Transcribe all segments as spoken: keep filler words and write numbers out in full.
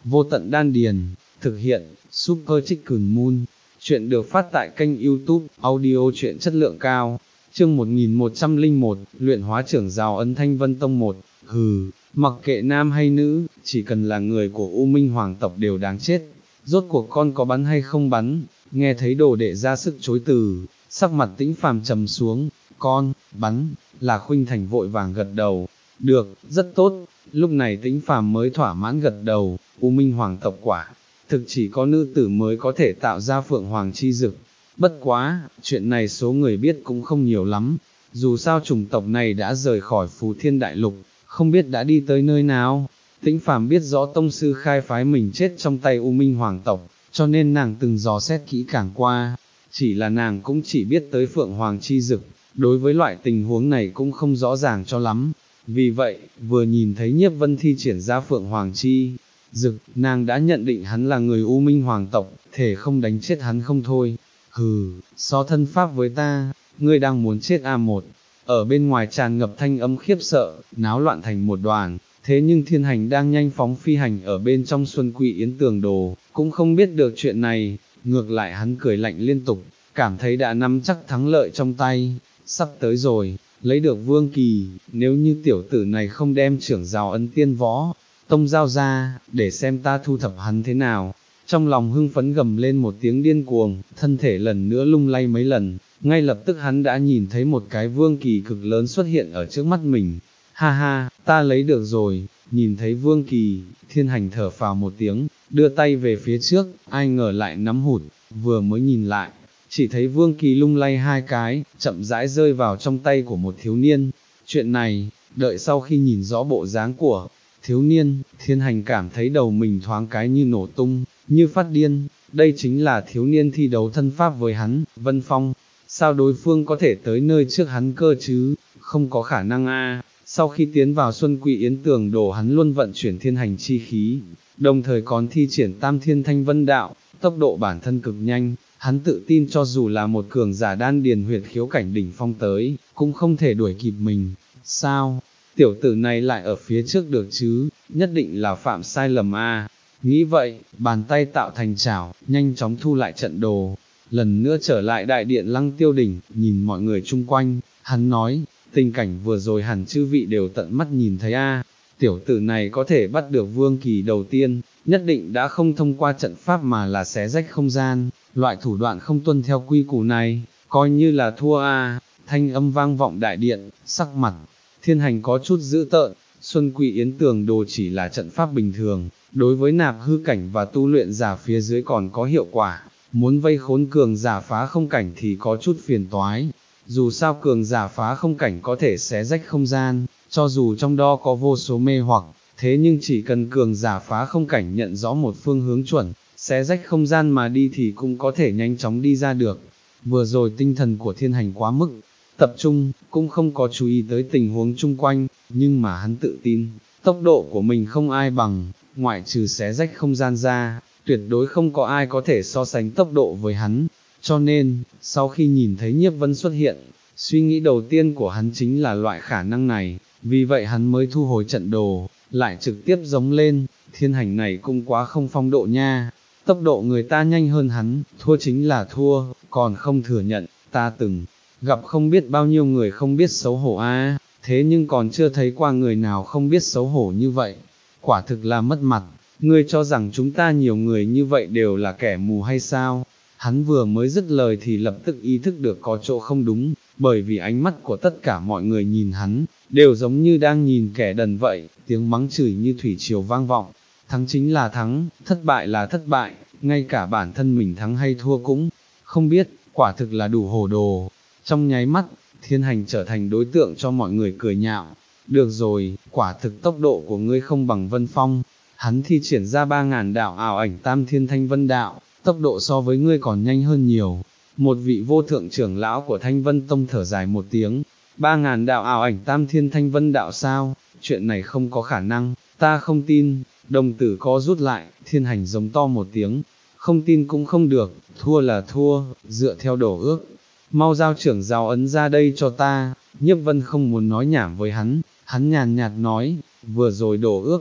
vô tận đan điền, thực hiện, Super Chicken Moon. Chuyện được phát tại kênh YouTube, audio truyện chất lượng cao. Chương một nghìn một trăm lẻ một, luyện hóa trưởng giáo ấn Thanh Vân Tông một. Hừ, mặc kệ nam hay nữ, chỉ cần là người của U Minh Hoàng tộc đều đáng chết. Rốt cuộc con có bắn hay không bắn? Nghe thấy đồ đệ ra sức chối từ, sắc mặt Tĩnh Phàm trầm xuống. Con, bắn, là Khuynh Thành vội vàng gật đầu. Được, rất tốt. Lúc này Tĩnh Phàm mới thỏa mãn gật đầu. U Minh Hoàng tộc quả thực chỉ có nữ tử mới có thể tạo ra Phượng Hoàng chi dực. Bất quá, chuyện này số người biết cũng không nhiều lắm. Dù sao chủng tộc này đã rời khỏi Phù Thiên Đại Lục, không biết đã đi tới nơi nào. Tĩnh Phàm biết rõ tông sư khai phái mình chết trong tay U Minh Hoàng tộc, cho nên nàng từng dò xét kỹ càng qua. Chỉ là nàng cũng chỉ biết tới Phượng Hoàng chi dực, đối với loại tình huống này cũng không rõ ràng cho lắm. Vì vậy, vừa nhìn thấy Nhiếp Vân thi triển ra Phượng Hoàng chi dực, nàng đã nhận định hắn là người U Minh Hoàng tộc, thể không đánh chết hắn không thôi. Hừ, so thân pháp với ta, ngươi đang muốn chết a một. Ở bên ngoài tràn ngập thanh âm khiếp sợ, náo loạn thành một đoàn, thế nhưng Thiên Hành đang nhanh phóng phi hành ở bên trong Xuân Quỷ Yến Tường Đồ, cũng không biết được chuyện này, ngược lại hắn cười lạnh liên tục, cảm thấy đã nắm chắc thắng lợi trong tay, sắp tới rồi, lấy được vương kỳ, nếu như tiểu tử này không đem trưởng giáo ấn Tiên Võ Tông giao ra, để xem ta thu thập hắn thế nào. Trong lòng hưng phấn gầm lên một tiếng điên cuồng, thân thể lần nữa lung lay mấy lần, ngay lập tức hắn đã nhìn thấy một cái vương kỳ cực lớn xuất hiện ở trước mắt mình. Ha ha, ta lấy được rồi. Nhìn thấy vương kỳ, Thiên Hành thở phào một tiếng, đưa tay về phía trước, ai ngờ lại nắm hụt, vừa mới nhìn lại, chỉ thấy vương kỳ lung lay hai cái, chậm rãi rơi vào trong tay của một thiếu niên. Chuyện này, đợi sau khi nhìn rõ bộ dáng của thiếu niên, Thiên Hành cảm thấy đầu mình thoáng cái như nổ tung, như phát điên. Đây chính là thiếu niên thi đấu thân pháp với hắn, Vân Phong. Sao đối phương có thể tới nơi trước hắn cơ chứ? Không có khả năng a. Sau khi tiến vào Xuân Quỷ Yến Tường Đồ, hắn luôn vận chuyển thiên hành chi khí, đồng thời còn thi triển Tam Thiên Thanh Vân Đạo, tốc độ bản thân cực nhanh. Hắn tự tin cho dù là một cường giả đan điền huyệt khiếu cảnh đỉnh phong tới, cũng không thể đuổi kịp mình. Sao? Tiểu tử này lại ở phía trước được chứ, nhất định là phạm sai lầm a. Nghĩ vậy, bàn tay tạo thành chảo, nhanh chóng thu lại trận đồ, lần nữa trở lại đại điện Lăng Tiêu Đỉnh, nhìn mọi người chung quanh, hắn nói, tình cảnh vừa rồi hẳn chư vị đều tận mắt nhìn thấy a. Tiểu tử này có thể bắt được vương kỳ đầu tiên, nhất định đã không thông qua trận pháp mà là xé rách không gian, loại thủ đoạn không tuân theo quy củ này, coi như là thua a. Thanh âm vang vọng đại điện, sắc mặt Thiên Hành có chút dữ tợn. Xuân Quỷ Yến Tường Đồ chỉ là trận pháp bình thường, đối với nạp hư cảnh và tu luyện giả phía dưới còn có hiệu quả, muốn vây khốn cường giả phá không cảnh thì có chút phiền toái. Dù sao cường giả phá không cảnh có thể xé rách không gian, cho dù trong đó có vô số mê hoặc, thế nhưng chỉ cần cường giả phá không cảnh nhận rõ một phương hướng chuẩn, xé rách không gian mà đi thì cũng có thể nhanh chóng đi ra được. Vừa rồi tinh thần của Thiên Hành quá mức tập trung, cũng không có chú ý tới tình huống chung quanh, nhưng mà hắn tự tin, tốc độ của mình không ai bằng, ngoại trừ xé rách không gian ra, tuyệt đối không có ai có thể so sánh tốc độ với hắn. Cho nên, sau khi nhìn thấy Nhiếp Vân xuất hiện, suy nghĩ đầu tiên của hắn chính là loại khả năng này, vì vậy hắn mới thu hồi trận đồ, lại trực tiếp giống lên. Thiên Hành này cũng quá không phong độ nha, tốc độ người ta nhanh hơn hắn, thua chính là thua, còn không thừa nhận. Ta từng gặp không biết bao nhiêu người không biết xấu hổ a, thế nhưng còn chưa thấy qua người nào không biết xấu hổ như vậy. Quả thực là mất mặt, ngươi cho rằng chúng ta nhiều người như vậy đều là kẻ mù hay sao? Hắn vừa mới dứt lời thì lập tức ý thức được có chỗ không đúng, bởi vì ánh mắt của tất cả mọi người nhìn hắn, đều giống như đang nhìn kẻ đần vậy, tiếng mắng chửi như thủy triều vang vọng. Thắng chính là thắng, thất bại là thất bại, ngay cả bản thân mình thắng hay thua cũng không biết, quả thực là đủ hồ đồ. Trong nháy mắt, Thiên Hành trở thành đối tượng cho mọi người cười nhạo. Được rồi, quả thực tốc độ của ngươi không bằng Vân Phong. Hắn thi triển ra ba ngàn đạo ảo ảnh Tam Thiên Thanh Vân Đạo, tốc độ so với ngươi còn nhanh hơn nhiều. Một vị vô thượng trưởng lão của Thanh Vân Tông thở dài một tiếng. Ba ngàn đạo ảo ảnh Tam Thiên Thanh Vân Đạo sao? Chuyện này không có khả năng, ta không tin. Đồng tử co rút lại, Thiên Hành giống to một tiếng. Không tin cũng không được, thua là thua, dựa theo đổ ước. Mau giao trưởng giáo ấn ra đây cho ta. Nhiếp Vân không muốn nói nhảm với hắn, hắn nhàn nhạt nói, vừa rồi đổ ước,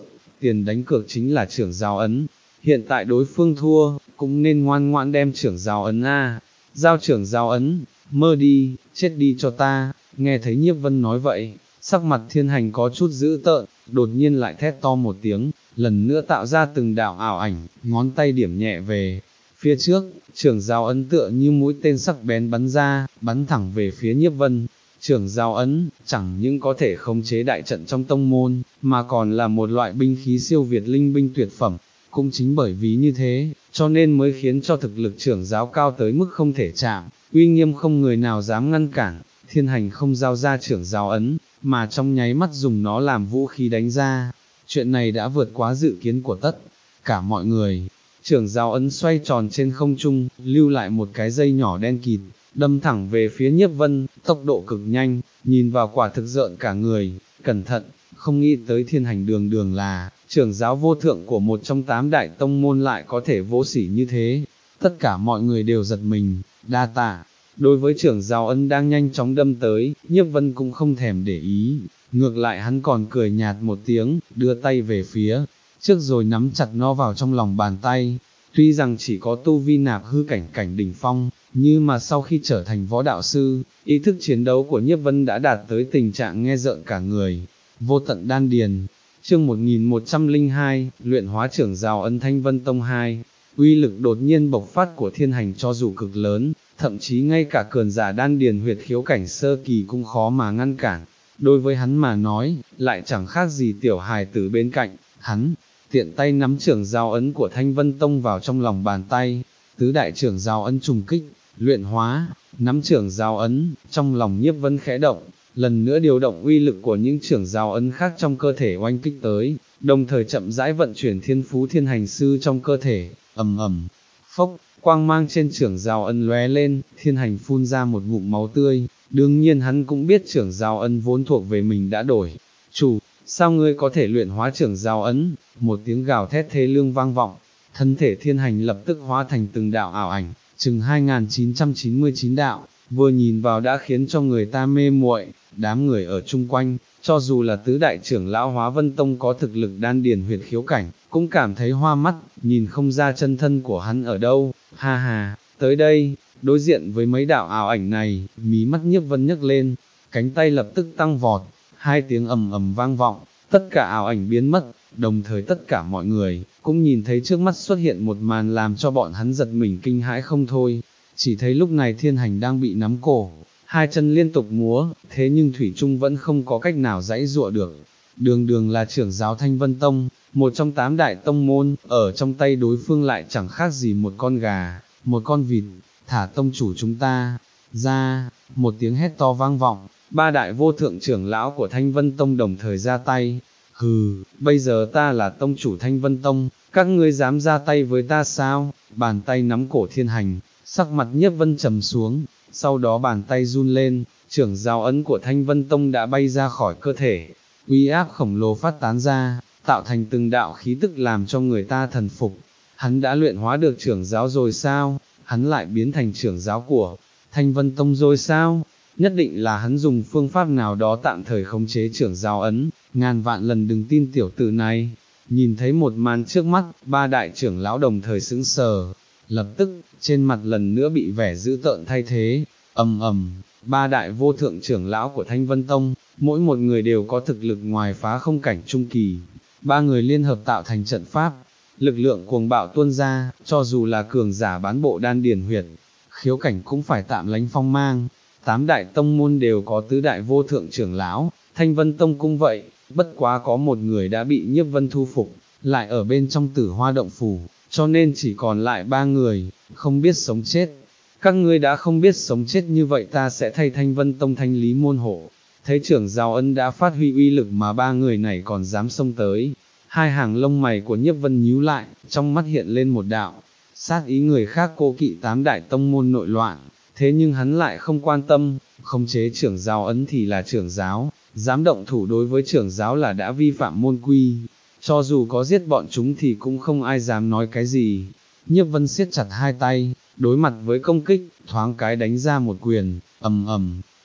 tiền đánh cược chính là trưởng giáo ấn, hiện tại đối phương thua, cũng nên ngoan ngoãn đem trưởng giáo ấn a, giao trưởng giáo ấn, mơ đi, chết đi cho ta. Nghe thấy Nhiếp Vân nói vậy, sắc mặt Thiên Hành có chút dữ tợn, đột nhiên lại thét to một tiếng, lần nữa tạo ra từng đạo ảo ảnh, ngón tay điểm nhẹ về phía trước, trưởng giáo ấn tựa như mũi tên sắc bén bắn ra, bắn thẳng về phía Nhiếp Vân. Trưởng giáo ấn, chẳng những có thể khống chế đại trận trong tông môn, mà còn là một loại binh khí siêu việt linh binh tuyệt phẩm. Cũng chính bởi vì như thế, cho nên mới khiến cho thực lực trưởng giáo cao tới mức không thể chạm, uy nghiêm không người nào dám ngăn cản. Thiên Hành không giao ra trưởng giáo ấn, mà trong nháy mắt dùng nó làm vũ khí đánh ra. Chuyện này đã vượt quá dự kiến của tất cả mọi người. Trưởng giáo ấn xoay tròn trên không trung, lưu lại một cái dây nhỏ đen kịt, đâm thẳng về phía Nhiếp Vân, tốc độ cực nhanh, nhìn vào quả thực rợn cả người. Cẩn thận, không nghĩ tới Thiên Hành đường đường là trưởng giáo vô thượng của một trong tám đại tông môn lại có thể vô sỉ như thế. Tất cả mọi người đều giật mình, đa tạ. Đối với trưởng giáo ấn đang nhanh chóng đâm tới, Nhiếp Vân cũng không thèm để ý, ngược lại hắn còn cười nhạt một tiếng, đưa tay về phía trước rồi nắm chặt nó vào trong lòng bàn tay. Tuy rằng chỉ có tu vi nạp hư cảnh cảnh đỉnh phong, nhưng mà sau khi trở thành võ đạo sư, ý thức chiến đấu của Nhiếp Vân đã đạt tới tình trạng nghe rợn cả người. Vô tận đan điền. Chương một nghìn một trăm lẻ hai, luyện hóa trưởng giáo ấn Thanh Vân Tông hai. Uy lực đột nhiên bộc phát của Thiên Hành cho dù cực lớn, thậm chí ngay cả cường giả đan điền huyệt khiếu cảnh sơ kỳ cũng khó mà ngăn cản. Đối với hắn mà nói, lại chẳng khác gì tiểu hài tử bên cạnh. Hắn tiện tay nắm trưởng giáo ấn của Thanh Vân Tông vào trong lòng bàn tay, tứ đại trưởng giáo ấn trùng kích, luyện hóa, nắm trưởng giáo ấn, trong lòng Nhiếp Vân khẽ động, lần nữa điều động uy lực của những trưởng giáo ấn khác trong cơ thể oanh kích tới, đồng thời chậm rãi vận chuyển thiên phú thiên hành sư trong cơ thể, ầm ầm, phốc, quang mang trên trưởng giáo ấn lóe lên, Thiên Hành phun ra một ngụm máu tươi, đương nhiên hắn cũng biết trưởng giáo ấn vốn thuộc về mình đã đổi chủ. Sao ngươi có thể luyện hóa trưởng giáo ấn? Một tiếng gào thét thê lương vang vọng, thân thể Thiên Hành lập tức hóa thành từng đạo ảo ảnh, chừng hai nghìn chín trăm chín mươi chín đạo, vừa nhìn vào đã khiến cho người ta mê muội. Đám người ở chung quanh, cho dù là tứ đại trưởng lão Hóa Vân Tông có thực lực đan điền huyệt khiếu cảnh, cũng cảm thấy hoa mắt, nhìn không ra chân thân của hắn ở đâu. Ha ha, tới đây, đối diện với mấy đạo ảo ảnh này, mí mắt Nhiếp Vân nhấc lên, cánh tay lập tức tăng vọt. Hai tiếng ầm ầm vang vọng, tất cả ảo ảnh biến mất, đồng thời tất cả mọi người cũng nhìn thấy trước mắt xuất hiện một màn làm cho bọn hắn giật mình kinh hãi không thôi. Chỉ thấy lúc này Thiên Hành đang bị nắm cổ, hai chân liên tục múa, thế nhưng thủy chung vẫn không có cách nào giãy giụa được. Đường đường là trưởng giáo Thanh Vân Tông, một trong tám đại tông môn, ở trong tay đối phương lại chẳng khác gì một con gà, một con vịt. Thả tông chủ chúng ta ra. Một tiếng hét to vang vọng, ba đại vô thượng trưởng lão của Thanh Vân Tông đồng thời ra tay. Hừ, bây giờ ta là tông chủ Thanh Vân Tông, các ngươi dám ra tay với ta sao? Bàn tay nắm cổ Thiên Hành, sắc mặt Nhiếp Vân trầm xuống, sau đó bàn tay run lên, trưởng giáo ấn của Thanh Vân Tông đã bay ra khỏi cơ thể, uy áp khổng lồ phát tán ra, tạo thành từng đạo khí tức làm cho người ta thần phục. Hắn đã luyện hóa được trưởng giáo rồi sao? Hắn lại biến thành trưởng giáo của Thanh Vân Tông rồi sao? Nhất định là hắn dùng phương pháp nào đó tạm thời khống chế trưởng giáo ấn, ngàn vạn lần đừng tin tiểu tử này. Nhìn thấy một màn trước mắt, ba đại trưởng lão đồng thời sững sờ, lập tức, trên mặt lần nữa bị vẻ dữ tợn thay thế. Ầm ầm, ba đại vô thượng trưởng lão của Thanh Vân Tông, mỗi một người đều có thực lực ngoài phá không cảnh trung kỳ, ba người liên hợp tạo thành trận pháp, lực lượng cuồng bạo tuôn ra, cho dù là cường giả bán bộ đan điền huyệt khiếu cảnh cũng phải tạm lánh phong mang. Tám đại tông môn đều có tứ đại vô thượng trưởng lão, Thanh Vân Tông cũng vậy, bất quá có một người đã bị Nhiếp Vân thu phục, lại ở bên trong Tử Hoa động phủ, cho nên chỉ còn lại ba người, không biết sống chết. Các ngươi đã không biết sống chết như vậy, ta sẽ thay Thanh Vân Tông thanh lý môn hộ. Thấy trưởng giáo ân đã phát huy uy lực mà ba người này còn dám xông tới, hai hàng lông mày của Nhiếp Vân nhíu lại, trong mắt hiện lên một đạo sát ý. Người khác cố kỵ tám đại tông môn nội loạn, thế nhưng hắn lại không quan tâm, khống chế trưởng giáo ấn thì là trưởng giáo, dám động thủ đối với trưởng giáo là đã vi phạm môn quy, cho dù có giết bọn chúng thì cũng không ai dám nói cái gì. Nhiếp Vân siết chặt hai tay, đối mặt với công kích, thoáng cái đánh ra một quyền, ầm ầm,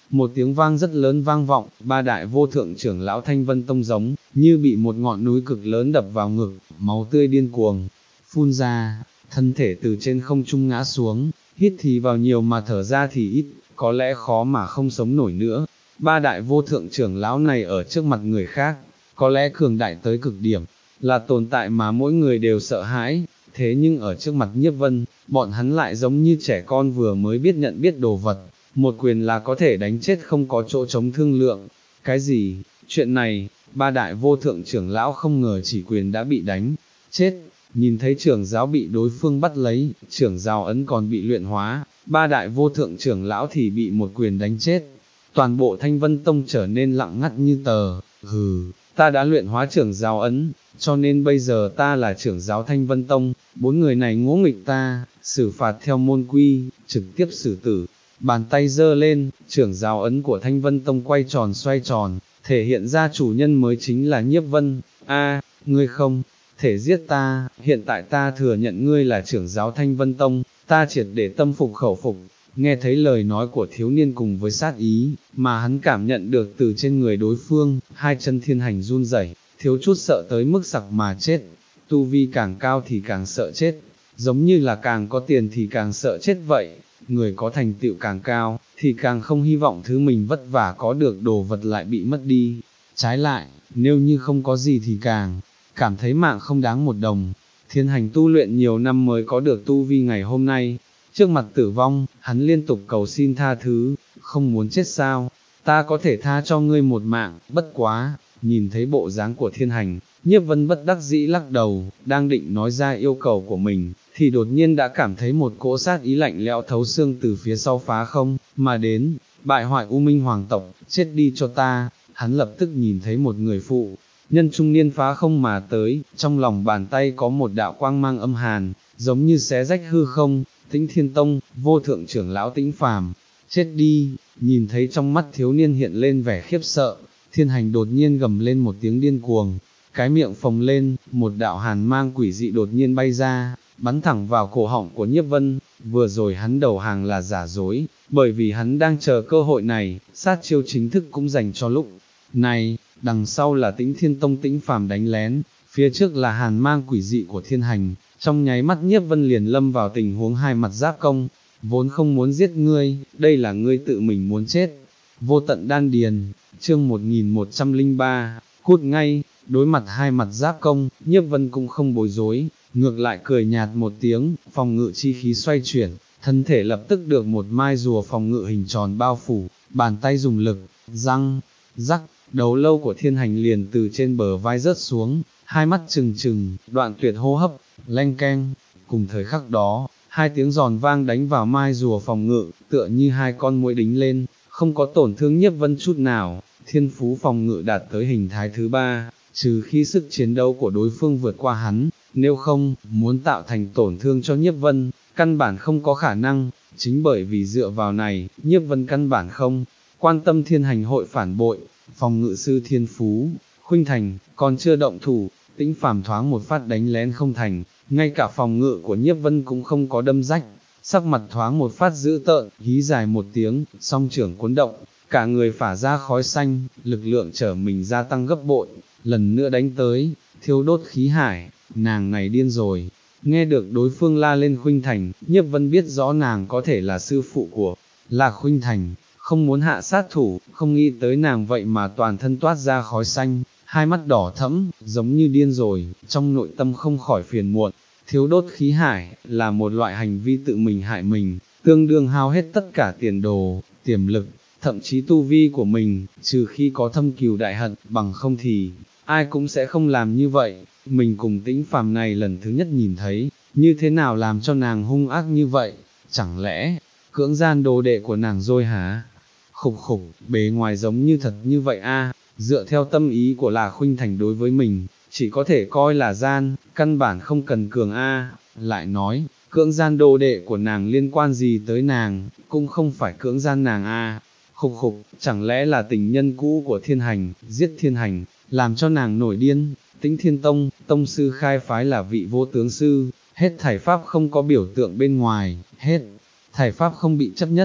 một tiếng vang rất lớn vang vọng, ba đại vô thượng trưởng lão Thanh Vân Tông giống, như bị một ngọn núi cực lớn đập vào ngực, máu tươi điên cuồng, phun ra, thân thể từ trên không trung ngã xuống, hít thì vào nhiều mà thở ra thì ít, có lẽ khó mà không sống nổi nữa. Ba đại vô thượng trưởng lão này ở trước mặt người khác, có lẽ cường đại tới cực điểm, là tồn tại mà mỗi người đều sợ hãi, thế nhưng ở trước mặt Nhiếp Vân, bọn hắn lại giống như trẻ con vừa mới biết nhận biết đồ vật, một quyền là có thể đánh chết không có chỗ chống thương lượng. Cái gì? Chuyện này, ba đại vô thượng trưởng lão không ngờ chỉ quyền đã bị đánh chết, nhìn thấy trưởng giáo bị đối phương bắt lấy, trưởng giáo ấn còn bị luyện hóa, ba đại vô thượng trưởng lão thì bị một quyền đánh chết. Toàn bộ Thanh Vân Tông trở nên lặng ngắt như tờ, hừ, ta đã luyện hóa trưởng giáo ấn, cho nên bây giờ ta là trưởng giáo Thanh Vân Tông, bốn người này ngỗ nghịch ta, xử phạt theo môn quy, trực tiếp xử tử. Bàn tay giơ lên, trưởng giáo ấn của Thanh Vân Tông quay tròn xoay tròn, thể hiện ra chủ nhân mới chính là Nhiếp Vân. A, ngươi không thể giết ta, hiện tại ta thừa nhận ngươi là trưởng giáo Thanh Vân Tông, ta triệt để tâm phục khẩu phục. Nghe thấy lời nói của thiếu niên cùng với sát ý, mà hắn cảm nhận được từ trên người đối phương, hai chân thiên hành run rẩy, thiếu chút sợ tới mức sặc mà chết. Tu vi càng cao thì càng sợ chết, giống như là càng có tiền thì càng sợ chết vậy. Người có thành tựu càng cao, thì càng không hy vọng thứ mình vất vả có được đồ vật lại bị mất đi. Trái lại, nếu như không có gì thì càng cảm thấy mạng không đáng một đồng. Thiên hành tu luyện nhiều năm mới có được tu vi ngày hôm nay. Trước mặt tử vong, hắn liên tục cầu xin tha thứ, không muốn chết sao, ta có thể tha cho ngươi một mạng, bất quá. Nhìn thấy bộ dáng của thiên hành, Nhiếp Vân bất đắc dĩ lắc đầu, đang định nói ra yêu cầu của mình, thì đột nhiên đã cảm thấy một cỗ sát ý lạnh lẽo thấu xương từ phía sau phá không, mà đến, bại hoại U Minh Hoàng tộc, chết đi cho ta. Hắn lập tức nhìn thấy một người phụ nhân trung niên phá không mà tới, trong lòng bàn tay có một đạo quang mang âm hàn, giống như xé rách hư không. Tĩnh Thiên Tông, vô thượng trưởng lão Tĩnh Phàm, chết đi. Nhìn thấy trong mắt thiếu niên hiện lên vẻ khiếp sợ, thiên hành đột nhiên gầm lên một tiếng điên cuồng, cái miệng phồng lên, một đạo hàn mang quỷ dị đột nhiên bay ra, bắn thẳng vào cổ họng của Nhiếp Vân. Vừa rồi hắn đầu hàng là giả dối, bởi vì hắn đang chờ cơ hội này, sát chiêu chính thức cũng dành cho lúc này. Đằng sau là Tĩnh Thiên Tông Tĩnh Phàm đánh lén, phía trước là hàn mang quỷ dị của thiên hành. Trong nháy mắt Nhiếp Vân liền lâm vào tình huống hai mặt giáp công, vốn không muốn giết ngươi, đây là ngươi tự mình muốn chết. Vô tận đan điền, chương một nghìn một trăm lẻ ba, cút ngay. Đối mặt hai mặt giáp công, Nhiếp Vân cũng không bối rối, ngược lại cười nhạt một tiếng, phòng ngự chi khí xoay chuyển, thân thể lập tức được một mai rùa phòng ngự hình tròn bao phủ, bàn tay dùng lực, răng, rắc, đầu lâu của thiên hành liền từ trên bờ vai rớt xuống, hai mắt trừng trừng, đoạn tuyệt hô hấp, leng keng. Cùng thời khắc đó, hai tiếng giòn vang đánh vào mai rùa phòng ngự, tựa như hai con muỗi đính lên, không có tổn thương Nhiếp Vân chút nào. Thiên phú phòng ngự đạt tới hình thái thứ ba, trừ khi sức chiến đấu của đối phương vượt qua hắn, nếu không, muốn tạo thành tổn thương cho Nhiếp Vân, căn bản không có khả năng. Chính bởi vì dựa vào này, Nhiếp Vân căn bản không quan tâm thiên hành hội phản bội. Phòng ngự sư thiên phú, khuynh thành, còn chưa động thủ, Tĩnh Phàm thoáng một phát đánh lén không thành, ngay cả phòng ngự của Nhiếp Vân cũng không có đâm rách, sắc mặt thoáng một phát dữ tợn, hí dài một tiếng, song trưởng cuốn động, cả người phả ra khói xanh, lực lượng trở mình gia tăng gấp bội, lần nữa đánh tới, thiêu đốt khí hải. Nàng này điên rồi. Nghe được đối phương la lên khuynh thành, Nhiếp Vân biết rõ nàng có thể là sư phụ của Lạc Khuynh Thành, không muốn hạ sát thủ, không nghĩ tới nàng vậy mà toàn thân toát ra khói xanh, hai mắt đỏ thẫm, giống như điên rồi, trong nội tâm không khỏi phiền muộn. Thiếu đốt khí hải, là một loại hành vi tự mình hại mình, tương đương hao hết tất cả tiền đồ, tiềm lực, thậm chí tu vi của mình, trừ khi có thâm cừu đại hận, bằng không thì, ai cũng sẽ không làm như vậy. Mình cùng Tĩnh Phàm này lần thứ nhất nhìn thấy, như thế nào làm cho nàng hung ác như vậy, chẳng lẽ, cưỡng gian đồ đệ của nàng rồi hả? Khục khục, bề ngoài giống như thật như vậy a. Dựa theo tâm ý của Lạc Khuynh Thành đối với mình, chỉ có thể coi là gian, căn bản không cần cường a. Lại nói, cưỡng gian đồ đệ của nàng liên quan gì tới nàng, cũng không phải cưỡng gian nàng a. Khục khục, chẳng lẽ là tình nhân cũ của thiên hành, giết thiên hành, làm cho nàng nổi điên. Tĩnh Thiên Tông, tông sư khai phái là vị vô tướng sư, hết thảy pháp không có biểu tượng bên ngoài, hết thảy pháp không bị chấp nhất,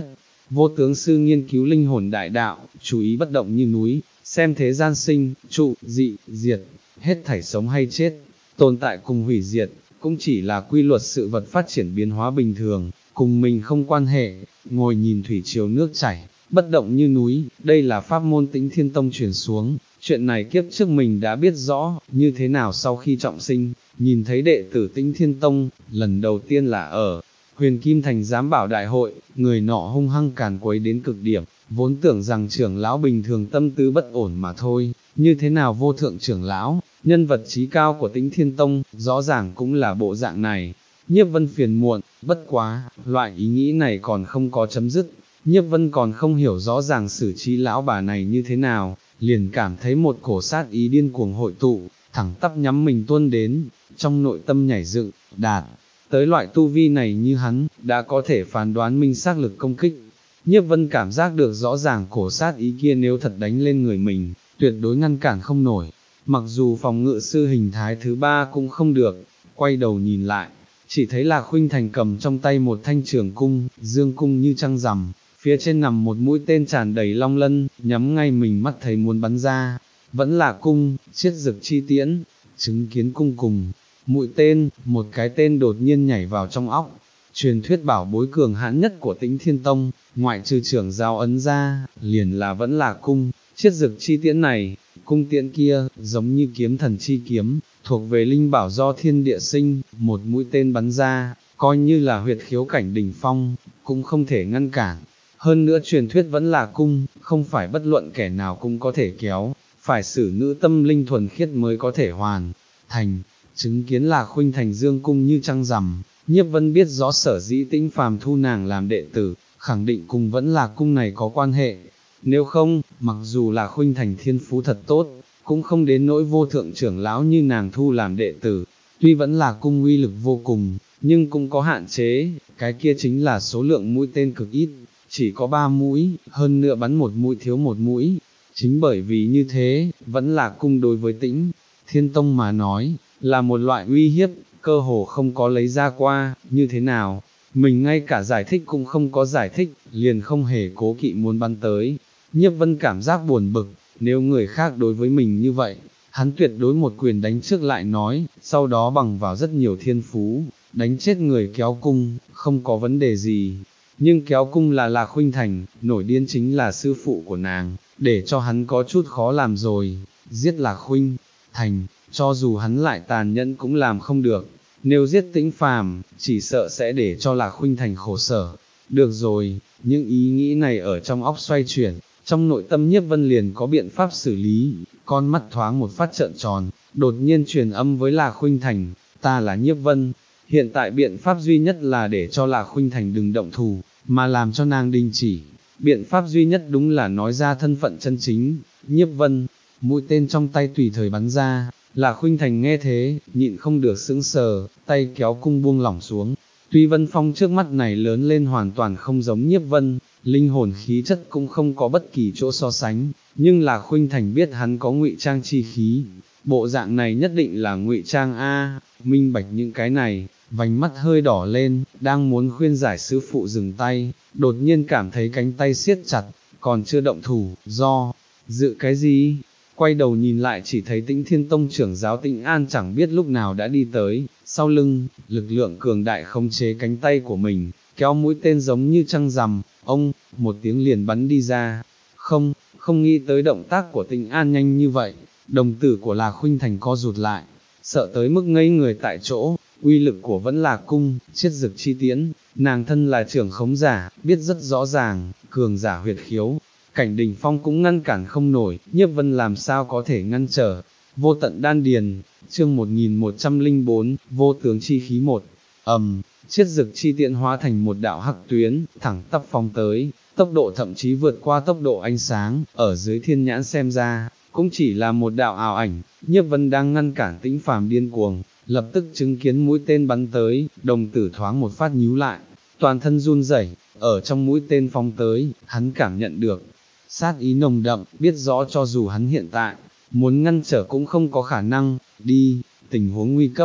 Vô tướng sư nghiên cứu linh hồn đại đạo, chú ý bất động như núi, xem thế gian sinh, trụ, dị, diệt, hết thảy sống hay chết, tồn tại cùng hủy diệt, cũng chỉ là quy luật sự vật phát triển biến hóa bình thường, cùng mình không quan hệ, ngồi nhìn thủy triều nước chảy, bất động như núi, đây là pháp môn Tĩnh Thiên Tông truyền xuống, chuyện này kiếp trước mình đã biết rõ, như thế nào sau khi trọng sinh, nhìn thấy đệ tử Tĩnh Thiên Tông, lần đầu tiên là ở Huyền Kim Thành giám bảo đại hội, người nọ hung hăng càn quấy đến cực điểm, vốn tưởng rằng trưởng lão bình thường tâm tư bất ổn mà thôi, như thế nào vô thượng trưởng lão, nhân vật trí cao của Tĩnh Thiên Tông, rõ ràng cũng là bộ dạng này. Nhiếp Vân phiền muộn, bất quá, loại ý nghĩ này còn không có chấm dứt, Nhiếp Vân còn không hiểu rõ ràng xử trí lão bà này như thế nào, liền cảm thấy một cổ sát ý điên cuồng hội tụ, thẳng tắp nhắm mình tuôn đến, trong nội tâm nhảy dựng, đạt. Tới loại tu vi này như hắn, đã có thể phán đoán minh xác lực công kích. Nhiếp Vân cảm giác được rõ ràng cổ sát ý kia nếu thật đánh lên người mình, tuyệt đối ngăn cản không nổi. Mặc dù phòng ngự sư hình thái thứ ba cũng không được, quay đầu nhìn lại, chỉ thấy là Khuynh Thành cầm trong tay một thanh trường cung, dương cung như trăng rằm, phía trên nằm một mũi tên tràn đầy long lân, nhắm ngay mình mắt thấy muốn bắn ra. Vẫn là cung, chiết dực chi tiễn, chứng kiến cung cùng mũi tên, một cái tên đột nhiên nhảy vào trong óc. Truyền thuyết bảo bối cường hãn nhất của Tĩnh Thiên Tông, ngoại trừ trưởng giáo ấn ra, liền là vẫn là cung, chiết dực chi tiễn này, cung tiễn kia, giống như kiếm thần chi kiếm, thuộc về linh bảo do thiên địa sinh, một mũi tên bắn ra, coi như là huyệt khiếu cảnh đỉnh phong, cũng không thể ngăn cản. Hơn nữa truyền thuyết vẫn là cung, không phải bất luận kẻ nào cũng có thể kéo, phải xử nữ tâm linh thuần khiết mới có thể hoàn thành. Chứng kiến là Khuynh Thành dương cung như trăng rằm, Nhiếp Vân biết rõ sở dĩ Tĩnh Phàm thu nàng làm đệ tử, khẳng định cùng vẫn là cung này có quan hệ. Nếu không, mặc dù là Khuynh Thành thiên phú thật tốt, cũng không đến nỗi vô thượng trưởng lão như nàng thu làm đệ tử. Tuy vẫn là cung uy lực vô cùng, nhưng cũng có hạn chế, cái kia chính là số lượng mũi tên cực ít, chỉ có ba mũi, hơn nữa bắn một mũi thiếu một mũi. Chính bởi vì như thế, vẫn là cung đối với Tĩnh Thiên Tông mà nói, là một loại uy hiếp, cơ hồ không có lấy ra qua, như thế nào, mình ngay cả giải thích cũng không có giải thích, liền không hề cố kỵ muốn bắn tới. Nhiếp Vân cảm giác buồn bực, nếu người khác đối với mình như vậy, hắn tuyệt đối một quyền đánh trước lại nói, sau đó bằng vào rất nhiều thiên phú, đánh chết người kéo cung, không có vấn đề gì. Nhưng kéo cung là là Khuynh Thành, nổi điên chính là sư phụ của nàng, để cho hắn có chút khó làm rồi, giết là Khuynh Thành, cho dù hắn lại tàn nhẫn cũng làm không được, nếu giết Tĩnh Phàm, chỉ sợ sẽ để cho là Khuynh Thành khổ sở. Được rồi, những ý nghĩ này ở trong óc xoay chuyển, trong nội tâm Nhiếp Vân liền có biện pháp xử lý, con mắt thoáng một phát trợn tròn, đột nhiên truyền âm với là Khuynh Thành, ta là Nhiếp Vân, hiện tại biện pháp duy nhất là để cho là Khuynh Thành đừng động thủ, mà làm cho nàng đình chỉ, biện pháp duy nhất đúng là nói ra thân phận chân chính. Nhiếp Vân, mũi tên trong tay tùy thời bắn ra, là Khuynh Thành nghe thế, nhịn không được sững sờ, tay kéo cung buông lỏng xuống. Tuy Vân Phong trước mắt này lớn lên hoàn toàn không giống Nhiếp Vân, linh hồn khí chất cũng không có bất kỳ chỗ so sánh, nhưng là Khuynh Thành biết hắn có ngụy trang chi khí, bộ dạng này nhất định là ngụy trang a, minh bạch những cái này, vành mắt hơi đỏ lên, đang muốn khuyên giải sư phụ dừng tay, đột nhiên cảm thấy cánh tay siết chặt, còn chưa động thủ, do dự cái gì? Quay đầu nhìn lại chỉ thấy Tĩnh Thiên Tông trưởng giáo Tĩnh An chẳng biết lúc nào đã đi tới, sau lưng, lực lượng cường đại khống chế cánh tay của mình, kéo mũi tên giống như trăng rằm, ông, một tiếng liền bắn đi ra. Không, không nghĩ tới động tác của Tĩnh An nhanh như vậy, đồng tử của là Khuynh Thành co rụt lại, sợ tới mức ngây người tại chỗ, uy lực của vẫn là cung, chiết dực chi tiễn, nàng thân là trưởng khống giả, biết rất rõ ràng, cường giả huyệt khiếu. Cảnh đỉnh phong cũng ngăn cản không nổi, Nhiếp Vân làm sao có thể ngăn trở. Vô tận đan điền, chương một nghìn một trăm lẻ bốn, vô tướng chi khí một, ầm, chiết dực chi tiện hóa thành một đạo hắc tuyến, thẳng tắp phóng tới, tốc độ thậm chí vượt qua tốc độ ánh sáng, ở dưới thiên nhãn xem ra, cũng chỉ là một đạo ảo ảnh. Nhiếp Vân đang ngăn cản Tĩnh Phàm điên cuồng, lập tức chứng kiến mũi tên bắn tới, đồng tử thoáng một phát nhíu lại, toàn thân run rẩy, ở trong mũi tên phóng tới, hắn cảm nhận được sát ý nồng đậm, biết rõ cho dù hắn hiện tại muốn ngăn trở cũng không có khả năng. Đi, tình huống nguy cấp,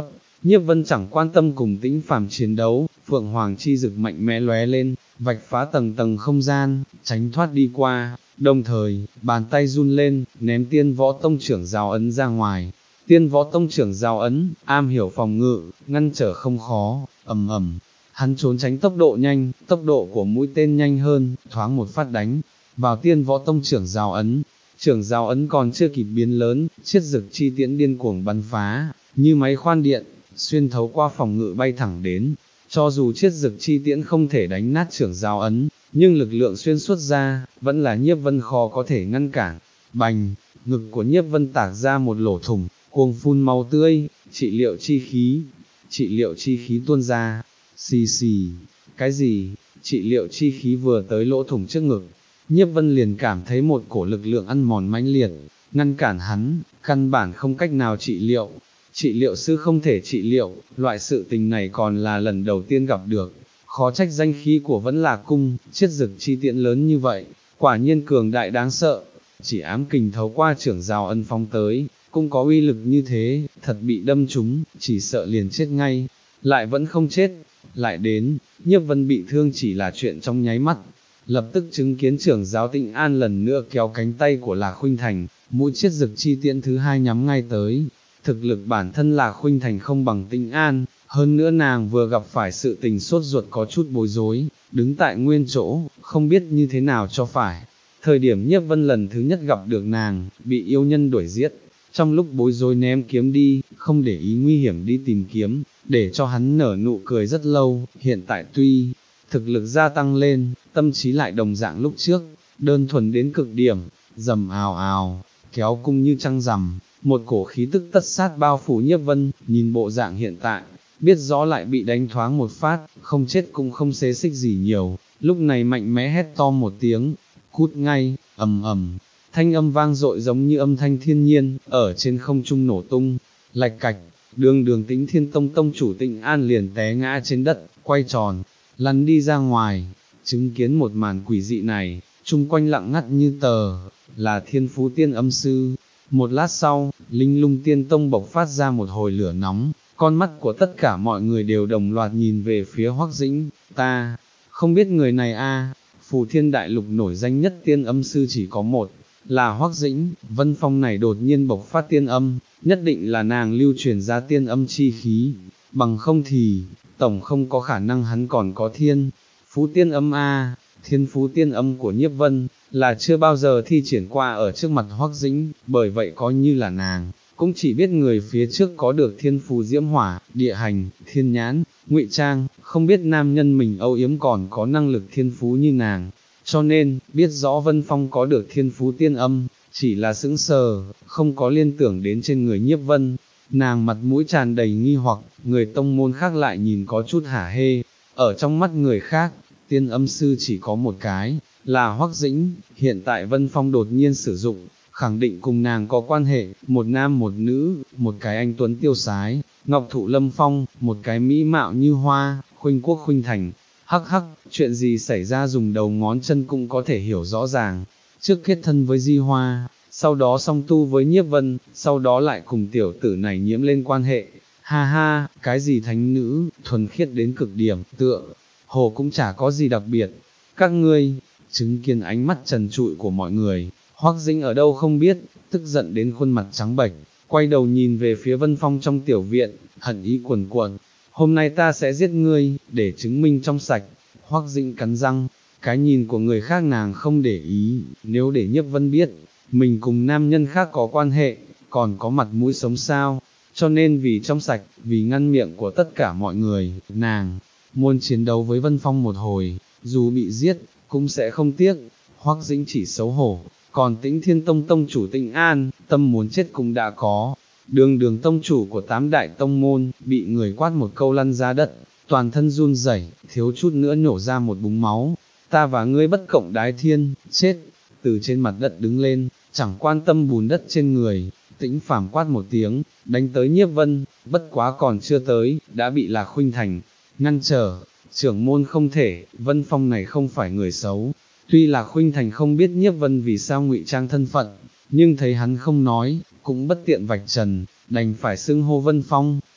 Nhiếp Vân chẳng quan tâm cùng Tĩnh Phàm chiến đấu, Phượng Hoàng chi dực mạnh mẽ lóe lên, vạch phá tầng tầng không gian, tránh thoát đi qua, đồng thời, bàn tay run lên, ném Tiên Võ Tông trưởng giáo ấn ra ngoài. Tiên Võ Tông trưởng giáo ấn, am hiểu phòng ngự, ngăn trở không khó, ầm ầm. Hắn trốn tránh tốc độ nhanh, tốc độ của mũi tên nhanh hơn, thoáng một phát đánh vào Tiên Võ Tông trưởng giáo ấn. Trưởng giáo ấn còn chưa kịp biến lớn, chiết dực chi tiễn điên cuồng bắn phá, như máy khoan điện, xuyên thấu qua phòng ngự bay thẳng đến. Cho dù chiết dực chi tiễn không thể đánh nát trưởng giáo ấn, nhưng lực lượng xuyên suốt ra, vẫn là Nhiếp Vân khó có thể ngăn cản. Bành, ngực của Nhiếp Vân tạc ra một lỗ thủng, cuồng phun máu tươi, trị liệu chi khí, trị liệu chi khí tuôn ra, xì xì, cái gì, trị liệu chi khí vừa tới lỗ thủng trước ngực, Nhiếp Vân liền cảm thấy một cổ lực lượng ăn mòn mãnh liệt, ngăn cản hắn, căn bản không cách nào trị liệu, trị liệu sư không thể trị liệu, loại sự tình này còn là lần đầu tiên gặp được, khó trách danh khí của Vẫn Là Cung, chiết dực chi tiễn lớn như vậy, quả nhiên cường đại đáng sợ, chỉ ám kình thấu qua trưởng giáo ân phong tới, cũng có uy lực như thế, thật bị đâm trúng, chỉ sợ liền chết ngay, lại vẫn không chết, lại đến, Nhiếp Vân bị thương chỉ là chuyện trong nháy mắt, lập tức chứng kiến trưởng giáo Tịnh An lần nữa kéo cánh tay của Lạc Khuynh Thành, mũi chiết dực chi tiễn thứ hai nhắm ngay tới, thực lực bản thân Lạc Khuynh Thành không bằng Tịnh An, hơn nữa nàng vừa gặp phải sự tình sốt ruột có chút bối rối, đứng tại nguyên chỗ, không biết như thế nào cho phải. Thời điểm Nhiếp Vân lần thứ nhất gặp được nàng, bị yêu nhân đuổi giết, trong lúc bối rối ném kiếm đi, không để ý nguy hiểm đi tìm kiếm, để cho hắn nở nụ cười rất lâu, hiện tại tuy thực lực gia tăng lên, tâm trí lại đồng dạng lúc trước, đơn thuần đến cực điểm, rầm ào ào, kéo cung như trăng rằm, một cổ khí tức tất sát bao phủ Nhiếp Vân, nhìn bộ dạng hiện tại, biết rõ lại bị đánh thoáng một phát, không chết cũng không xế xích gì nhiều, lúc này mạnh mẽ hét to một tiếng, cút ngay, ầm ầm, thanh âm vang dội giống như âm thanh thiên nhiên, ở trên không trung nổ tung, lạch cạch, đường đường Tĩnh Thiên Tông tông chủ Tịnh An liền té ngã trên đất, quay tròn, lăn đi ra ngoài, chứng kiến một màn quỷ dị này, chung quanh lặng ngắt như tờ, là Thiên Phú Tiên Âm Sư. Một lát sau, Linh Lung Tiên Tông bộc phát ra một hồi lửa nóng, con mắt của tất cả mọi người đều đồng loạt nhìn về phía Hoắc Dĩnh, ta, không biết người này a, Phù Thiên Đại Lục nổi danh nhất Tiên Âm Sư chỉ có một, là Hoắc Dĩnh, Vân Phong này đột nhiên bộc phát tiên âm, nhất định là nàng lưu truyền ra tiên âm chi khí, bằng không thì, tổng không có khả năng hắn còn có thiên, phú tiên âm a, thiên phú tiên âm của Nhiếp Vân, là chưa bao giờ thi triển qua ở trước mặt Hoắc Dĩnh, bởi vậy coi như là nàng, cũng chỉ biết người phía trước có được thiên phú diễm hỏa, địa hành, thiên nhãn, ngụy trang, không biết nam nhân mình âu yếm còn có năng lực thiên phú như nàng, cho nên, biết rõ Vân Phong có được thiên phú tiên âm, chỉ là sững sờ, không có liên tưởng đến trên người Nhiếp Vân, nàng mặt mũi tràn đầy nghi hoặc, người tông môn khác lại nhìn có chút hả hê, ở trong mắt người khác, tiên âm sư chỉ có một cái, là Hoắc Dĩnh, hiện tại Vân Phong đột nhiên sử dụng, khẳng định cùng nàng có quan hệ, một nam một nữ, một cái anh tuấn tiêu sái, ngọc thụ lâm phong, một cái mỹ mạo như hoa, khuynh quốc khuynh thành, hắc hắc, chuyện gì xảy ra dùng đầu ngón chân cũng có thể hiểu rõ ràng, trước kết thân với Di Hoa, sau đó song tu với Nhiếp Vân, sau đó lại cùng tiểu tử này nhiễm lên quan hệ, ha ha, cái gì thánh nữ, thuần khiết đến cực điểm, tựa, hồ cũng chả có gì đặc biệt, các ngươi, chứng kiến ánh mắt trần trụi của mọi người, Hoắc Dĩnh ở đâu không biết, tức giận đến khuôn mặt trắng bệch, quay đầu nhìn về phía Vân Phong trong tiểu viện, hận ý cuồn cuộn, hôm nay ta sẽ giết ngươi, để chứng minh trong sạch, Hoắc Dĩnh cắn răng, cái nhìn của người khác nàng không để ý, nếu để Nhiếp Vân biết, mình cùng nam nhân khác có quan hệ, còn có mặt mũi sống sao, cho nên vì trong sạch, vì ngăn miệng của tất cả mọi người, nàng, muốn chiến đấu với Vân Phong một hồi, dù bị giết, cũng sẽ không tiếc, Hoắc Dĩnh chỉ xấu hổ, còn Tĩnh Thiên Tông tông chủ Tịnh An, tâm muốn chết cũng đã có, đường đường tông chủ của tám đại tông môn, bị người quát một câu lăn ra đất, toàn thân run rẩy, thiếu chút nữa nhổ ra một búng máu, ta và ngươi bất cộng đái thiên, chết, từ trên mặt đất đứng lên, chẳng quan tâm bùn đất trên người, Tĩnh Phàm quát một tiếng, đánh tới Nhiếp Vân, bất quá còn chưa tới, đã bị Lạc Khuynh Thành ngăn trở, trưởng môn không thể, Vân Phong này không phải người xấu, tuy Lạc Khuynh Thành không biết Nhiếp Vân vì sao ngụy trang thân phận, nhưng thấy hắn không nói, cũng bất tiện vạch trần, đành phải xưng hô Vân Phong,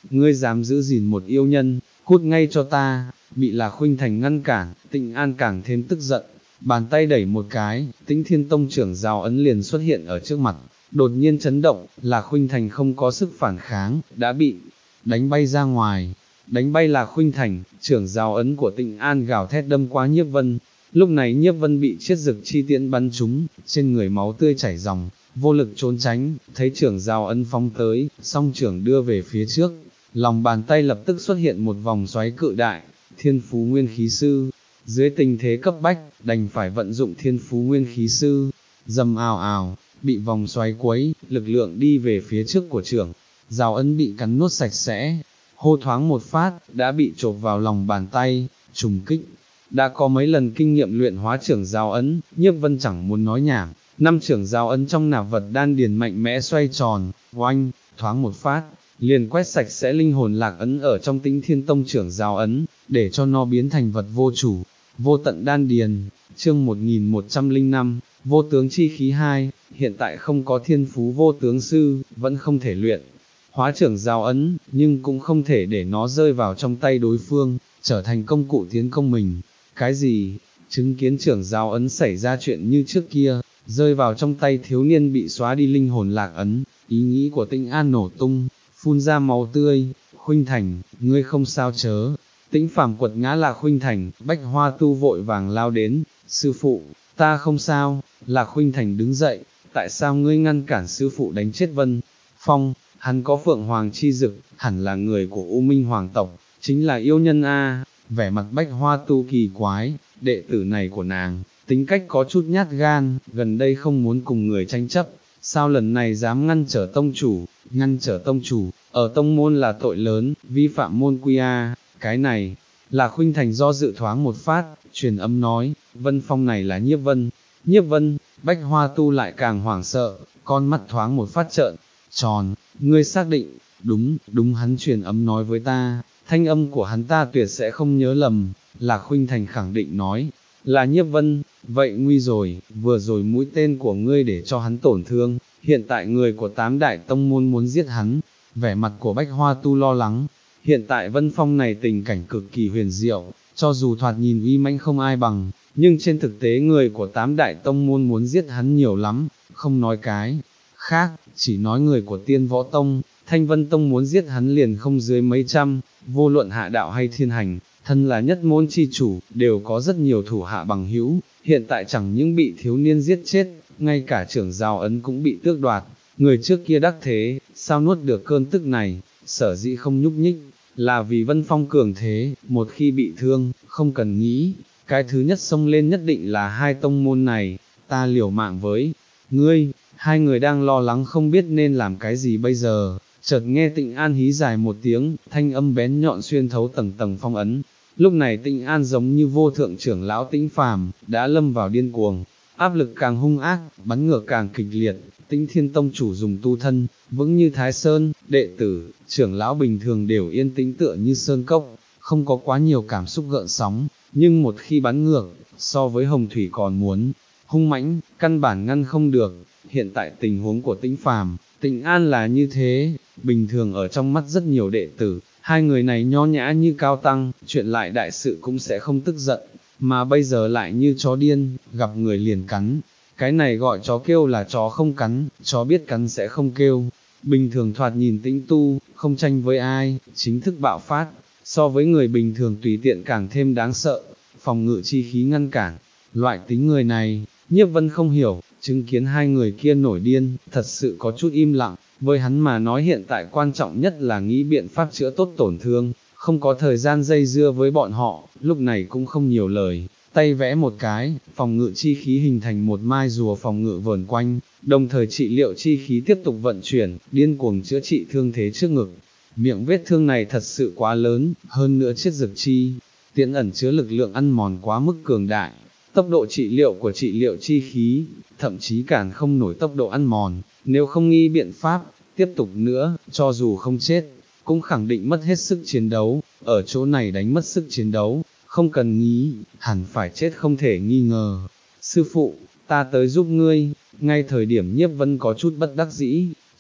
ngươi dám giữ gìn một yêu nhân, cút ngay cho ta, bị Lạc Khuynh Thành ngăn cản, Tịnh An càng thêm tức giận, bàn tay đẩy một cái, Tĩnh Thiên Tông trưởng giáo ấn liền xuất hiện ở trước mặt, đột nhiên chấn động, Lạc Khuynh Thành không có sức phản kháng, đã bị đánh bay ra ngoài, đánh bay Lạc Khuynh Thành, trưởng giáo ấn của Tịnh An gào thét đâm qua Nhiếp Vân, lúc này Nhiếp Vân bị chiết dực chi tiễn bắn trúng, trên người máu tươi chảy ròng, vô lực trốn tránh, thấy trưởng giáo ấn phóng tới, song trưởng đưa về phía trước, lòng bàn tay lập tức xuất hiện một vòng xoáy cự đại, Thiên Phú Nguyên Khí Sư, dưới tình thế cấp bách, đành phải vận dụng Thiên Phú Nguyên Khí Sư, dầm ào ào, bị vòng xoáy quấy, lực lượng đi về phía trước của trưởng, giáo ấn bị cắn nuốt sạch sẽ, hô thoáng một phát, đã bị chộp vào lòng bàn tay, trùng kích. Đã có mấy lần kinh nghiệm luyện hóa trưởng giáo ấn, Nhiếp Vân chẳng muốn nói nhảm, năm trưởng giáo ấn trong nạp vật đan điền mạnh mẽ xoay tròn, oanh, thoáng một phát, liền quét sạch sẽ linh hồn lạc ấn ở trong Tĩnh Thiên Tông trưởng giáo ấn, để cho nó biến thành vật vô chủ, vô tận đan điền. Chương một nghìn một trăm lẻ năm, vô tướng chi khí hai, hiện tại không có thiên phú vô tướng sư, vẫn không thể luyện hóa trưởng giáo ấn, nhưng cũng không thể để nó rơi vào trong tay đối phương, trở thành công cụ tiến công mình. Cái gì? Chứng kiến trưởng giáo ấn xảy ra chuyện như trước kia, rơi vào trong tay thiếu niên bị xóa đi linh hồn lạc ấn, ý nghĩ của Tĩnh An nổ tung, phun ra máu tươi. Khuynh Thành, ngươi không sao chớ? Tĩnh Phàm quật ngã Lạc Khuynh Thành, Bách Hoa Tu vội vàng lao đến, sư phụ, ta không sao. Lạc Khuynh Thành đứng dậy, tại sao ngươi ngăn cản sư phụ đánh chết Vân Phong? Hắn có Phượng Hoàng chi dực, hẳn là người của U Minh Hoàng tộc, chính là yêu nhân a. Vẻ mặt Bách Hoa Tu kỳ quái, đệ tử này của nàng, tính cách có chút nhát gan, gần đây không muốn cùng người tranh chấp, sao lần này dám ngăn trở tông chủ? Ngăn trở tông chủ, ở tông môn là tội lớn, vi phạm môn quy a. Cái này, Lạc Khuynh Thành do dự thoáng một phát, truyền âm nói, Vân Phong này là Nhiếp Vân. Nhiếp Vân, Bách Hoa Tu lại càng hoảng sợ, con mắt thoáng một phát trợn tròn, ngươi xác định? Đúng, đúng, hắn truyền âm nói với ta, thanh âm của hắn ta tuyệt sẽ không nhớ lầm. Lạc Khuynh Thành khẳng định nói, là Nhiếp Vân. Vậy nguy rồi, vừa rồi mũi tên của ngươi để cho hắn tổn thương, hiện tại người của tám đại tông môn muốn giết hắn. Vẻ mặt của Bách Hoa Tu lo lắng, hiện tại Vân Phong này tình cảnh cực kỳ huyền diệu, cho dù thoạt nhìn uy mãnh không ai bằng, nhưng trên thực tế người của tám đại tông môn muốn giết hắn nhiều lắm, không nói cái khác, chỉ nói người của Tiên Võ Tông, Thanh Vân Tông muốn giết hắn liền không dưới mấy trăm, vô luận hạ đạo hay thiên hành, thân là nhất môn chi chủ, đều có rất nhiều thủ hạ bằng hữu, hiện tại chẳng những bị thiếu niên giết chết, ngay cả trưởng giáo ấn cũng bị tước đoạt, người trước kia đắc thế, sao nuốt được cơn tức này, sở dĩ không nhúc nhích, là vì Vân Phong cường thế, một khi bị thương, không cần nghĩ, cái thứ nhất xông lên nhất định là hai tông môn này, ta liều mạng với ngươi. Hai người đang lo lắng không biết nên làm cái gì bây giờ, chợt nghe Tịnh An hí dài một tiếng, thanh âm bén nhọn xuyên thấu tầng tầng phong ấn. Lúc này Tịnh An giống như vô thượng trưởng lão Tĩnh Phàm, đã lâm vào điên cuồng, áp lực càng hung ác, bắn ngược càng kịch liệt. Tĩnh Thiên Tông chủ dùng tu thân, vững như Thái Sơn, đệ tử, trưởng lão bình thường đều yên tĩnh tựa như sơn cốc, không có quá nhiều cảm xúc gợn sóng, nhưng một khi bắn ngược, so với hồng thủy còn muốn hung mãnh, căn bản ngăn không được. Hiện tại tình huống của Tĩnh Phàm, Tịnh An là như thế, bình thường ở trong mắt rất nhiều đệ tử, hai người này nho nhã như cao tăng, chuyện lại đại sự cũng sẽ không tức giận, mà bây giờ lại như chó điên, gặp người liền cắn. Cái này gọi chó kêu là chó không cắn, chó biết cắn sẽ không kêu. Bình thường thoạt nhìn tĩnh tu, không tranh với ai, chính thức bạo phát, so với người bình thường tùy tiện càng thêm đáng sợ, phòng ngự chi khí ngăn cản. Loại tính người này, Nhiếp Vân không hiểu, chứng kiến hai người kia nổi điên, thật sự có chút im lặng, với hắn mà nói hiện tại quan trọng nhất là nghĩ biện pháp chữa tốt tổn thương, không có thời gian dây dưa với bọn họ, lúc này cũng không nhiều lời, tay vẽ một cái, phòng ngự chi khí hình thành một mai rùa phòng ngự vờn quanh, đồng thời trị liệu chi khí tiếp tục vận chuyển, điên cuồng chữa trị thương thế trước ngực. Miệng vết thương này thật sự quá lớn, hơn nữa chiết dược chi, tiện ẩn chứa lực lượng ăn mòn quá mức cường đại. Tốc độ trị liệu của trị liệu chi khí, thậm chí cản không nổi tốc độ ăn mòn, nếu không nghi biện pháp, tiếp tục nữa, cho dù không chết, cũng khẳng định mất hết sức chiến đấu, ở chỗ này đánh mất sức chiến đấu, không cần nghĩ, hẳn phải chết không thể nghi ngờ. Sư phụ, ta tới giúp ngươi. Ngay thời điểm Nhiếp Vân có chút bất đắc dĩ,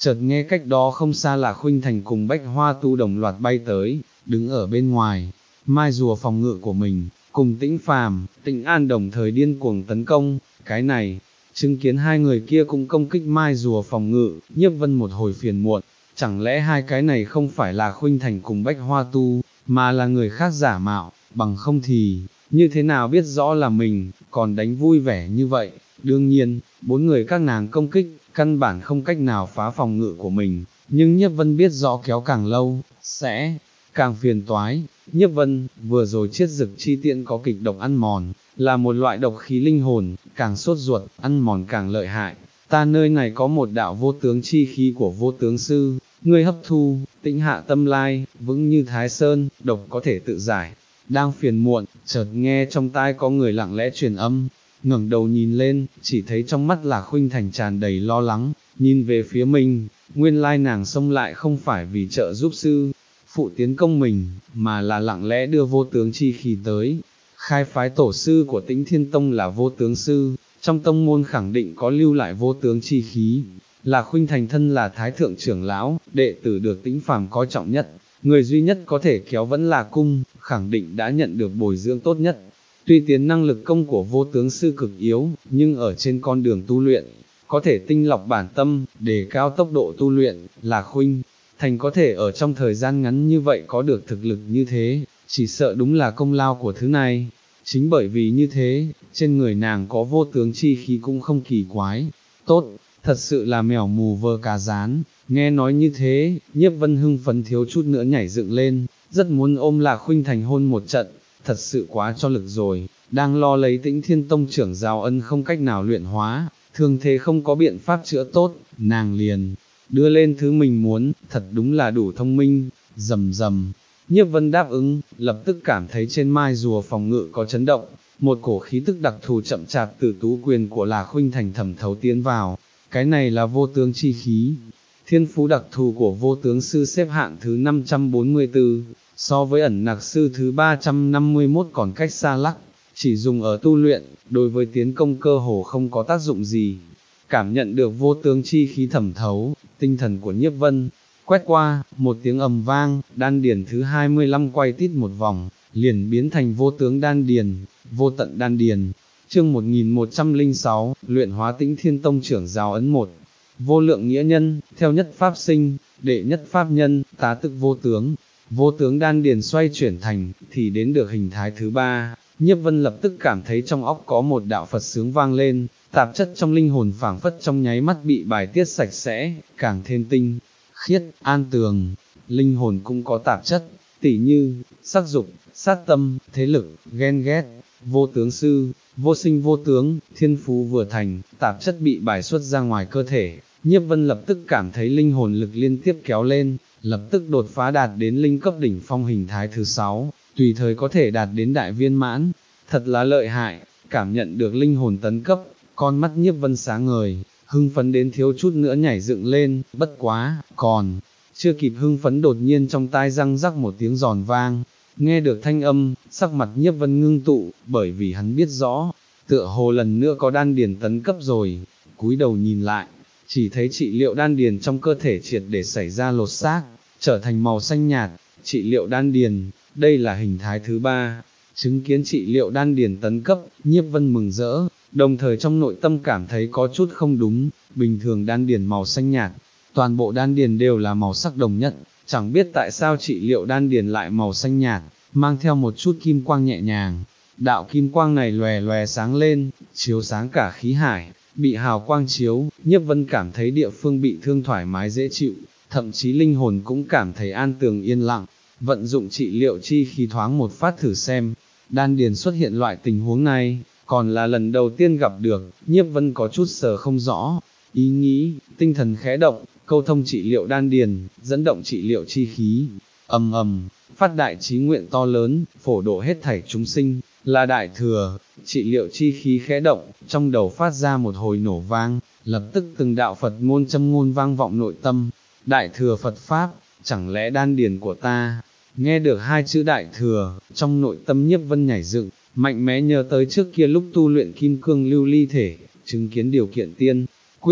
chợt nghe cách đó không xa là Khuynh Thành cùng Bách Hoa Tu đồng loạt bay tới, đứng ở bên ngoài, mai rùa phòng ngự của mình, cùng Tĩnh Phàm, Tĩnh An đồng thời điên cuồng tấn công, cái này, chứng kiến hai người kia cũng công kích mai rùa phòng ngự, Nhiếp Vân một hồi phiền muộn, chẳng lẽ hai cái này không phải là Khuynh Thành cùng Bách Hoa Tu, mà là người khác giả mạo, bằng không thì, như thế nào biết rõ là mình, còn đánh vui vẻ như vậy, đương nhiên, bốn người các nàng công kích, căn bản không cách nào phá phòng ngự của mình, nhưng Nhiếp Vân biết rõ kéo càng lâu, sẽ càng phiền toái. Nhiếp Vân, vừa rồi chiết dực chi tiễn có kịch độc ăn mòn, là một loại độc khí linh hồn, càng sốt ruột, ăn mòn càng lợi hại. Ta nơi này có một đạo vô tướng chi khí của vô tướng sư, ngươi hấp thu, tĩnh hạ tâm lai, vững như Thái Sơn, độc có thể tự giải. Đang phiền muộn, chợt nghe trong tai có người lặng lẽ truyền âm, ngẩng đầu nhìn lên, chỉ thấy trong mắt là Khuynh Thành tràn đầy lo lắng, nhìn về phía mình, nguyên lai nàng xông lại không phải vì trợ giúp sư phụ tiến công mình, mà là lặng lẽ đưa vô tướng chi khí tới. Khai phái tổ sư của Tĩnh Thiên Tông là vô tướng sư, trong tông môn khẳng định có lưu lại vô tướng chi khí, là Khuynh Thành thân là thái thượng trưởng lão, đệ tử được Tĩnh Phàm coi trọng nhất, người duy nhất có thể kéo vẫn là cung, khẳng định đã nhận được bồi dưỡng tốt nhất. Tuy tiến năng lực công của vô tướng sư cực yếu, nhưng ở trên con đường tu luyện, có thể tinh lọc bản tâm, đề cao tốc độ tu luyện, là Khuynh Thành có thể ở trong thời gian ngắn như vậy có được thực lực như thế, chỉ sợ đúng là công lao của thứ này. Chính bởi vì như thế, trên người nàng có vô tướng chi khí cũng không kỳ quái. Tốt, thật sự là mèo mù vơ cá rán. Nghe nói như thế, Nhiếp Vân hưng phấn thiếu chút nữa nhảy dựng lên, rất muốn ôm Lạc Khuynh Thành hôn một trận, thật sự quá cho lực rồi. Đang lo lấy Tĩnh Thiên Tông trưởng Giao Ân không cách nào luyện hóa, thường thế không có biện pháp chữa tốt, nàng liền đưa lên thứ mình muốn, thật đúng là đủ thông minh. Rầm rầm, Nhiếp Vân đáp ứng, lập tức cảm thấy trên mai rùa phòng ngự có chấn động, một cổ khí tức đặc thù chậm chạp từ tú quyền của Lạc Khuynh Thành thẩm thấu tiến vào, cái này là vô tướng chi khí. Thiên phú đặc thù của vô tướng sư xếp hạng thứ năm trăm bốn mươi tư, so với ẩn nặc sư thứ ba trăm năm mươi mốt còn cách xa lắc, chỉ dùng ở tu luyện, đối với tiến công cơ hồ không có tác dụng gì. Cảm nhận được vô tướng chi khí thẩm thấu, tinh thần của Nhiếp Vân quét qua, một tiếng ầm vang, đan điền thứ hai mươi lăm quay tít một vòng, liền biến thành vô tướng đan điền, vô tận đan điền. Chương một nghìn một trăm lẻ sáu, luyện hóa Tĩnh Thiên Tông trưởng Giao Ấn một. Vô lượng nghĩa nhân, theo nhất pháp sinh, đệ nhất pháp nhân, tá tức vô tướng. Vô tướng đan điền xoay chuyển thành, thì đến được hình thái thứ ba. Nhiếp Vân lập tức cảm thấy trong óc có một đạo Phật sướng vang lên, tạp chất trong linh hồn phảng phất trong nháy mắt bị bài tiết sạch sẽ, càng thêm tinh khiết, an tường. Linh hồn cũng có tạp chất, tỉ như sắc dục, sát tâm, thế lực, ghen ghét. Vô tướng sư, vô sinh vô tướng, thiên phú vừa thành, tạp chất bị bài xuất ra ngoài cơ thể. Nhiếp Vân lập tức cảm thấy linh hồn lực liên tiếp kéo lên, lập tức đột phá đạt đến linh cấp đỉnh phong hình thái thứ sáu, tùy thời có thể đạt đến đại viên mãn. Thật là lợi hại, cảm nhận được linh hồn tấn cấp, con mắt Nhiếp Vân sáng ngời, hưng phấn đến thiếu chút nữa nhảy dựng lên, bất quá, còn chưa kịp hưng phấn đột nhiên trong tai răng rắc một tiếng giòn vang. Nghe được thanh âm, sắc mặt Nhiếp Vân ngưng tụ, bởi vì hắn biết rõ, tựa hồ lần nữa có đan điền tấn cấp rồi. Cúi đầu nhìn lại, chỉ thấy trị liệu đan điền trong cơ thể triệt để xảy ra lột xác, trở thành màu xanh nhạt. Trị liệu đan điền, đây là hình thái thứ ba. Chứng kiến trị liệu đan điền tấn cấp, Nhiếp Vân mừng rỡ, đồng thời trong nội tâm cảm thấy có chút không đúng. Bình thường đan điền màu xanh nhạt, toàn bộ đan điền đều là màu sắc đồng nhất, chẳng biết tại sao trị liệu đan điền lại màu xanh nhạt, mang theo một chút kim quang nhẹ nhàng. Đạo kim quang này lòe lòe sáng lên, chiếu sáng cả khí hải, bị hào quang chiếu, Nhiếp Vân cảm thấy địa phương bị thương thoải mái dễ chịu, thậm chí linh hồn cũng cảm thấy an tường yên lặng. Vận dụng trị liệu chi khí thoáng một phát thử xem, đan điền xuất hiện loại tình huống này, còn là lần đầu tiên gặp được. Nhiếp Vân có chút sờ không rõ, ý nghĩ, tinh thần khẽ động, câu thông trị liệu đan điền, dẫn động trị liệu chi khí, ầm ầm, phát đại chí nguyện to lớn, phổ độ hết thảy chúng sinh, là đại thừa. Trị liệu chi khí khẽ động, trong đầu phát ra một hồi nổ vang, lập tức từng đạo Phật môn châm ngôn vang vọng nội tâm. Đại thừa Phật Pháp, chẳng lẽ đan điền của ta? Nghe được hai chữ đại thừa, trong nội tâm Nhiếp Vân nhảy dựng, mạnh mẽ nhớ tới trước kia lúc tu luyện kim cương lưu ly thể, chứng kiến điều kiện tiên quyết,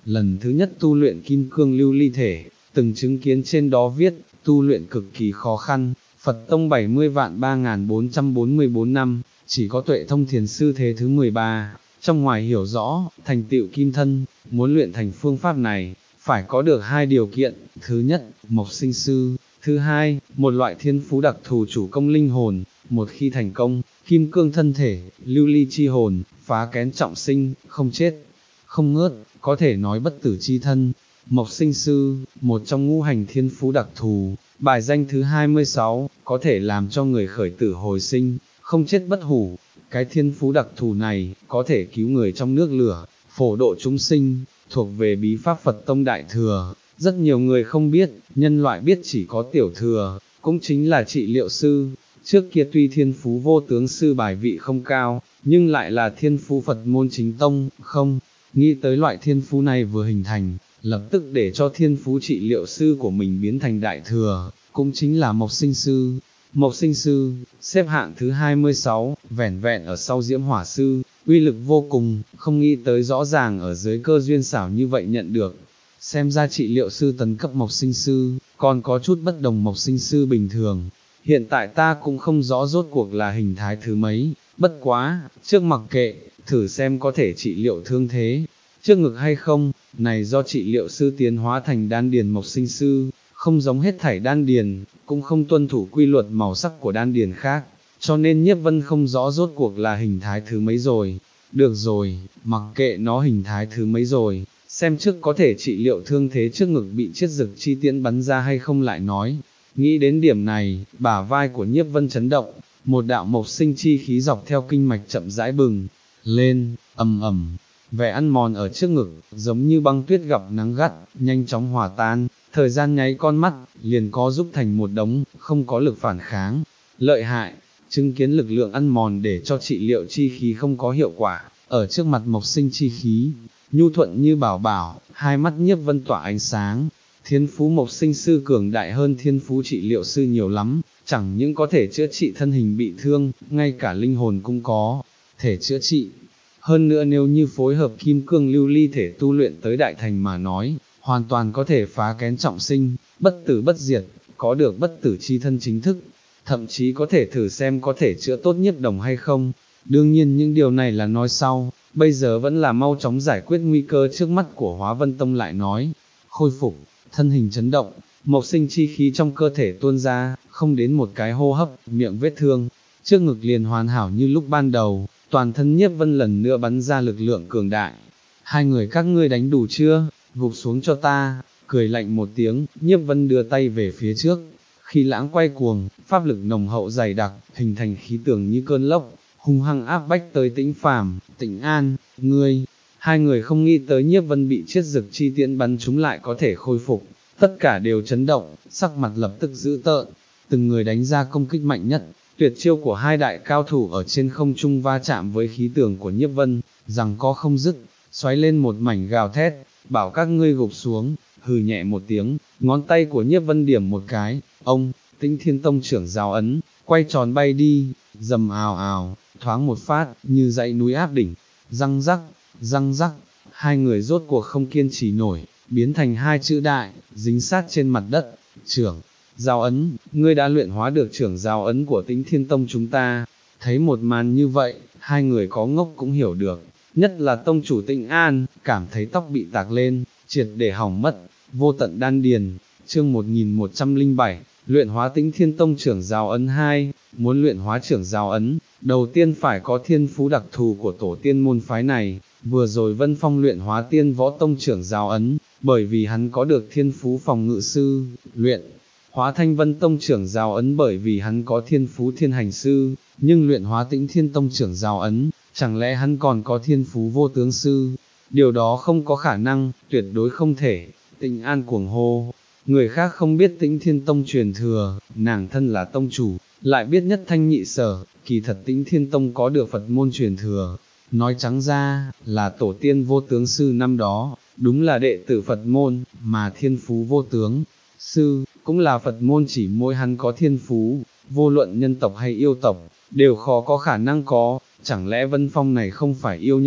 lần thứ nhất tu luyện kim cương lưu ly thể, từng chứng kiến trên đó viết, tu luyện cực kỳ khó khăn, Phật tông bảy mươi vạn ba nghìn bốn trăm bốn mươi bốn năm, chỉ có Tuệ Thông Thiền Sư thế thứ mười ba, trong ngoài hiểu rõ, thành tựu kim thân, muốn luyện thành phương pháp này, phải có được hai điều kiện, thứ nhất, mộc sinh sư, thứ hai, một loại thiên phú đặc thù chủ công linh hồn, một khi thành công, kim cương thân thể, lưu ly chi hồn, phá kén trọng sinh, không chết, không ngớt, có thể nói bất tử chi thân. Mộc sinh sư, một trong ngũ hành thiên phú đặc thù, bài danh thứ hai mươi sáu, có thể làm cho người khởi tử hồi sinh, không chết bất hủ. Cái thiên phú đặc thù này, có thể cứu người trong nước lửa, phổ độ chúng sinh, thuộc về bí pháp Phật tông đại thừa. Rất nhiều người không biết, nhân loại biết chỉ có tiểu thừa, cũng chính là trị liệu sư. Trước kia tuy thiên phú vô tướng sư bài vị không cao, nhưng lại là thiên phú Phật môn chính tông, không, nghĩ tới loại thiên phú này vừa hình thành, lập tức để cho thiên phú trị liệu sư của mình biến thành đại thừa, cũng chính là mộc sinh sư. Mộc sinh sư, xếp hạng thứ hai mươi sáu, vẻn vẹn ở sau diễm hỏa sư, uy lực vô cùng, không nghĩ tới rõ ràng ở dưới cơ duyên xảo như vậy nhận được. Xem ra trị liệu sư tấn cấp mộc sinh sư, còn có chút bất đồng mộc sinh sư bình thường. Hiện tại ta cũng không rõ rốt cuộc là hình thái thứ mấy, bất quá, trước mặc kệ, thử xem có thể trị liệu thương thế, trước ngực hay không, này do trị liệu sư tiến hóa thành đan điền mộc sinh sư, không giống hết thảy đan điền, cũng không tuân thủ quy luật màu sắc của đan điền khác, cho nên Nhiếp Vân không rõ rốt cuộc là hình thái thứ mấy rồi. Được rồi, mặc kệ nó hình thái thứ mấy rồi, xem trước có thể trị liệu thương thế trước ngực bị chiết dực chi tiễn bắn ra hay không lại nói. Nghĩ đến điểm này, bả vai của Nhiếp Vân chấn động, một đạo mộc sinh chi khí dọc theo kinh mạch chậm rãi bừng lên, ầm ầm, vẻ ăn mòn ở trước ngực, giống như băng tuyết gặp nắng gắt, nhanh chóng hòa tan, thời gian nháy con mắt, liền có giúp thành một đống, không có lực phản kháng. Lợi hại, chứng kiến lực lượng ăn mòn để cho trị liệu chi khí không có hiệu quả, ở trước mặt mộc sinh chi khí, nhu thuận như bảo bảo, hai mắt Nhiếp Vân tỏa ánh sáng. Thiên phú mộc sinh sư cường đại hơn thiên phú trị liệu sư nhiều lắm, chẳng những có thể chữa trị thân hình bị thương, ngay cả linh hồn cũng có thể chữa trị. Hơn nữa nếu như phối hợp kim cương lưu ly thể tu luyện tới đại thành mà nói, hoàn toàn có thể phá kén trọng sinh, bất tử bất diệt, có được bất tử chi thân chính thức, thậm chí có thể thử xem có thể chữa tốt Nhiếp Đồng hay không. Đương nhiên những điều này là nói sau, bây giờ vẫn là mau chóng giải quyết nguy cơ trước mắt của Hóa Vân Tông lại nói. Khôi phục, thân hình chấn động, mộc sinh chi khí trong cơ thể tuôn ra, không đến một cái hô hấp, miệng vết thương, trước ngực liền hoàn hảo như lúc ban đầu, toàn thân Nhiếp Vân lần nữa bắn ra lực lượng cường đại. Hai người các ngươi đánh đủ chưa, gục xuống cho ta, cười lạnh một tiếng, Nhiếp Vân đưa tay về phía trước, khi lãng quay cuồng, pháp lực nồng hậu dày đặc, hình thành khí tường như cơn lốc, hung hăng áp bách tới Tĩnh Phàm, Tĩnh An, ngươi. Hai người không nghĩ tới Nhiếp Vân bị chiết dực chi tiễn bắn chúng lại có thể khôi phục, tất cả đều chấn động, sắc mặt lập tức dữ tợn, từng người đánh ra công kích mạnh nhất, tuyệt chiêu của hai đại cao thủ ở trên không trung va chạm với khí tường của Nhiếp Vân, rằng có không dứt, xoáy lên một mảnh gào thét, bảo các ngươi gục xuống, hừ nhẹ một tiếng, ngón tay của Nhiếp Vân điểm một cái, ông, Tĩnh Thiên Tông trưởng giao ấn, quay tròn bay đi, dầm ào ào, thoáng một phát, như dãy núi áp đỉnh, răng rắc, răng rắc, hai người rốt cuộc không kiên trì nổi, biến thành hai chữ đại, dính sát trên mặt đất. Trưởng giao ấn, ngươi đã luyện hóa được trưởng giao ấn của Tĩnh Thiên Tông chúng ta. Thấy một màn như vậy, hai người có ngốc cũng hiểu được, nhất là tông chủ Tĩnh An, cảm thấy tóc bị tạc lên, triệt để hỏng mất. Vô tận đan điền, chương một nghìn một trăm lẻ bảy, luyện hóa Tĩnh Thiên Tông trưởng giao ấn hai. Muốn luyện hóa trưởng giao ấn, đầu tiên phải có thiên phú đặc thù của tổ tiên môn phái này. Vừa rồi Vân Phong luyện hóa Tiên Võ Tông trưởng giao ấn, bởi vì hắn có được thiên phú phòng ngự sư, luyện hóa Thanh Vân Tông trưởng giao ấn bởi vì hắn có thiên phú thiên hành sư, nhưng luyện hóa Tĩnh Thiên Tông trưởng giao ấn, chẳng lẽ hắn còn có thiên phú vô tướng sư? Điều đó không có khả năng, tuyệt đối không thể. Tĩnh An cuồng hô, người khác không biết Tĩnh Thiên Tông truyền thừa, nàng thân là tông chủ, lại biết nhất thanh nhị sở, kỳ thật Tĩnh Thiên Tông có được Phật môn truyền thừa. Nói trắng ra, là tổ tiên vô tướng sư năm đó, đúng là đệ tử Phật môn, mà thiên phú vô tướng sư, cũng là Phật môn, chỉ mỗi hắn có thiên phú, vô luận nhân tộc hay yêu tộc, đều khó có khả năng có. Chẳng lẽ Vân Phong này không phải yêu nhân,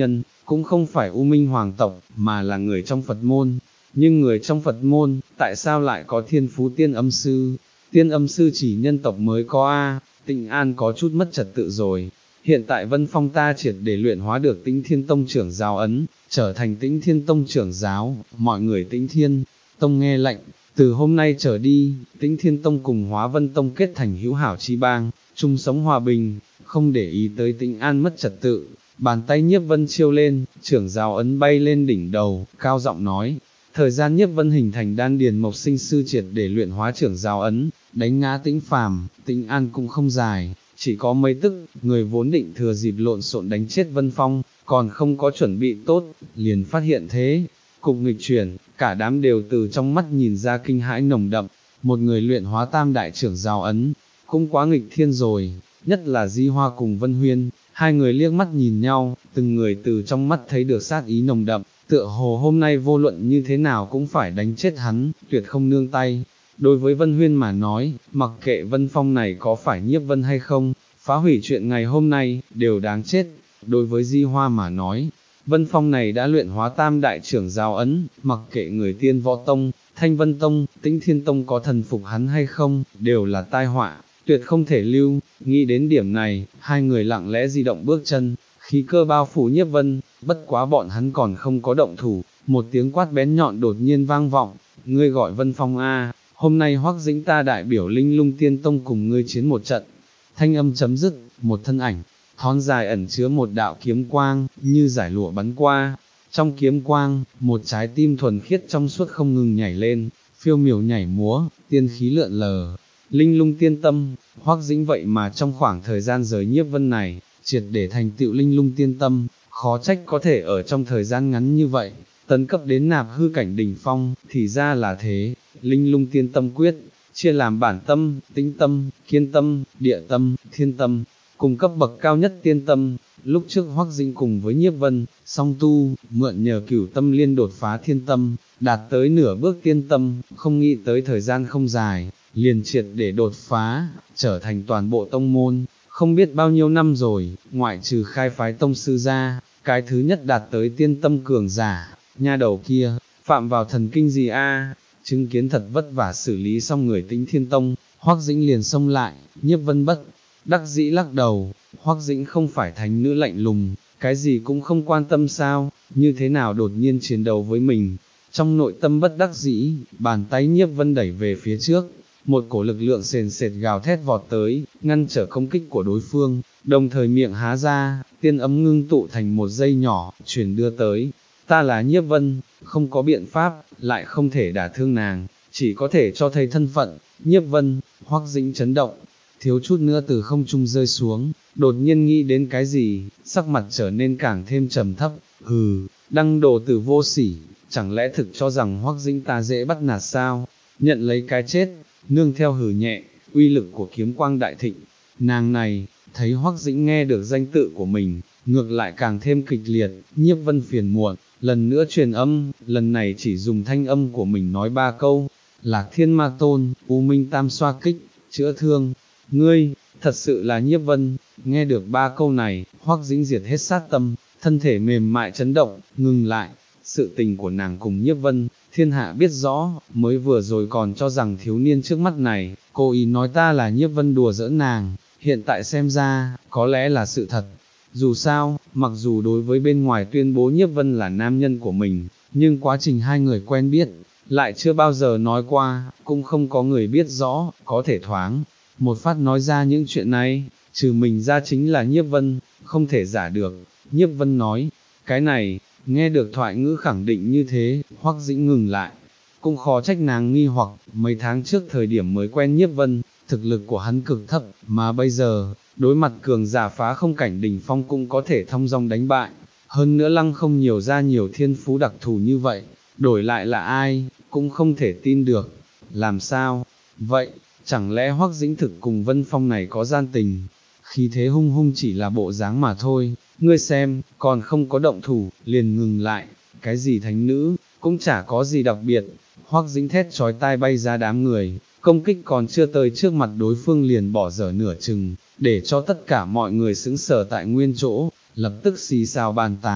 cũng không phải U Minh Hoàng tộc, mà là người trong Phật môn. Nhưng người trong Phật môn, tại sao lại có thiên phú tiên âm sư? Tiên âm sư chỉ nhân tộc mới có a. Tịnh An có chút mất trật tự rồi. Hiện tại Vân Phong ta triệt để luyện hóa được Tĩnh Thiên Tông trưởng giáo ấn, trở thành Tĩnh Thiên Tông trưởng giáo, mọi người Tĩnh Thiên Tông nghe lệnh, từ hôm nay trở đi, Tĩnh Thiên Tông cùng Hóa Vân Tông kết thành hữu hảo chi bang, chung sống hòa bình, không để ý tới Tịnh An mất trật tự. Bàn tay Nhiếp Vân chiêu lên, trưởng giáo ấn bay lên đỉnh đầu, cao giọng nói, thời gian Nhiếp Vân hình thành đan điền mộc sinh sư triệt để luyện hóa trưởng giáo ấn, đánh ngã Tĩnh Phàm, Tịnh An cũng không dài, chỉ có mấy tức, người vốn định thừa dịp lộn xộn đánh chết Vân Phong, còn không có chuẩn bị tốt, liền phát hiện thế. Cục nghịch chuyển, cả đám đều từ trong mắt nhìn ra kinh hãi nồng đậm, một người luyện hóa tam đại trưởng giáo ấn, cũng quá nghịch thiên rồi, nhất là Di Hoa cùng Vân Huyên, hai người liếc mắt nhìn nhau, từng người từ trong mắt thấy được sát ý nồng đậm, tựa hồ hôm nay vô luận như thế nào cũng phải đánh chết hắn, tuyệt không nương tay. Đối với Vân Huyên mà nói, mặc kệ Vân Phong này có phải Nhiếp Vân hay không, phá hủy chuyện ngày hôm nay, đều đáng chết. Đối với Di Hoa mà nói, Vân Phong này đã luyện hóa tam đại trưởng giáo ấn, mặc kệ người Tiên Võ Tông, Thanh Vân Tông, Tĩnh Thiên Tông có thần phục hắn hay không, đều là tai họa, tuyệt không thể lưu. Nghĩ đến điểm này, hai người lặng lẽ di động bước chân, khí cơ bao phủ Nhiếp Vân, bất quá bọn hắn còn không có động thủ, một tiếng quát bén nhọn đột nhiên vang vọng, ngươi gọi Vân Phong a, hôm nay Hoắc Dĩnh ta đại biểu Linh Lung Tiên Tông cùng ngươi chiến một trận. Thanh âm chấm dứt, một thân ảnh, thon dài ẩn chứa một đạo kiếm quang, như giải lụa bắn qua. Trong kiếm quang, một trái tim thuần khiết trong suốt không ngừng nhảy lên, phiêu miểu nhảy múa, tiên khí lượn lờ. Linh Lung Tiên Tâm, Hoắc Dĩnh vậy mà trong khoảng thời gian rời Nhiếp Vân này, triệt để thành tựu Linh Lung Tiên Tâm, khó trách có thể ở trong thời gian ngắn như vậy, tấn cấp đến nạp hư cảnh đỉnh phong, thì ra là thế. Linh Lung Tiên Tâm quyết, chia làm bản tâm, tĩnh tâm, kiên tâm, địa tâm, thiên tâm, cùng cấp bậc cao nhất tiên tâm. Lúc trước Hoắc Dĩnh cùng với Nhiếp Vân, song tu, mượn nhờ cửu tâm liên đột phá thiên tâm, đạt tới nửa bước tiên tâm, không nghĩ tới thời gian không dài, liền triệt để đột phá, trở thành toàn bộ tông môn, không biết bao nhiêu năm rồi, ngoại trừ khai phái tông sư ra, cái thứ nhất đạt tới tiên tâm cường giả. Nha đầu kia, phạm vào thần kinh gì a? Chứng kiến thật vất vả xử lý xong người Tĩnh Thiên Tông, Hoắc Dĩnh liền xông lại. Nhiếp Vân bất đắc dĩ lắc đầu, Hoắc Dĩnh không phải thánh nữ lạnh lùng, cái gì cũng không quan tâm sao, như thế nào đột nhiên chiến đấu với mình. Trong nội tâm bất đắc dĩ, bàn tay Nhiếp Vân đẩy về phía trước, một cổ lực lượng sền sệt gào thét vọt tới, ngăn trở công kích của đối phương, đồng thời miệng há ra, tiên ấm ngưng tụ thành một dây nhỏ, truyền đưa tới. Ta là Nhiếp Vân, không có biện pháp, lại không thể đả thương nàng, chỉ có thể cho thấy thân phận. Nhiếp Vân, Hoắc Dĩnh chấn động, thiếu chút nữa từ không trung rơi xuống, đột nhiên nghĩ đến cái gì, sắc mặt trở nên càng thêm trầm thấp. Hừ, đăng đồ tử vô sỉ, chẳng lẽ thực cho rằng Hoắc Dĩnh ta dễ bắt nạt sao? Nhận lấy cái chết. Nương theo hừ nhẹ, uy lực của kiếm quang đại thịnh. Nàng này, thấy Hoắc Dĩnh nghe được danh tự của mình, ngược lại càng thêm kịch liệt. Nhiếp Vân phiền muộn, lần nữa truyền âm, lần này chỉ dùng thanh âm của mình nói ba câu. Lạc Thiên Ma Tôn, U Minh Tam xoa kích, chữa thương. Ngươi, thật sự là Nhiếp Vân. Nghe được ba câu này, Hoắc Dĩnh diệt hết sát tâm, thân thể mềm mại chấn động, ngừng lại. Sự tình của nàng cùng Nhiếp Vân, thiên hạ biết rõ, mới vừa rồi còn cho rằng thiếu niên trước mắt này, cô ý nói ta là Nhiếp Vân đùa giỡn nàng, hiện tại xem ra, có lẽ là sự thật. Dù sao, mặc dù đối với bên ngoài tuyên bố Nhiếp Vân là nam nhân của mình, nhưng quá trình hai người quen biết, lại chưa bao giờ nói qua, cũng không có người biết rõ, có thể thoáng. Một phát nói ra những chuyện này, trừ mình ra chính là Nhiếp Vân, không thể giả được. Nhiếp Vân nói, cái này, nghe được thoại ngữ khẳng định như thế, Hoắc Dĩnh ngừng lại. Cũng khó trách nàng nghi hoặc, mấy tháng trước thời điểm mới quen Nhiếp Vân, thực lực của hắn cực thấp, mà bây giờ, đối mặt cường giả phá không cảnh đỉnh phong cũng có thể thong dong đánh bại. Hơn nữa lăng không nhiều ra nhiều thiên phú đặc thù như vậy, đổi lại là ai, cũng không thể tin được. Làm sao? Vậy, chẳng lẽ Hoắc Dĩnh thực cùng Vân Phong này có gian tình? Khí thế hung hung chỉ là bộ dáng mà thôi, ngươi xem, còn không có động thủ, liền ngừng lại. Cái gì thánh nữ, cũng chả có gì đặc biệt. Hoắc Dĩnh thét chói tai bay ra đám người, công kích còn chưa tới trước mặt đối phương liền bỏ dở nửa chừng, để cho tất cả mọi người sững sờ tại nguyên chỗ, lập tức xì xào bàn tán.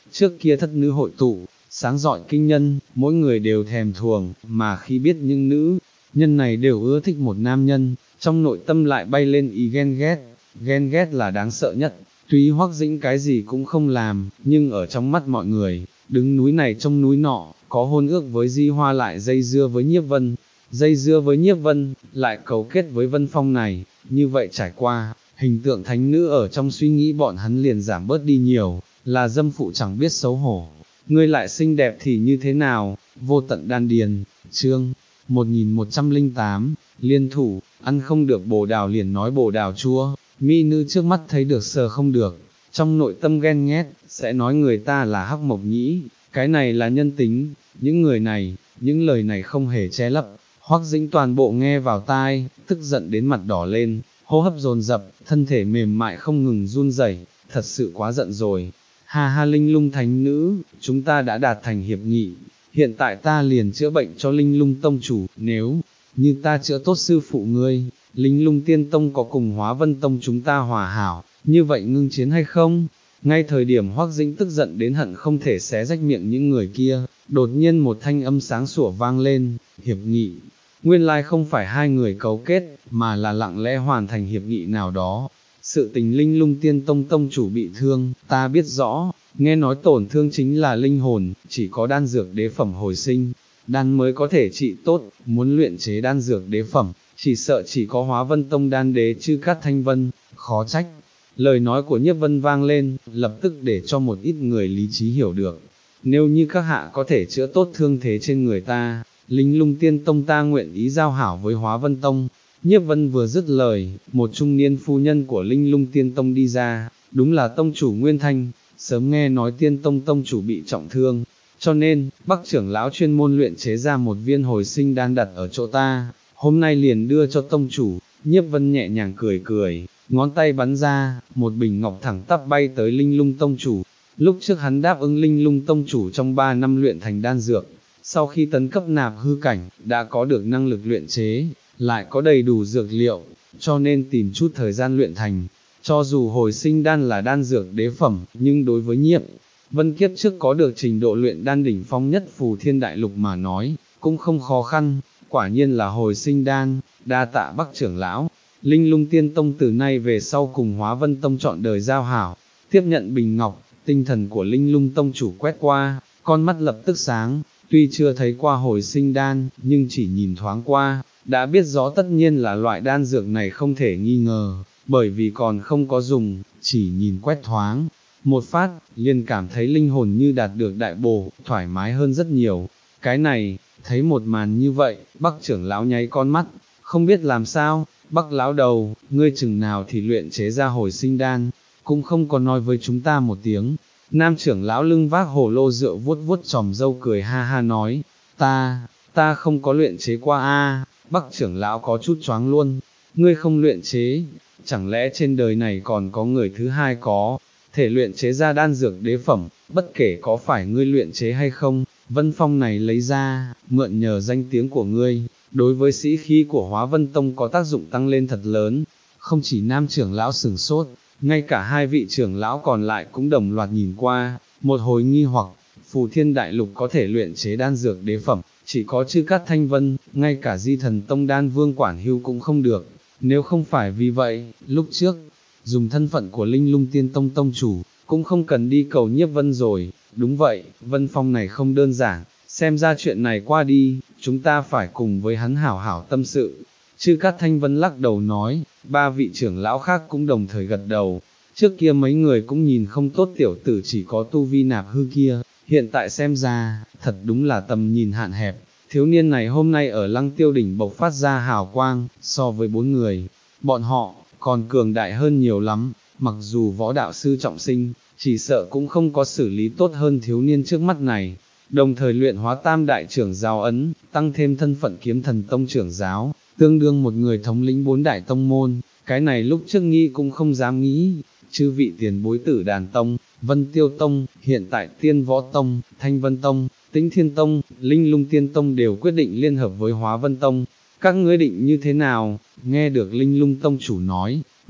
trước kia thất nữ hội tụ, sáng rọi kinh nhân, mỗi người đều thèm thuồng, mà khi biết những nữ nhân này đều ưa thích một nam nhân, trong nội tâm lại bay lên ý ghen ghét, ghen ghét là đáng sợ nhất, tuy Hoắc Dĩnh cái gì cũng không làm, nhưng ở trong mắt mọi người, đứng núi này trông núi nọ, có hôn ước với Di Hoa lại dây dưa với Nhiếp Vân, dây dưa với Nhiếp Vân, lại cấu kết với Vân Phong này, như vậy trải qua, hình tượng thánh nữ ở trong suy nghĩ bọn hắn liền giảm bớt đi nhiều, là dâm phụ chẳng biết xấu hổ. Ngươi lại xinh đẹp thì như thế nào, vô tận đan điền, chương một nghìn một trăm lẻ tám, liên thủ, ăn không được bồ đào liền nói bồ đào chua, mỹ nữ trước mắt thấy được sờ không được, trong nội tâm ghen ghét, sẽ nói người ta là hắc mộc nhĩ, cái này là nhân tính, những người này, những lời này không hề che lấp, Hoắc Dĩnh toàn bộ nghe vào tai, tức giận đến mặt đỏ lên, hô hấp dồn dập, thân thể mềm mại không ngừng run rẩy, thật sự quá giận rồi. Ha ha Linh Lung thánh nữ, chúng ta đã đạt thành hiệp nghị, hiện tại ta liền chữa bệnh cho Linh Lung tông chủ, nếu như ta chữa tốt sư phụ ngươi, Linh Lung tiên tông có cùng Hóa Vân tông chúng ta hòa hảo, như vậy ngưng chiến hay không? Ngay thời điểm Hoắc Dĩnh tức giận đến hận không thể xé rách miệng những người kia, đột nhiên một thanh âm sáng sủa vang lên, hiệp nghị. Nguyên lai không phải hai người cấu kết, mà là lặng lẽ hoàn thành hiệp nghị nào đó. Sự tình Linh Lung tiên tông tông chủ bị thương, ta biết rõ, nghe nói tổn thương chính là linh hồn, chỉ có đan dược đế phẩm hồi sinh, đan mới có thể trị tốt, muốn luyện chế đan dược đế phẩm, chỉ sợ chỉ có Hóa Vân tông đan đế Chư Cát Thanh Vân, khó trách. Lời nói của Nhiếp Vân vang lên, lập tức để cho một ít người lý trí hiểu được, nếu như các hạ có thể chữa tốt thương thế trên người ta, Linh Lung tiên tông ta nguyện ý giao hảo với Hóa Vân tông. Nhiếp Vân vừa dứt lời, một trung niên phu nhân của Linh Lung tiên tông đi ra, đúng là tông chủ Nguyên Thanh, sớm nghe nói tiên tông tông chủ bị trọng thương, cho nên, Bắc trưởng lão chuyên môn luyện chế ra một viên hồi sinh đan đặt ở chỗ ta, hôm nay liền đưa cho tông chủ. Nhiếp Vân nhẹ nhàng cười cười, ngón tay bắn ra, một bình ngọc thẳng tắp bay tới Linh Lung tông chủ. Lúc trước hắn đáp ứng Linh Lung tông chủ trong ba năm luyện thành đan dược, sau khi tấn cấp nạp hư cảnh, đã có được năng lực luyện chế, lại có đầy đủ dược liệu, cho nên tìm chút thời gian luyện thành. Cho dù hồi sinh đan là đan dược đế phẩm, nhưng đối với Nhiếp Vân kiếp trước có được trình độ luyện đan đỉnh phong nhất Phù Thiên Đại Lục mà nói, cũng không khó khăn, quả nhiên là hồi sinh đan, đa tạ Bắc trưởng lão. Linh Lung tiên tông từ nay về sau cùng Hóa Vân tông chọn đời giao hảo, tiếp nhận bình ngọc, tinh thần của Linh Lung tông chủ quét qua, con mắt lập tức sáng, tuy chưa thấy qua hồi sinh đan, nhưng chỉ nhìn thoáng qua, đã biết rõ tất nhiên là loại đan dược này không thể nghi ngờ, bởi vì còn không có dùng, chỉ nhìn quét thoáng, một phát, liền cảm thấy linh hồn như đạt được đại bổ, thoải mái hơn rất nhiều. Cái này, thấy một màn như vậy, Bắc trưởng lão nháy con mắt, không biết làm sao. Bắc lão đầu, ngươi chừng nào thì luyện chế ra hồi sinh đan, cũng không có nói với chúng ta một tiếng. Nam trưởng lão lưng vác hồ lô rượu vuốt vuốt tròm râu cười ha ha nói, ta, ta không có luyện chế qua a. Bắc trưởng lão có chút choáng luôn, ngươi không luyện chế, chẳng lẽ trên đời này còn có người thứ hai có thể luyện chế ra đan dược đế phẩm, bất kể có phải ngươi luyện chế hay không, Vân Phong này lấy ra, mượn nhờ danh tiếng của ngươi, đối với sĩ khí của Hóa Vân tông có tác dụng tăng lên thật lớn. Không chỉ nam trưởng lão sửng sốt, ngay cả hai vị trưởng lão còn lại cũng đồng loạt nhìn qua, một hồi nghi hoặc, Phù Thiên Đại Lục có thể luyện chế đan dược đế phẩm, chỉ có Chư Cát Thanh Vân, ngay cả Di Thần Tông đan vương quản hưu cũng không được. Nếu không phải vì vậy, lúc trước, dùng thân phận của Linh Lung tiên tông tông chủ, cũng không cần đi cầu Nhiếp Vân rồi. Đúng vậy, Vân Phong này không đơn giản, xem ra chuyện này qua đi, chúng ta phải cùng với hắn hảo hảo tâm sự. Chư Cát Thanh Vân lắc đầu nói, ba vị trưởng lão khác cũng đồng thời gật đầu. Trước kia mấy người cũng nhìn không tốt tiểu tử chỉ có tu vi nạp hư kia, hiện tại xem ra, thật đúng là tầm nhìn hạn hẹp. Thiếu niên này hôm nay ở Lăng Tiêu đỉnh bộc phát ra hào quang, so với bốn người, bọn họ, còn cường đại hơn nhiều lắm, mặc dù võ đạo sư trọng sinh, chỉ sợ cũng không có xử lý tốt hơn thiếu niên trước mắt này. Đồng thời luyện hóa tam đại trưởng giáo ấn, tăng thêm thân phận kiếm thần tông trưởng giáo, tương đương một người thống lĩnh bốn đại tông môn, cái này lúc trước nghĩ cũng không dám nghĩ. Chư vị tiền bối Tử Đàn tông, Vân Tiêu tông, hiện tại Tiên Võ tông, Thanh Vân tông, Tĩnh Thiên tông, Linh Lung tiên tông đều quyết định liên hợp với Hóa Vân tông, các ngươi định như thế nào? Nghe được Linh Lung tông chủ nói,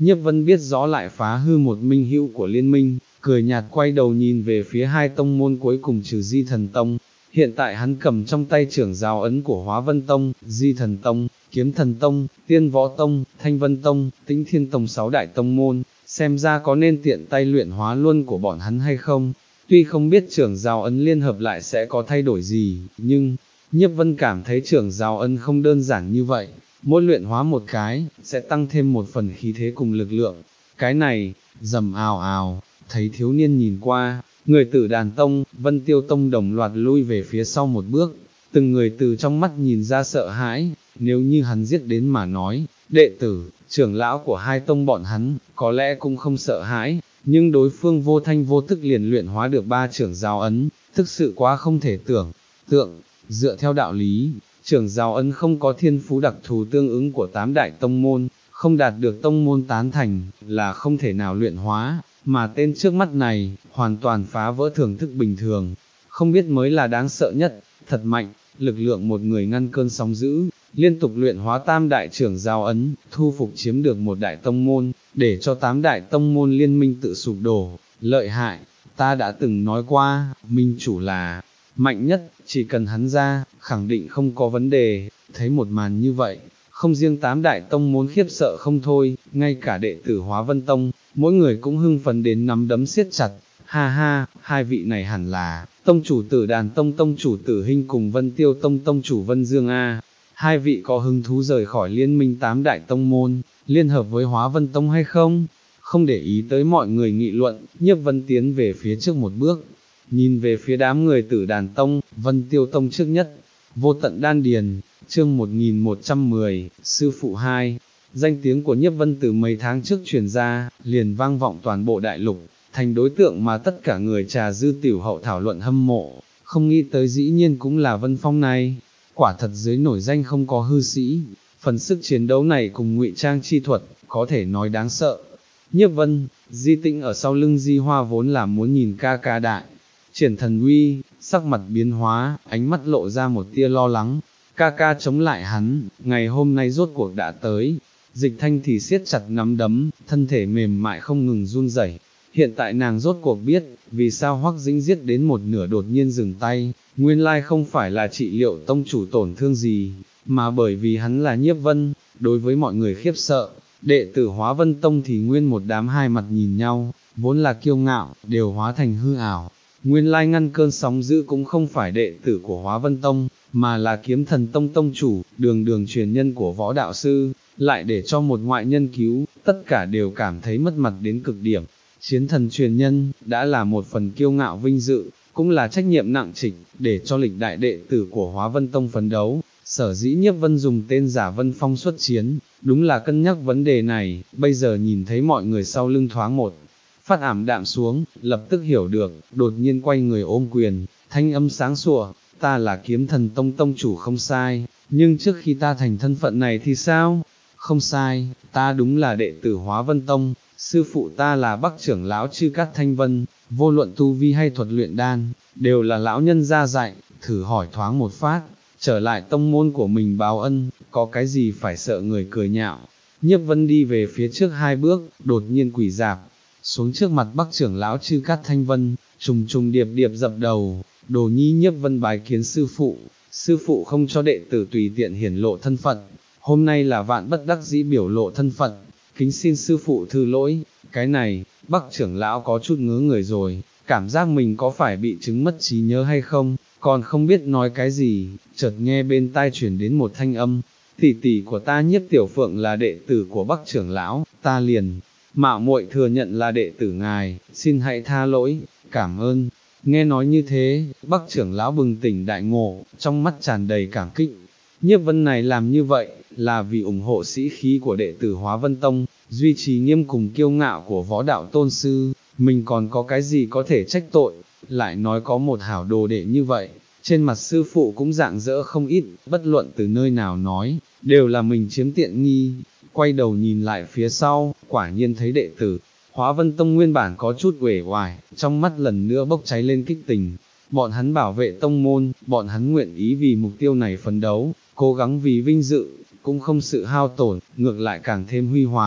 Nhiếp Vân biết rõ lại phá hư một minh hữu của liên minh, cười nhạt quay đầu nhìn về phía hai tông môn cuối cùng trừ Di Thần Tông. Hiện tại hắn cầm trong tay trưởng giáo ấn của Hóa Vân Tông, Di Thần Tông, Kiếm Thần Tông, Tiên Võ Tông, Thanh Vân Tông, Tĩnh Thiên Tông sáu đại tông môn, xem ra có nên tiện tay luyện hóa luôn của bọn hắn hay không. Tuy không biết trưởng giáo ấn liên hợp lại sẽ có thay đổi gì, nhưng Nhiếp Vân cảm thấy trưởng giáo ấn không đơn giản như vậy, mỗi luyện hóa một cái, sẽ tăng thêm một phần khí thế cùng lực lượng. Cái này, rầm ào ào, thấy thiếu niên nhìn qua, người Tử Đàn Tông, Vân Tiêu Tông đồng loạt lui về phía sau một bước, từng người từ trong mắt nhìn ra sợ hãi, nếu như hắn giết đến mà nói, đệ tử, trưởng lão của hai tông bọn hắn, có lẽ cũng không sợ hãi, nhưng đối phương vô thanh vô thức liền luyện hóa được ba trưởng giáo ấn, thực sự quá không thể tưởng, tượng, dựa theo đạo lý, trưởng giáo ấn không có thiên phú đặc thù tương ứng của tám đại tông môn, không đạt được tông môn tán thành, là không thể nào luyện hóa, mà tên trước mắt này, hoàn toàn phá vỡ thưởng thức bình thường, không biết mới là đáng sợ nhất, thật mạnh, lực lượng một người ngăn cơn sóng dữ, liên tục luyện hóa tam đại trưởng giáo ấn, thu phục chiếm được một đại tông môn, để cho tám đại tông môn liên minh tự sụp đổ, lợi hại, ta đã từng nói qua, minh chủ là mạnh nhất, chỉ cần hắn ra, khẳng định không có vấn đề, thấy một màn như vậy, không riêng tám đại tông môn khiếp sợ không thôi, ngay cả đệ tử Hóa Vân Tông, mỗi người cũng hưng phấn đến nắm đấm siết chặt, ha ha, hai vị này hẳn là, tông chủ Tử Đàn Tông tông chủ Tử Hinh cùng Vân Tiêu Tông tông chủ Vân Dương A, hai vị có hứng thú rời khỏi liên minh tám đại tông môn, liên hợp với Hóa Vân Tông hay không? Không để ý tới mọi người nghị luận, Nhiếp Vân tiến về phía trước một bước, nhìn về phía đám người Tử Đàn Tông, Vân Tiêu Tông trước nhất, vô tận đan điền, chương một nghìn một trăm mười, sư phụ hai, danh tiếng của Nhiếp Vân từ mấy tháng trước truyền ra, liền vang vọng toàn bộ đại lục, thành đối tượng mà tất cả người trà dư tiểu hậu thảo luận hâm mộ, không nghĩ tới dĩ nhiên cũng là Vân Phong này, quả thật dưới nổi danh không có hư sĩ, phần sức chiến đấu này cùng ngụy trang chi thuật, có thể nói đáng sợ. Nhiếp Vân, Di Tĩnh ở sau lưng Di Hoa vốn là muốn nhìn ca ca đại, triển thần uy, sắc mặt biến hóa, ánh mắt lộ ra một tia lo lắng, ca ca chống lại hắn, ngày hôm nay rốt cuộc đã tới, Dịch Thanh thì siết chặt nắm đấm, thân thể mềm mại không ngừng run rẩy. Hiện tại nàng rốt cuộc biết, vì sao Hoắc Dĩnh giết đến một nửa đột nhiên dừng tay, nguyên lai không phải là trị liệu tông chủ tổn thương gì, mà bởi vì hắn là Nhiếp Vân, đối với mọi người khiếp sợ, đệ tử Hóa Vân Tông thì nguyên một đám hai mặt nhìn nhau, vốn là kiêu ngạo, đều hóa thành hư ảo. Nguyên lai ngăn cơn sóng dữ cũng không phải đệ tử của Hóa Vân Tông, mà là Kiếm Thần Tông tông chủ, đường đường truyền nhân của võ đạo sư, lại để cho một ngoại nhân cứu, tất cả đều cảm thấy mất mặt đến cực điểm. Chiến thần truyền nhân, đã là một phần kiêu ngạo vinh dự, cũng là trách nhiệm nặng trịch, để cho lịch đại đệ tử của Hóa Vân Tông phấn đấu. Sở dĩ Nhiếp Vân dùng tên giả Vân Phong xuất chiến, đúng là cân nhắc vấn đề này, bây giờ nhìn thấy mọi người sau lưng thoáng một phát ảm đạm xuống, lập tức hiểu được, đột nhiên quay người ôm quyền, thanh âm sáng sủa, ta là Kiếm Thần Tông tông chủ không sai, nhưng trước khi ta thành thân phận này thì sao? Không sai, ta đúng là đệ tử Hóa Vân Tông, sư phụ ta là Bắc trưởng lão Chư Cát Thanh Vân, vô luận tu vi hay thuật luyện đan, đều là lão nhân gia dạy, thử hỏi thoáng một phát, trở lại tông môn của mình báo ân, có cái gì phải sợ người cười nhạo. Nhiếp Vân đi về phía trước hai bước, đột nhiên quỳ dạp xuống trước mặt Bắc trưởng lão Chư Cát Thanh Vân, trùng trùng điệp điệp dập đầu, đồ nhi Nhiếp Vân bái kiến sư phụ, sư phụ không cho đệ tử tùy tiện hiển lộ thân phận, hôm nay là vạn bất đắc dĩ biểu lộ thân phận, kính xin sư phụ thư lỗi. Cái này, Bắc trưởng lão có chút ngớ người rồi, cảm giác mình có phải bị chứng mất trí nhớ hay không, còn không biết nói cái gì, chợt nghe bên tai chuyển đến một thanh âm, tỷ tỷ của ta Nhiếp Tiểu Phượng là đệ tử của Bắc trưởng lão, ta liền mạo muội thừa nhận là đệ tử ngài, xin hãy tha lỗi, cảm ơn. Nghe nói như thế, Bắc trưởng lão bừng tỉnh đại ngộ, trong mắt tràn đầy cảm kích. Nhiếp Vân này làm như vậy, là vì ủng hộ sĩ khí của đệ tử Hóa Vân Tông, duy trì nghiêm cùng kiêu ngạo của võ đạo tôn sư, mình còn có cái gì có thể trách tội, lại nói có một hảo đồ đệ như vậy, trên mặt sư phụ cũng rạng rỡ không ít, bất luận từ nơi nào nói, đều là mình chiếm tiện nghi. Quay đầu nhìn lại phía sau, quả nhiên thấy đệ tử Hóa Vân Tông nguyên bản có chút uể oải, trong mắt lần nữa bốc cháy lên kích tình. Bọn hắn bảo vệ tông môn, bọn hắn nguyện ý vì mục tiêu này phấn đấu, cố gắng vì vinh dự, cũng không sự hao tổn, ngược lại càng thêm huy hoàng,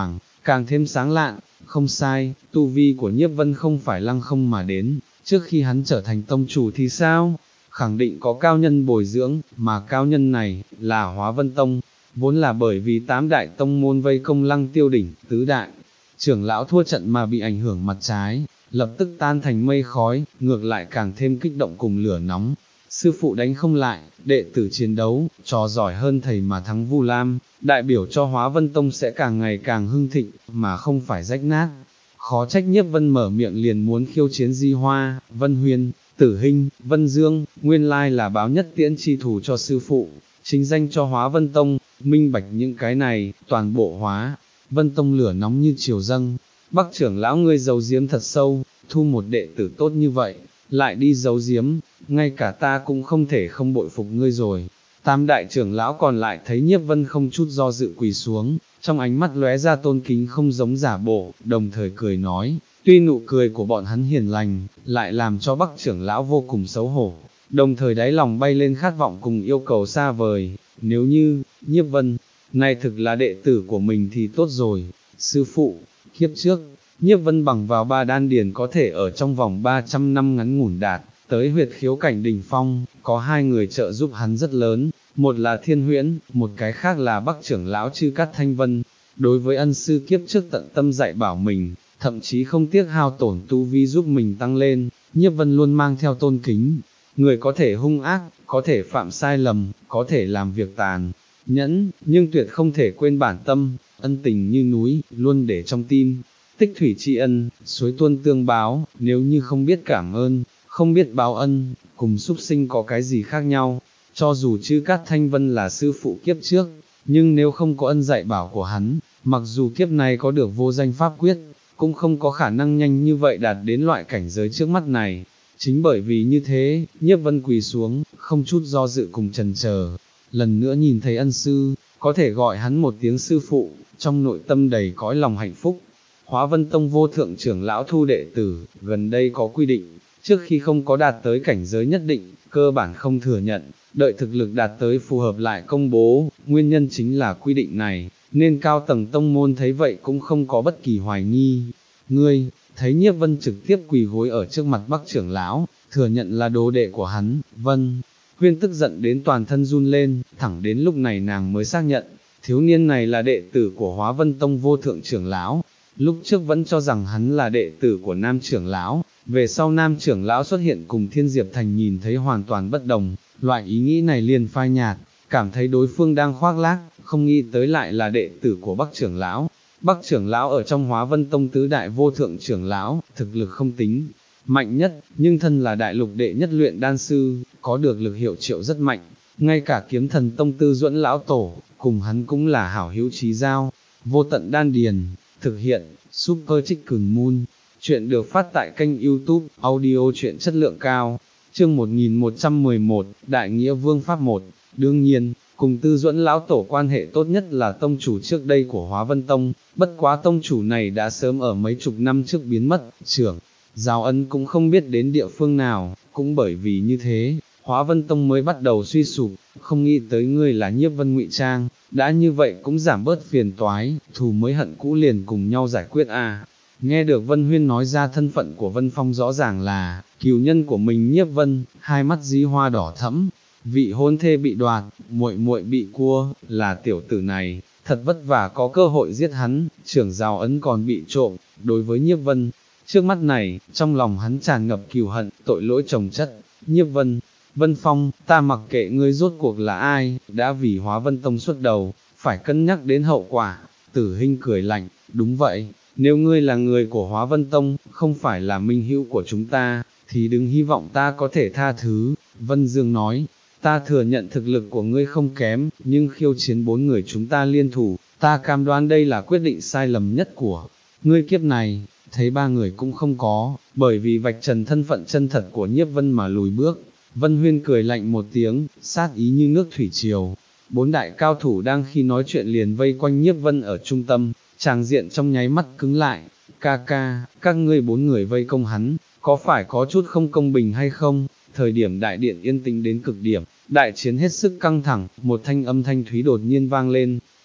càng thêm sáng lạng. Không sai, tu vi của Nhiếp Vân không phải lăng không mà đến, trước khi hắn trở thành tông chủ thì sao? Khẳng định có cao nhân bồi dưỡng, mà cao nhân này, là Hóa Vân Tông, vốn là bởi vì tám đại tông môn vây công Lăng Tiêu đỉnh, tứ đại trưởng lão thua trận mà bị ảnh hưởng mặt trái, lập tức tan thành mây khói, ngược lại càng thêm kích động cùng lửa nóng. Sư phụ đánh không lại, đệ tử chiến đấu, trò giỏi hơn thầy mà thắng Vu Lam, đại biểu cho Hóa Vân Tông sẽ càng ngày càng hưng thịnh, mà không phải rách nát. Khó trách Nhiếp Vân mở miệng liền muốn khiêu chiến Di Hoa, Vân Huyên, Tử Hinh, Vân Dương, nguyên lai là báo nhất tiễn chi thủ cho sư phụ, chính danh cho Hóa Vân Tông, minh bạch những cái này, toàn bộ Hóa Vân Tông lửa nóng như chiều dâng. Bắc trưởng lão ngươi giấu giếm thật sâu, thu một đệ tử tốt như vậy, lại đi giấu giếm, ngay cả ta cũng không thể không bội phục ngươi rồi. Tam đại trưởng lão còn lại thấy Nhiếp Vân không chút do dự quỳ xuống, trong ánh mắt lóe ra tôn kính không giống giả bộ, đồng thời cười nói, tuy nụ cười của bọn hắn hiền lành, lại làm cho Bắc trưởng lão vô cùng xấu hổ, đồng thời đáy lòng bay lên khát vọng cùng yêu cầu xa vời, nếu như, Nhiếp Vân, này thực là đệ tử của mình thì tốt rồi, sư phụ, kiếp trước, Nhiếp Vân bằng vào ba đan điền có thể ở trong vòng ba trăm năm ngắn ngủn đạt tới huyệt khiếu cảnh đỉnh phong, có hai người trợ giúp hắn rất lớn, một là Thiên Huyễn, một cái khác là Bắc trưởng lão Chư Cát Thanh Vân. Đối với ân sư kiếp trước tận tâm dạy bảo mình, thậm chí không tiếc hao tổn tu vi giúp mình tăng lên, Nhiếp Vân luôn mang theo tôn kính. Người có thể hung ác, có thể phạm sai lầm, có thể làm việc tàn nhẫn, nhưng tuyệt không thể quên bản tâm, ân tình như núi, luôn để trong tim. Tích thủy tri ân, suối tuôn tương báo, nếu như không biết cảm ơn, không biết báo ân, cùng súc sinh có cái gì khác nhau. Cho dù Chư Cát Thanh Vân là sư phụ kiếp trước, nhưng nếu không có ân dạy bảo của hắn, mặc dù kiếp này có được vô danh pháp quyết, cũng không có khả năng nhanh như vậy đạt đến loại cảnh giới trước mắt này. Chính bởi vì như thế, Nhiếp Vân quỳ xuống, không chút do dự cùng chần chờ, lần nữa nhìn thấy ân sư, có thể gọi hắn một tiếng sư phụ, trong nội tâm đầy cõi lòng hạnh phúc. Hóa Vân Tông vô thượng trưởng lão thu đệ tử, gần đây có quy định, trước khi không có đạt tới cảnh giới nhất định, cơ bản không thừa nhận, đợi thực lực đạt tới phù hợp lại công bố, nguyên nhân chính là quy định này, nên cao tầng tông môn thấy vậy cũng không có bất kỳ hoài nghi. Ngươi, thấy Nhiếp Vân trực tiếp quỳ gối ở trước mặt Bắc trưởng lão, thừa nhận là đồ đệ của hắn, Vân Huyên tức giận đến toàn thân run lên, thẳng đến lúc này nàng mới xác nhận, thiếu niên này là đệ tử của Hóa Vân Tông vô thượng trưởng lão. Lúc trước vẫn cho rằng hắn là đệ tử của Nam trưởng lão, về sau Nam trưởng lão xuất hiện cùng Thiên Diệp Thành nhìn thấy hoàn toàn bất đồng, loại ý nghĩ này liền phai nhạt, cảm thấy đối phương đang khoác lác, không nghĩ tới lại là đệ tử của Bắc trưởng lão. Bắc trưởng lão ở trong Hóa Vân Tông tứ đại vô thượng trưởng lão, thực lực không tính mạnh nhất, nhưng thân là đại lục đệ nhất luyện đan sư, có được lực hiệu triệu rất mạnh, ngay cả Kiếm Thần Tông Tư Duẫn lão tổ, cùng hắn cũng là hảo hữu chí giao. Vô tận đan điền, thực hiện, Super Chicken Moon, chuyện được phát tại kênh YouTube, audio truyện chất lượng cao, chương một nghìn một trăm mười một, Đại Nghĩa Vương Pháp một, đương nhiên, cùng Tư Duẫn lão tổ quan hệ tốt nhất là tông chủ trước đây của Hóa Vân Tông, bất quá tông chủ này đã sớm ở mấy chục năm trước biến mất, trưởng Giáo Ân cũng không biết đến địa phương nào, cũng bởi vì như thế, Hóa Vân Tông mới bắt đầu suy sụp, không nghĩ tới ngươi là Nhiếp Vân ngụy trang, đã như vậy cũng giảm bớt phiền toái, thù mới hận cũ liền cùng nhau giải quyết à. Nghe được Vân Huyên nói ra thân phận của Vân Phong rõ ràng là cừu nhân của mình Nhiếp Vân, hai mắt Di Hoa đỏ thẫm, vị hôn thê bị đoạt, muội muội bị cua, là tiểu tử này, thật vất vả có cơ hội giết hắn, trưởng Giáo Ấn còn bị trộm. Đối với Nhiếp Vân, trước mắt này, trong lòng hắn tràn ngập cừu hận, tội lỗi chồng chất. Nhiếp Vân, Vân Phong, ta mặc kệ ngươi rốt cuộc là ai, đã vì Hóa Vân Tông xuất đầu, phải cân nhắc đến hậu quả. Tử Hinh cười lạnh, đúng vậy, nếu ngươi là người của Hóa Vân Tông, không phải là minh hữu của chúng ta, thì đừng hy vọng ta có thể tha thứ. Vân Dương nói, ta thừa nhận thực lực của ngươi không kém, nhưng khiêu chiến bốn người chúng ta liên thủ, ta cam đoan đây là quyết định sai lầm nhất của ngươi kiếp này. Thấy ba người cũng không có, bởi vì vạch trần thân phận chân thật của Nhiếp Vân mà lùi bước. Vân Huyên cười lạnh một tiếng, sát ý như nước thủy triều. Bốn đại cao thủ đang khi nói chuyện liền vây quanh Nhiếp Vân ở trung tâm, tràng diện trong nháy mắt cứng lại. Ca ca, các ngươi bốn người vây công hắn, có phải có chút không công bình hay không? Thời điểm đại điện yên tĩnh đến cực điểm, đại chiến hết sức căng thẳng, một thanh âm thanh thúy đột nhiên vang lên.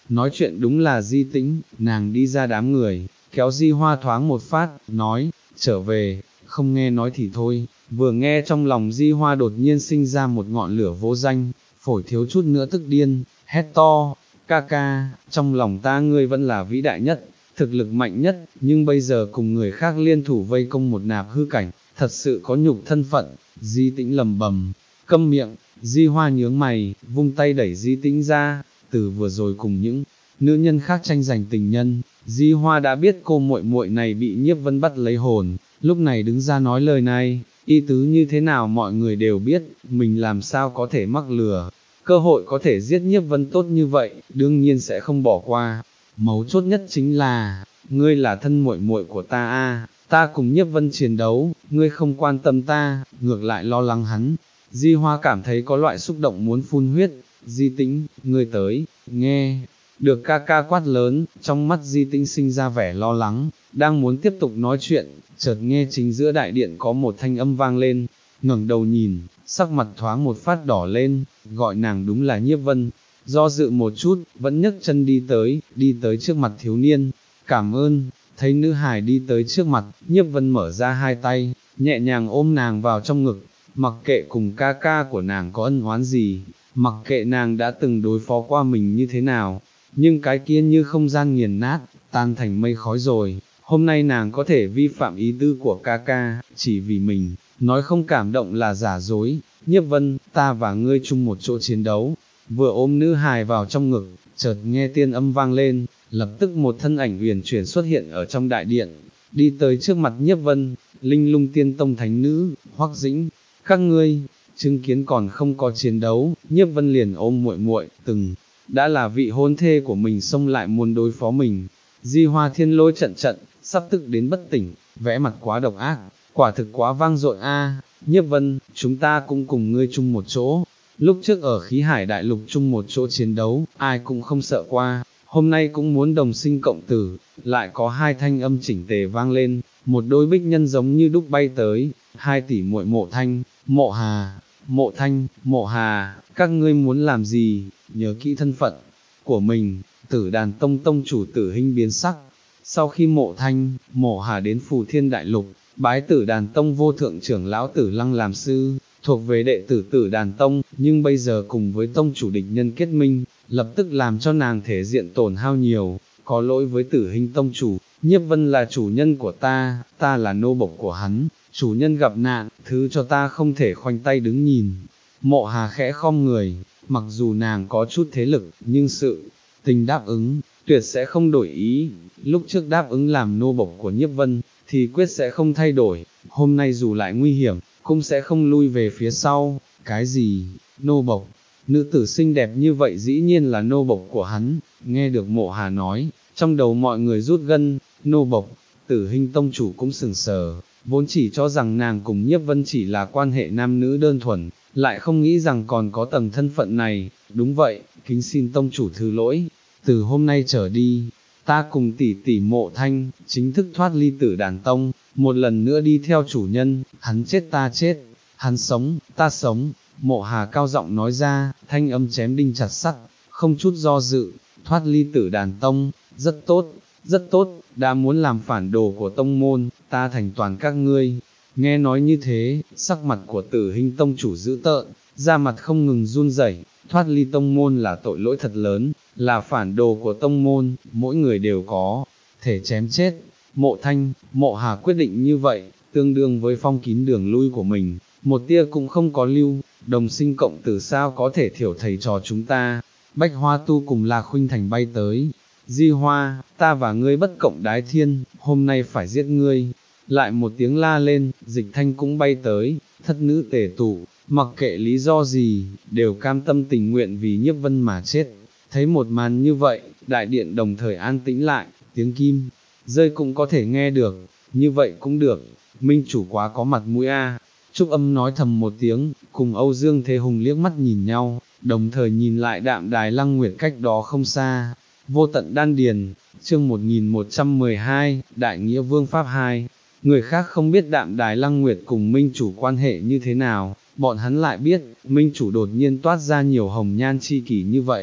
nói chuyện đúng là Di Tĩnh, nàng đi ra đám người, kéo Di Hoa thoáng một phát, nói, trở về, không nghe nói thì thôi, vừa nghe trong lòng Di Hoa đột nhiên sinh ra một ngọn lửa vô danh, phổi thiếu chút nữa tức điên, hét to, ca ca, trong lòng ta ngươi vẫn là vĩ đại nhất, thực lực mạnh nhất, nhưng bây giờ cùng người khác liên thủ vây công một nạp hư cảnh, thật sự có nhục thân phận. Di Tĩnh lầm bầm, câm miệng. Di Hoa nhướng mày, vung tay đẩy Di Tĩnh ra, từ vừa rồi cùng những nữ nhân khác tranh giành tình nhân, Di Hoa đã biết cô muội muội này bị Nhiếp Vân bắt lấy hồn, lúc này đứng ra nói lời này, ý tứ như thế nào mọi người đều biết, mình làm sao có thể mắc lừa, cơ hội có thể giết Nhiếp Vân tốt như vậy, đương nhiên sẽ không bỏ qua. Mấu chốt nhất chính là, ngươi là thân muội muội của ta a, ta cùng Nhiếp Vân chiến đấu, ngươi không quan tâm ta, ngược lại lo lắng hắn. Di Hoa cảm thấy có loại xúc động muốn phun huyết. Di Tĩnh, ngươi tới, nghe, được ca ca quát lớn, trong mắt Di Tĩnh sinh ra vẻ lo lắng, đang muốn tiếp tục nói chuyện, chợt nghe chính giữa đại điện có một thanh âm vang lên, ngẩng đầu nhìn, sắc mặt thoáng một phát đỏ lên, gọi nàng đúng là Nhiếp Vân, do dự một chút, vẫn nhấc chân đi tới, đi tới trước mặt thiếu niên, cảm ơn. Thấy nữ hài đi tới trước mặt, Nhiếp Vân mở ra hai tay, nhẹ nhàng ôm nàng vào trong ngực, mặc kệ cùng ca ca của nàng có ân oán gì, mặc kệ nàng đã từng đối phó qua mình như thế nào, nhưng cái kia như không gian nghiền nát, tan thành mây khói rồi, hôm nay nàng có thể vi phạm ý tư của ca ca, chỉ vì mình, nói không cảm động là giả dối. Nhiếp Vân, ta và ngươi chung một chỗ chiến đấu, vừa ôm nữ hài vào trong ngực, chợt nghe tiên âm vang lên, lập tức một thân ảnh uyển chuyển xuất hiện ở trong đại điện, đi tới trước mặt Nhiếp Vân, Linh Lung Tiên Tông thánh nữ, Hoắc Dĩnh, các ngươi, chứng kiến còn không có chiến đấu, Nhiếp Vân liền ôm muội muội, từng, đã là vị hôn thê của mình xông lại muốn đối phó mình. Di Hoa thiên lôi trận trận, sắp tức đến bất tỉnh, vẽ mặt quá độc ác, quả thực quá vang dội a. Nhiếp Vân, chúng ta cũng cùng ngươi chung một chỗ, lúc trước ở khí hải đại lục chung một chỗ chiến đấu, ai cũng không sợ qua, hôm nay cũng muốn đồng sinh cộng tử, lại có hai thanh âm chỉnh tề vang lên, một đôi bích nhân giống như đúc bay tới, hai tỷ muội Mộ Thanh, Mộ Hà, Mộ Thanh, Mộ Hà, các ngươi muốn làm gì, nhớ kỹ thân phận của mình. Tử Đàn Tông tông chủ Tử Hinh biến sắc, sau khi Mộ Thanh, Mộ Hà đến Phù Thiên Đại Lục, bái Tử Đàn Tông vô thượng trưởng lão Tử Lăng làm sư, thuộc về đệ tử Tử Đàn Tông, nhưng bây giờ cùng với tông chủ địch nhân kết minh, lập tức làm cho nàng thể diện tổn hao nhiều, có lỗi với Tử Hinh tông chủ, Nhiếp Vân là chủ nhân của ta, ta là nô bộc của hắn, chủ nhân gặp nạn, thứ cho ta không thể khoanh tay đứng nhìn. Mộ Hà khẽ khom người, mặc dù nàng có chút thế lực, nhưng sự tình đáp ứng, tuyệt sẽ không đổi ý, lúc trước đáp ứng làm nô bộc của Nhiếp Vân, thì quyết sẽ không thay đổi, hôm nay dù lại nguy hiểm, cũng sẽ không lui về phía sau. Cái gì, nô bộc, nữ tử xinh đẹp như vậy dĩ nhiên là nô bộc của hắn. Nghe được Mộ Hà nói, trong đầu mọi người rút gân, nô bộc, Tử Hinh tông chủ cũng sừng sờ, vốn chỉ cho rằng nàng cùng Nhiếp Vân chỉ là quan hệ nam nữ đơn thuần, lại không nghĩ rằng còn có tầng thân phận này. Đúng vậy, kính xin tông chủ thứ lỗi, từ hôm nay trở đi, ta cùng tỷ tỷ Mộ Thanh, chính thức thoát ly Tử Đàn Tông, một lần nữa đi theo chủ nhân, hắn chết ta chết, hắn sống, ta sống. Mộ Hà cao giọng nói ra, thanh âm chém đinh chặt sắt, không chút do dự, thoát ly Tử Đàn Tông, rất tốt, rất tốt, đã muốn làm phản đồ của tông môn, ta thành toàn các ngươi. Nghe nói như thế, sắc mặt của Tử Hinh tông chủ dữ tợn, da mặt không ngừng run rẩy. Thoát ly tông môn là tội lỗi thật lớn, là phản đồ của tông môn, mỗi người đều có thể chém chết. Mộ Thanh, Mộ Hà quyết định như vậy, tương đương với phong kín đường lui của mình, một tia cũng không có lưu, đồng sinh cộng tử sao có thể thiểu thầy trò chúng ta. Bách Hoa Tu cùng Lạc Khuynh Thành bay tới, Di Hoa, ta và ngươi bất cộng đái thiên, hôm nay phải giết ngươi. Lại một tiếng la lên, Dịch Thanh cũng bay tới, thất nữ tề tụ, mặc kệ lý do gì, đều cam tâm tình nguyện vì Nhiếp Vân mà chết. Thấy một màn như vậy, đại điện đồng thời an tĩnh lại, tiếng kim rơi cũng có thể nghe được, như vậy cũng được, minh chủ quá có mặt mũi a. Trúc Âm nói thầm một tiếng, cùng Âu Dương Thế Hùng liếc mắt nhìn nhau, đồng thời nhìn lại Đạm Đài Lăng Nguyệt cách đó không xa. Vô tận đan điền, chương một nghìn một trăm mười hai, Đại Nghĩa Vương Pháp hai. Người khác không biết Đạm Đài Lăng Nguyệt cùng minh chủ quan hệ như thế nào, bọn hắn lại biết, minh chủ đột nhiên toát ra nhiều hồng nhan chi kỷ như vậy,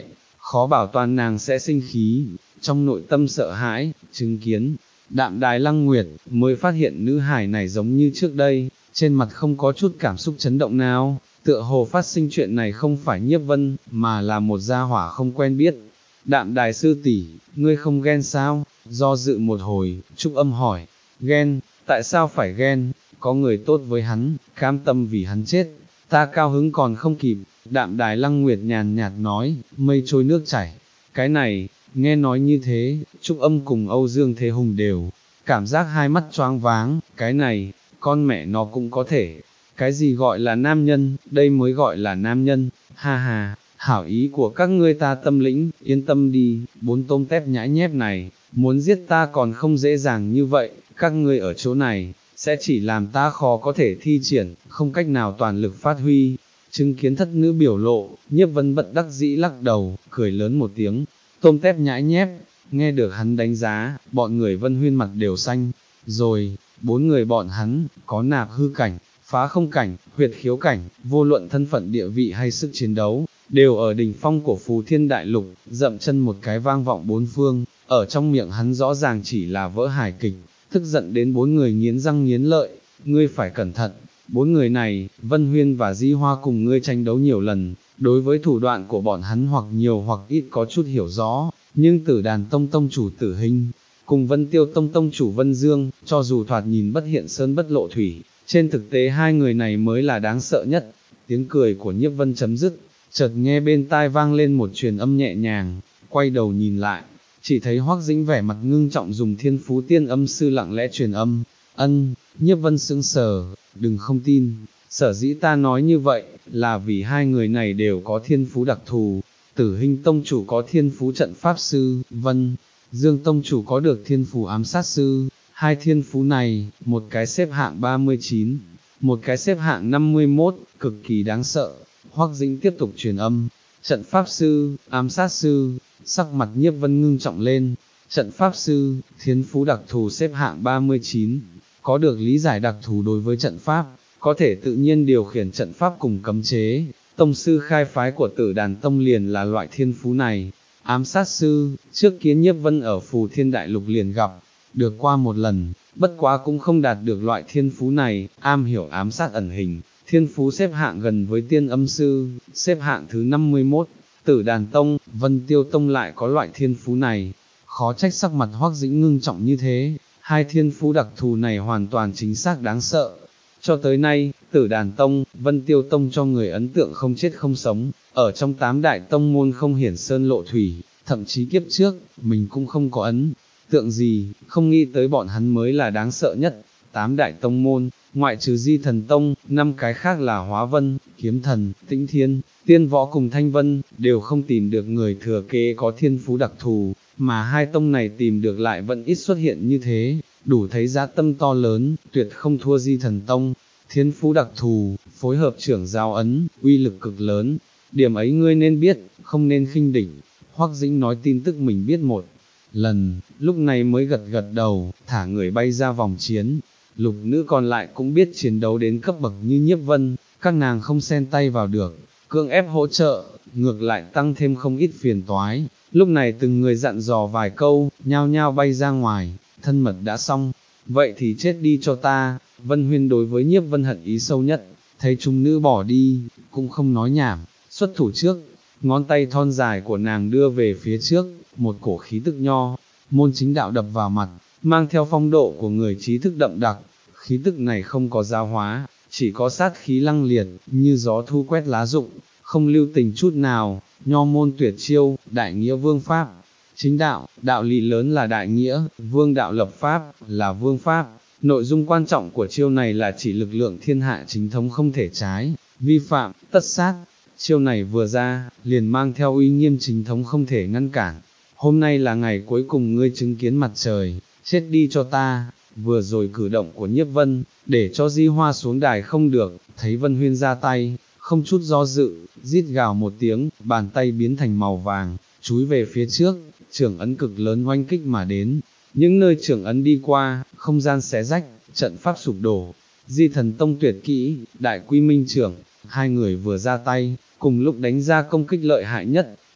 khó bảo toàn nàng sẽ sinh khí, trong nội tâm sợ hãi, chứng kiến, Đạm Đài Lăng Nguyệt, mới phát hiện nữ hài này giống như trước đây, trên mặt không có chút cảm xúc chấn động nào, tựa hồ phát sinh chuyện này không phải Nhiếp Vân, mà là một gia hỏa không quen biết. Đạm Đài sư tỷ, ngươi không ghen sao? Do dự một hồi, Trúc Âm hỏi, ghen, tại sao phải ghen, có người tốt với hắn, cam tâm vì hắn chết, ta cao hứng còn không kịp. Đạm Đài Lăng Nguyệt nhàn nhạt nói, mây trôi nước chảy, cái này, nghe nói như thế, Trúc Âm cùng Âu Dương Thế Hùng đều, cảm giác hai mắt choáng váng, cái này, con mẹ nó cũng có thể, cái gì gọi là nam nhân, đây mới gọi là nam nhân, ha ha, hảo ý của các ngươi ta tâm lĩnh, yên tâm đi, bốn tôm tép nhãi nhép này, muốn giết ta còn không dễ dàng như vậy, các ngươi ở chỗ này, sẽ chỉ làm ta khó có thể thi triển, không cách nào toàn lực phát huy. Chứng kiến thất nữ biểu lộ, Nhiếp Vân bận đắc dĩ lắc đầu, cười lớn một tiếng, tôm tép nhãi nhép, nghe được hắn đánh giá, bọn người Vân Huyên mặt đều xanh, rồi, bốn người bọn hắn, có nạp hư cảnh, phá không cảnh, huyệt khiếu cảnh, vô luận thân phận địa vị hay sức chiến đấu, đều ở đỉnh phong của Phù Thiên Đại Lục, dậm chân một cái vang vọng bốn phương, ở trong miệng hắn rõ ràng chỉ là vỡ hài kịch, tức giận đến bốn người nghiến răng nghiến lợi, ngươi phải cẩn thận. Bốn người này, Vân Huyên và Di Hoa cùng ngươi tranh đấu nhiều lần, đối với thủ đoạn của bọn hắn hoặc nhiều hoặc ít có chút hiểu rõ, nhưng Tử Đàn Tông tông chủ Tử Hình, cùng Vân Tiêu Tông tông chủ Vân Dương, cho dù thoạt nhìn bất hiện sơn bất lộ thủy, trên thực tế hai người này mới là đáng sợ nhất. Tiếng cười của Nhiếp Vân chấm dứt, chợt nghe bên tai vang lên một truyền âm nhẹ nhàng, quay đầu nhìn lại, chỉ thấy Hoắc Dĩnh vẻ mặt ngưng trọng dùng Thiên Phú Tiên Âm Sư lặng lẽ truyền âm, ân. Nhiếp Vân sững sờ, đừng không tin, sở dĩ ta nói như vậy, là vì hai người này đều có thiên phú đặc thù. Tử Hình tông chủ có thiên phú trận pháp sư, Vân Dương tông chủ có được thiên phú ám sát sư, hai thiên phú này, một cái xếp hạng ba mươi chín, một cái xếp hạng năm mươi mốt, cực kỳ đáng sợ. Hoắc Dĩnh tiếp tục truyền âm, trận pháp sư, ám sát sư, sắc mặt Nhiếp Vân ngưng trọng lên, trận pháp sư, thiên phú đặc thù xếp hạng ba mươi chín. Có được lý giải đặc thù đối với trận pháp, có thể tự nhiên điều khiển trận pháp cùng cấm chế, tông sư khai phái của Tử Đàn Tông liền là loại thiên phú này. Ám sát sư, trước kiến Nhiếp Vân ở Phù Thiên Đại Lục liền gặp, được qua một lần, bất quá cũng không đạt được loại thiên phú này, am hiểu ám sát ẩn hình, thiên phú xếp hạng gần với Tiên Âm Sư, xếp hạng thứ năm mươi mốt, Tử Đàn Tông, Vân Tiêu Tông lại có loại thiên phú này, khó trách sắc mặt Hoắc Dĩnh ngưng trọng như thế. Hai thiên phú đặc thù này hoàn toàn chính xác đáng sợ. Cho tới nay, Tử Đàn Tông, Vân Tiêu Tông cho người ấn tượng không chết không sống, ở trong tám đại tông môn không hiển sơn lộ thủy, thậm chí kiếp trước, mình cũng không có ấn tượng gì, không nghĩ tới bọn hắn mới là đáng sợ nhất. Tám đại tông môn, ngoại trừ Di Thần Tông, năm cái khác là Hóa Vân, Kiếm Thần, Tĩnh Thiên, Tiên Võ cùng Thanh Vân, đều không tìm được người thừa kế có thiên phú đặc thù. Mà hai tông này tìm được lại vẫn ít xuất hiện như thế, đủ thấy giá tâm to lớn, tuyệt không thua Di Thần Tông. Thiên phú đặc thù, phối hợp trưởng giao ấn, uy lực cực lớn, điểm ấy ngươi nên biết, không nên khinh đỉnh. Hoắc Dĩnh nói tin tức mình biết một lần, lúc này mới gật gật đầu, thả người bay ra vòng chiến. Lục nữ còn lại cũng biết chiến đấu đến cấp bậc như Nhiếp Vân, các nàng không xen tay vào được, cưỡng ép hỗ trợ, ngược lại tăng thêm không ít phiền toái. Lúc này từng người dặn dò vài câu, nhao nhao bay ra ngoài, thân mật đã xong, vậy thì chết đi cho ta. Vân Huyên đối với Nhiếp Vân hận ý sâu nhất, thấy chúng nữ bỏ đi, cũng không nói nhảm, xuất thủ trước, ngón tay thon dài của nàng đưa về phía trước, một cổ khí tức nho, môn chính đạo đập vào mặt, mang theo phong độ của người trí thức đậm đặc, khí tức này không có giáo hóa, chỉ có sát khí lăng liệt, như gió thu quét lá rụng, không lưu tình chút nào. Nho môn tuyệt chiêu, đại nghĩa vương pháp, chính đạo, đạo lý lớn là đại nghĩa, vương đạo lập pháp, là vương pháp. Nội dung quan trọng của chiêu này là chỉ lực lượng thiên hạ chính thống không thể trái, vi phạm, tất sát. Chiêu này vừa ra, liền mang theo uy nghiêm chính thống không thể ngăn cản. Hôm nay là ngày cuối cùng ngươi chứng kiến mặt trời, chết đi cho ta. Vừa rồi cử động của Nhiếp Vân, để cho Di Hoa xuống đài không được, thấy Vân Huyên ra tay, không chút do dự, rít gào một tiếng, bàn tay biến thành màu vàng, chúi về phía trước, trưởng ấn cực lớn oanh kích mà đến. Những nơi trưởng ấn đi qua, không gian xé rách, trận pháp sụp đổ. Di Thần Tông tuyệt kỹ, đại quy minh trưởng, hai người vừa ra tay, cùng lúc đánh ra công kích lợi hại nhất,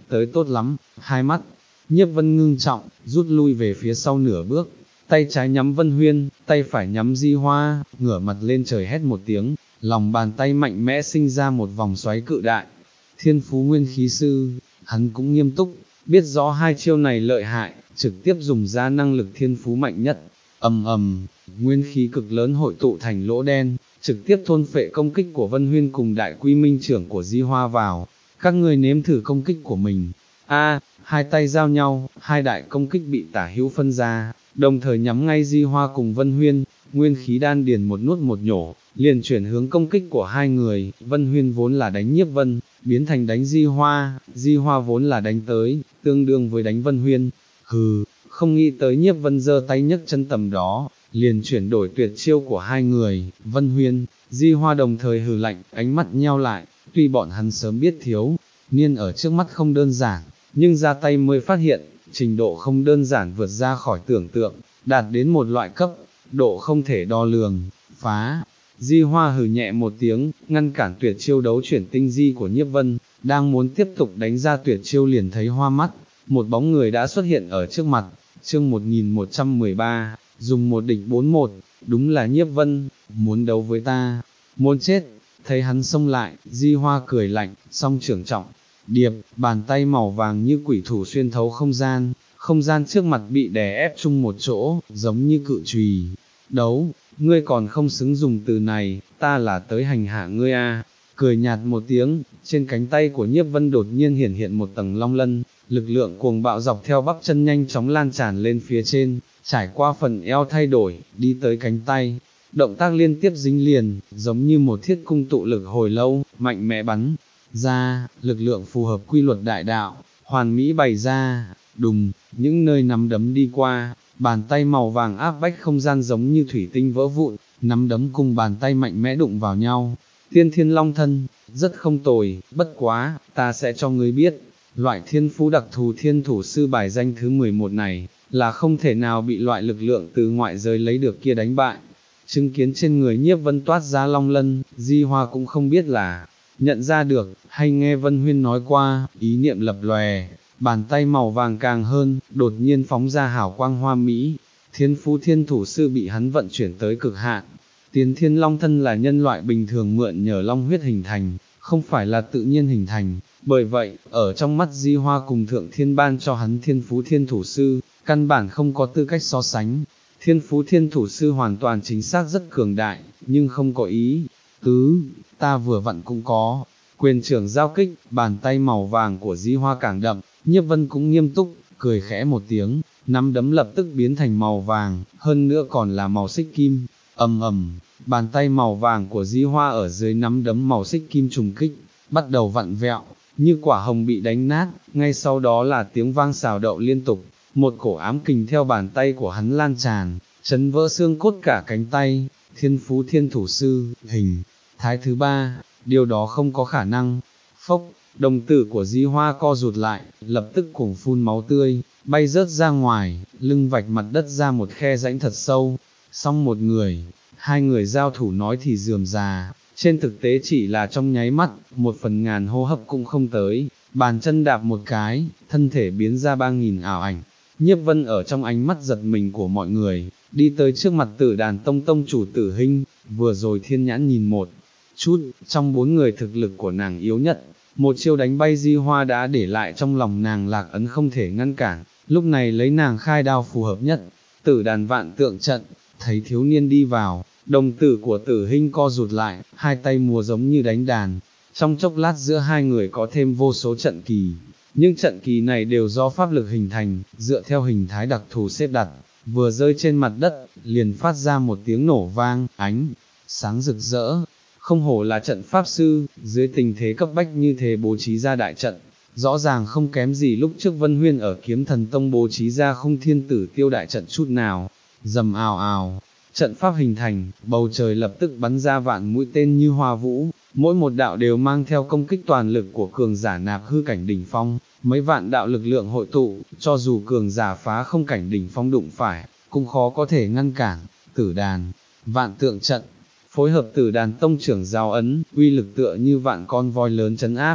tới tốt lắm, hai mắt, Nhiếp Vân ngưng trọng, rút lui về phía sau nửa bước, tay trái nhắm Vân Huyên, tay phải nhắm Di Hoa, ngửa mặt lên trời hét một tiếng, lòng bàn tay mạnh mẽ sinh ra một vòng xoáy cự đại. Thiên phú nguyên khí sư, hắn cũng nghiêm túc, biết rõ hai chiêu này lợi hại, trực tiếp dùng ra năng lực thiên phú mạnh nhất. Ầm ầm, nguyên khí cực lớn hội tụ thành lỗ đen, trực tiếp thôn phệ công kích của Vân Huyên cùng đại quy minh trưởng của Di Hoa vào. Các người nếm thử công kích của mình. A, hai tay giao nhau, hai đại công kích bị tả hữu phân ra, đồng thời nhắm ngay Di Hoa cùng Vân Huyên, nguyên khí đan điền một nuốt một nhổ, liền chuyển hướng công kích của hai người. Vân Huyên vốn là đánh Nhiếp Vân, biến thành đánh Di Hoa, Di Hoa vốn là đánh tới, tương đương với đánh Vân Huyên. Hừ, không nghĩ tới Nhiếp Vân giơ tay nhấc chân tầm đó, liền chuyển đổi tuyệt chiêu của hai người. Vân Huyên, Di Hoa đồng thời hừ lạnh, ánh mắt nheo lại, tuy bọn hắn sớm biết thiếu niên ở trước mắt không đơn giản, nhưng ra tay mới phát hiện, trình độ không đơn giản vượt ra khỏi tưởng tượng, đạt đến một loại cấp độ không thể đo lường. Phá! Di Hoa hừ nhẹ một tiếng, ngăn cản tuyệt chiêu đấu chuyển tinh di của Nhiếp Vân, đang muốn tiếp tục đánh ra tuyệt chiêu liền thấy hoa mắt, một bóng người đã xuất hiện ở trước mặt. Chương một nghìn một trăm mười ba, dùng một địch bốn một, đúng là Nhiếp Vân, muốn đấu với ta, muốn chết. Thấy hắn xông lại, Di Hoa cười lạnh, song trưởng trọng điệp, bàn tay màu vàng như quỷ thủ xuyên thấu không gian, không gian trước mặt bị đè ép chung một chỗ, giống như cự chùy. Đấu, ngươi còn không xứng dùng từ này, ta là tới hành hạ ngươi a. Cười nhạt một tiếng, trên cánh tay của Nhiếp Vân đột nhiên hiển hiện một tầng long lân, lực lượng cuồng bạo dọc theo bắp chân nhanh chóng lan tràn lên phía trên, trải qua phần eo thay đổi, đi tới cánh tay. Động tác liên tiếp dính liền, giống như một thiết cung tụ lực hồi lâu, mạnh mẽ bắn ra, lực lượng phù hợp quy luật đại đạo, hoàn mỹ bày ra. Đùng, những nơi nắm đấm đi qua, bàn tay màu vàng áp bách không gian giống như thủy tinh vỡ vụn, nắm đấm cùng bàn tay mạnh mẽ đụng vào nhau. Tiên Thiên Long Thân, rất không tồi, bất quá, ta sẽ cho ngươi biết, loại thiên phú đặc thù thiên thủ sư bài danh thứ mười một này, là không thể nào bị loại lực lượng từ ngoại giới lấy được kia đánh bại. Chứng kiến trên người Nhiếp Vân toát ra long lân, Di Hoa cũng không biết là nhận ra được, hay nghe Vân Huyên nói qua, ý niệm lập lòe, bàn tay màu vàng càng hơn, đột nhiên phóng ra hào quang hoa mỹ. Thiên phú thiên thủ sư bị hắn vận chuyển tới cực hạn. Tiên Thiên Long Thân là nhân loại bình thường mượn nhờ long huyết hình thành, không phải là tự nhiên hình thành, bởi vậy, ở trong mắt Di Hoa cùng Thượng Thiên ban cho hắn thiên phú thiên thủ sư, căn bản không có tư cách so sánh. Thiên phú thiên thủ sư hoàn toàn chính xác rất cường đại, nhưng không có ý tứ, ta vừa vặn cũng có. Quyền trưởng giao kích, bàn tay màu vàng của Di Hoa càng đậm, Nhiếp Vân cũng nghiêm túc, cười khẽ một tiếng, nắm đấm lập tức biến thành màu vàng, hơn nữa còn là màu xích kim. Ầm ầm, bàn tay màu vàng của Di Hoa ở dưới nắm đấm màu xích kim trùng kích, bắt đầu vặn vẹo, như quả hồng bị đánh nát, ngay sau đó là tiếng vang xào đậu liên tục, một cổ ám kình theo bàn tay của hắn lan tràn, chấn vỡ xương cốt cả cánh tay. Thiên phú thiên thủ sư, hình thái thứ ba, điều đó không có khả năng. Phốc, đồng tử của Di Hoa co rụt lại, lập tức cuồng phun máu tươi, bay rớt ra ngoài, lưng vạch mặt đất ra một khe rãnh thật sâu. Xong một người, hai người giao thủ nói thì rườm rà, trên thực tế chỉ là trong nháy mắt, một phần ngàn hô hấp cũng không tới, bàn chân đạp một cái, thân thể biến ra ba nghìn ảo ảnh. Nhiếp Vân ở trong ánh mắt giật mình của mọi người, đi tới trước mặt Tử Đàn Tông tông chủ Tử Hinh, vừa rồi thiên nhãn nhìn một chút, trong bốn người thực lực của nàng yếu nhất, một chiêu đánh bay Di Hoa đã để lại trong lòng nàng lạc ấn không thể ngăn cản, lúc này lấy nàng khai đao phù hợp nhất. Tử Đàn Vạn Tượng Trận, thấy thiếu niên đi vào, đồng tử của Tử Hinh co rụt lại, hai tay múa giống như đánh đàn, trong chốc lát giữa hai người có thêm vô số trận kỳ. Nhưng trận kỳ này đều do pháp lực hình thành, dựa theo hình thái đặc thù xếp đặt, vừa rơi trên mặt đất, liền phát ra một tiếng nổ vang, ánh sáng rực rỡ. Không hổ là trận pháp sư, dưới tình thế cấp bách như thế bố trí ra đại trận, rõ ràng không kém gì lúc trước Vân Huyên ở Kiếm Thần Tông bố trí ra Không Thiên Tử Tiêu đại trận chút nào. Rầm ào ào, trận pháp hình thành, bầu trời lập tức bắn ra vạn mũi tên như hoa vũ, mỗi một đạo đều mang theo công kích toàn lực của cường giả nạp hư cảnh đỉnh phong, mấy vạn đạo lực lượng hội tụ, cho dù cường giả phá không cảnh đỉnh phong đụng phải, cũng khó có thể ngăn cản. Tử Đàn, Vạn Tượng Trận, phối hợp Tử Đàn Tông trưởng giao ấn, uy lực tựa như vạn con voi lớn trấn áp.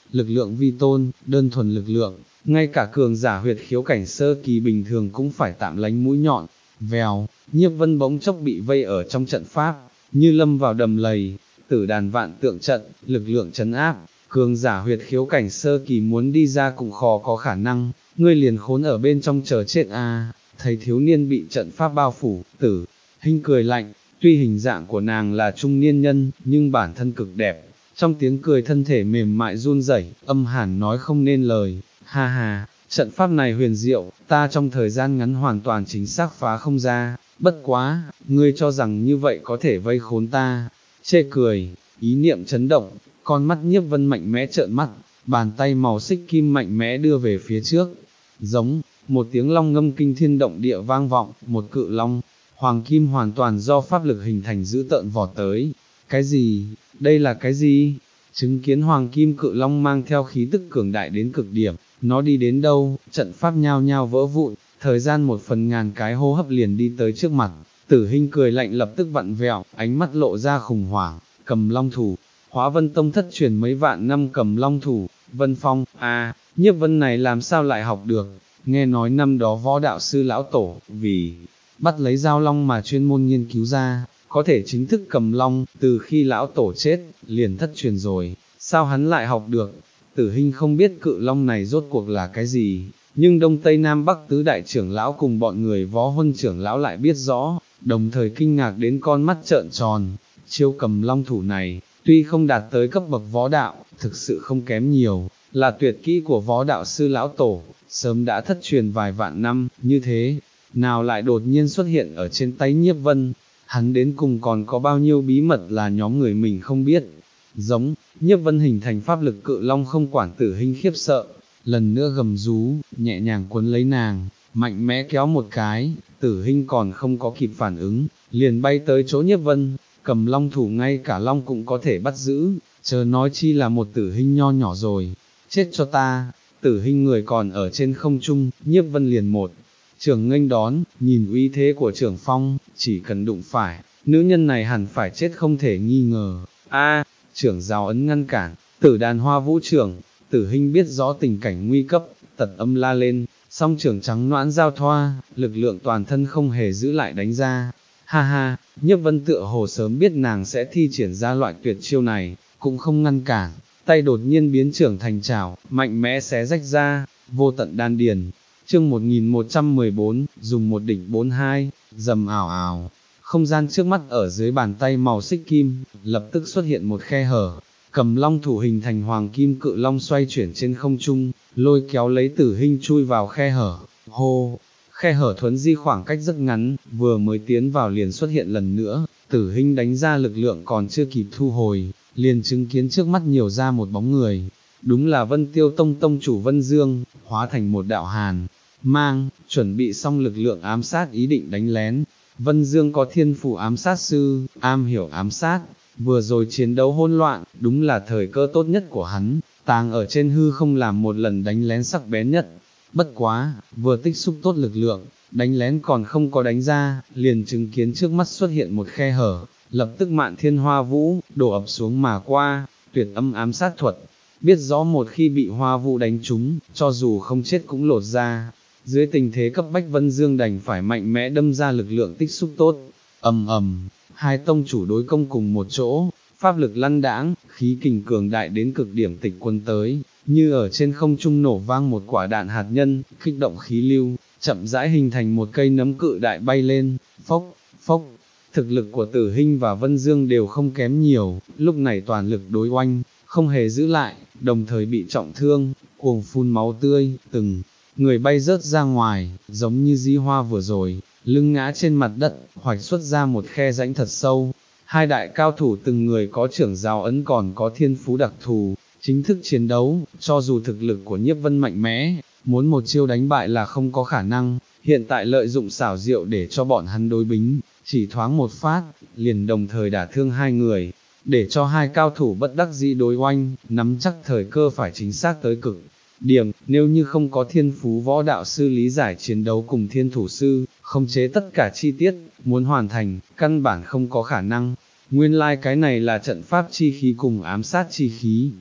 lực lượng vi tôn, đơn thuần lực lượng, ngay cả cường giả huyệt khiếu cảnh sơ kỳ bình thường cũng phải tạm lánh mũi nhọn. Vèo, Nhiếp Vân bỗng chốc bị vây ở trong trận pháp, như lâm vào đầm lầy, tử đàn vạn tượng trận, lực lượng trấn áp, cường giả huyệt khiếu cảnh sơ kỳ muốn đi ra cũng khó có khả năng, ngươi liền khốn ở bên trong chờ chết a. À. Thấy thiếu niên bị trận pháp bao phủ, Tử Hinh cười lạnh, tuy hình dạng của nàng là trung niên nhân, nhưng bản thân cực đẹp, trong tiếng cười thân thể mềm mại run rẩy, âm hàn nói không nên lời, ha ha, trận pháp này huyền diệu, ta trong thời gian ngắn hoàn toàn chính xác phá không ra, bất quá, ngươi cho rằng như vậy có thể vây khốn ta, chê cười, ý niệm chấn động, con mắt Nhiếp Vân mạnh mẽ trợn mắt, bàn tay màu xích kim mạnh mẽ đưa về phía trước, giống, một tiếng long ngâm kinh thiên động địa vang vọng, một cự long, hoàng kim hoàn toàn do pháp lực hình thành dữ tợn vọt tới, cái gì, đây là cái gì, chứng kiến hoàng kim cự long mang theo khí tức cường đại đến cực điểm, nó đi đến đâu, trận pháp nhao nhao vỡ vụn, thời gian một phần ngàn cái hô hấp liền đi tới trước mặt, Tử Hinh cười lạnh lập tức vặn vẹo, ánh mắt lộ ra khủng hoảng, cầm long thủ, Hóa Vân Tông thất truyền mấy vạn năm cầm long thủ, Vân Phong, a, à, Nhiếp Vân này làm sao lại học được, nghe nói năm đó võ đạo sư lão tổ, vì bắt lấy giao long mà chuyên môn nghiên cứu ra, có thể chính thức cầm long, từ khi lão tổ chết, liền thất truyền rồi, sao hắn lại học được, Tử Hinh không biết cự long này rốt cuộc là cái gì, nhưng Đông Tây Nam Bắc tứ đại trưởng lão cùng bọn người võ huân trưởng lão lại biết rõ, đồng thời kinh ngạc đến con mắt trợn tròn, chiêu cầm long thủ này, tuy không đạt tới cấp bậc võ đạo, thực sự không kém nhiều, là tuyệt kỹ của võ đạo sư lão tổ, sớm đã thất truyền vài vạn năm, như thế, nào lại đột nhiên xuất hiện ở trên tay Nhiếp Vân, hắn đến cùng còn có bao nhiêu bí mật là nhóm người mình không biết, giống, Nhiếp Vân hình thành pháp lực cự long không quản Tử Hinh khiếp sợ, lần nữa gầm rú, nhẹ nhàng cuốn lấy nàng, mạnh mẽ kéo một cái, Tử Hinh còn không có kịp phản ứng, liền bay tới chỗ Nhiếp Vân, cầm long thủ ngay cả long cũng có thể bắt giữ, chớ nói chi là một Tử Hinh nho nhỏ rồi, chết cho ta, Tử Hinh người còn ở trên không trung, Nhiếp Vân liền một, trưởng nghênh đón, nhìn uy thế của trưởng phong, chỉ cần đụng phải, nữ nhân này hẳn phải chết không thể nghi ngờ, a, trưởng giáo ấn ngăn cản, Tử Đàn Hoa Vũ trưởng, Tử Hinh biết rõ tình cảnh nguy cấp, tật âm la lên, song trưởng trắng noãn giao thoa, lực lượng toàn thân không hề giữ lại đánh ra, ha ha, Nhiếp Vân tựa hồ sớm biết nàng sẽ thi triển ra loại tuyệt chiêu này, cũng không ngăn cản, tay đột nhiên biến trưởng thành chảo, mạnh mẽ xé rách ra, vô tận đan điền. Chương một nghìn một trăm mười bốn, dùng một đỉnh bốn hai, rầm ảo ảo, không gian trước mắt ở dưới bàn tay màu xích kim, lập tức xuất hiện một khe hở, cầm long thủ hình thành hoàng kim cự long xoay chuyển trên không trung, lôi kéo lấy Tử Hinh chui vào khe hở, hô, khe hở thuấn di khoảng cách rất ngắn, vừa mới tiến vào liền xuất hiện lần nữa, Tử Hinh đánh ra lực lượng còn chưa kịp thu hồi, liền chứng kiến trước mắt nhiều ra một bóng người, đúng là Vân Tiêu Tông tông chủ Vân Dương, hóa thành một đạo hàn, mang, chuẩn bị xong lực lượng ám sát ý định đánh lén. Vân Dương có thiên phủ ám sát sư, am hiểu ám sát, vừa rồi chiến đấu hỗn loạn, đúng là thời cơ tốt nhất của hắn, tàng ở trên hư không làm một lần đánh lén sắc bén nhất. Bất quá, vừa tích xúc tốt lực lượng, đánh lén còn không có đánh ra, liền chứng kiến trước mắt xuất hiện một khe hở, lập tức Mạn Thiên Hoa Vũ, đổ ập xuống mà qua, tuyệt âm ám sát thuật, biết rõ một khi bị Hoa Vũ đánh trúng, cho dù không chết cũng lột ra. Dưới tình thế cấp bách Vân Dương đành phải mạnh mẽ đâm ra lực lượng tích xúc tốt, ầm ầm, hai tông chủ đối công cùng một chỗ, pháp lực lăn đãng, khí kình cường đại đến cực điểm tịch quân tới, như ở trên không trung nổ vang một quả đạn hạt nhân, kích động khí lưu, chậm rãi hình thành một cây nấm cự đại bay lên, phốc, phốc. Thực lực của Tử Hinh và Vân Dương đều không kém nhiều, lúc này toàn lực đối oanh, không hề giữ lại, đồng thời bị trọng thương, cuồng phun máu tươi, từng người bay rớt ra ngoài, giống như Di Hoa vừa rồi, lưng ngã trên mặt đất, hoạch xuất ra một khe rãnh thật sâu. Hai đại cao thủ từng người có trưởng giáo ấn còn có thiên phú đặc thù, chính thức chiến đấu, cho dù thực lực của Nhiếp Vân mạnh mẽ, muốn một chiêu đánh bại là không có khả năng, hiện tại lợi dụng xảo diệu để cho bọn hắn đối bính, chỉ thoáng một phát, liền đồng thời đả thương hai người, để cho hai cao thủ bất đắc dĩ đối oanh, nắm chắc thời cơ phải chính xác tới cực điểm, nếu như không có thiên phú võ đạo sư lý giải chiến đấu cùng thiên thủ sư, không chế tất cả chi tiết, muốn hoàn thành, căn bản không có khả năng. Nguyên lai like cái này là trận pháp chi khí cùng ám sát chi khí.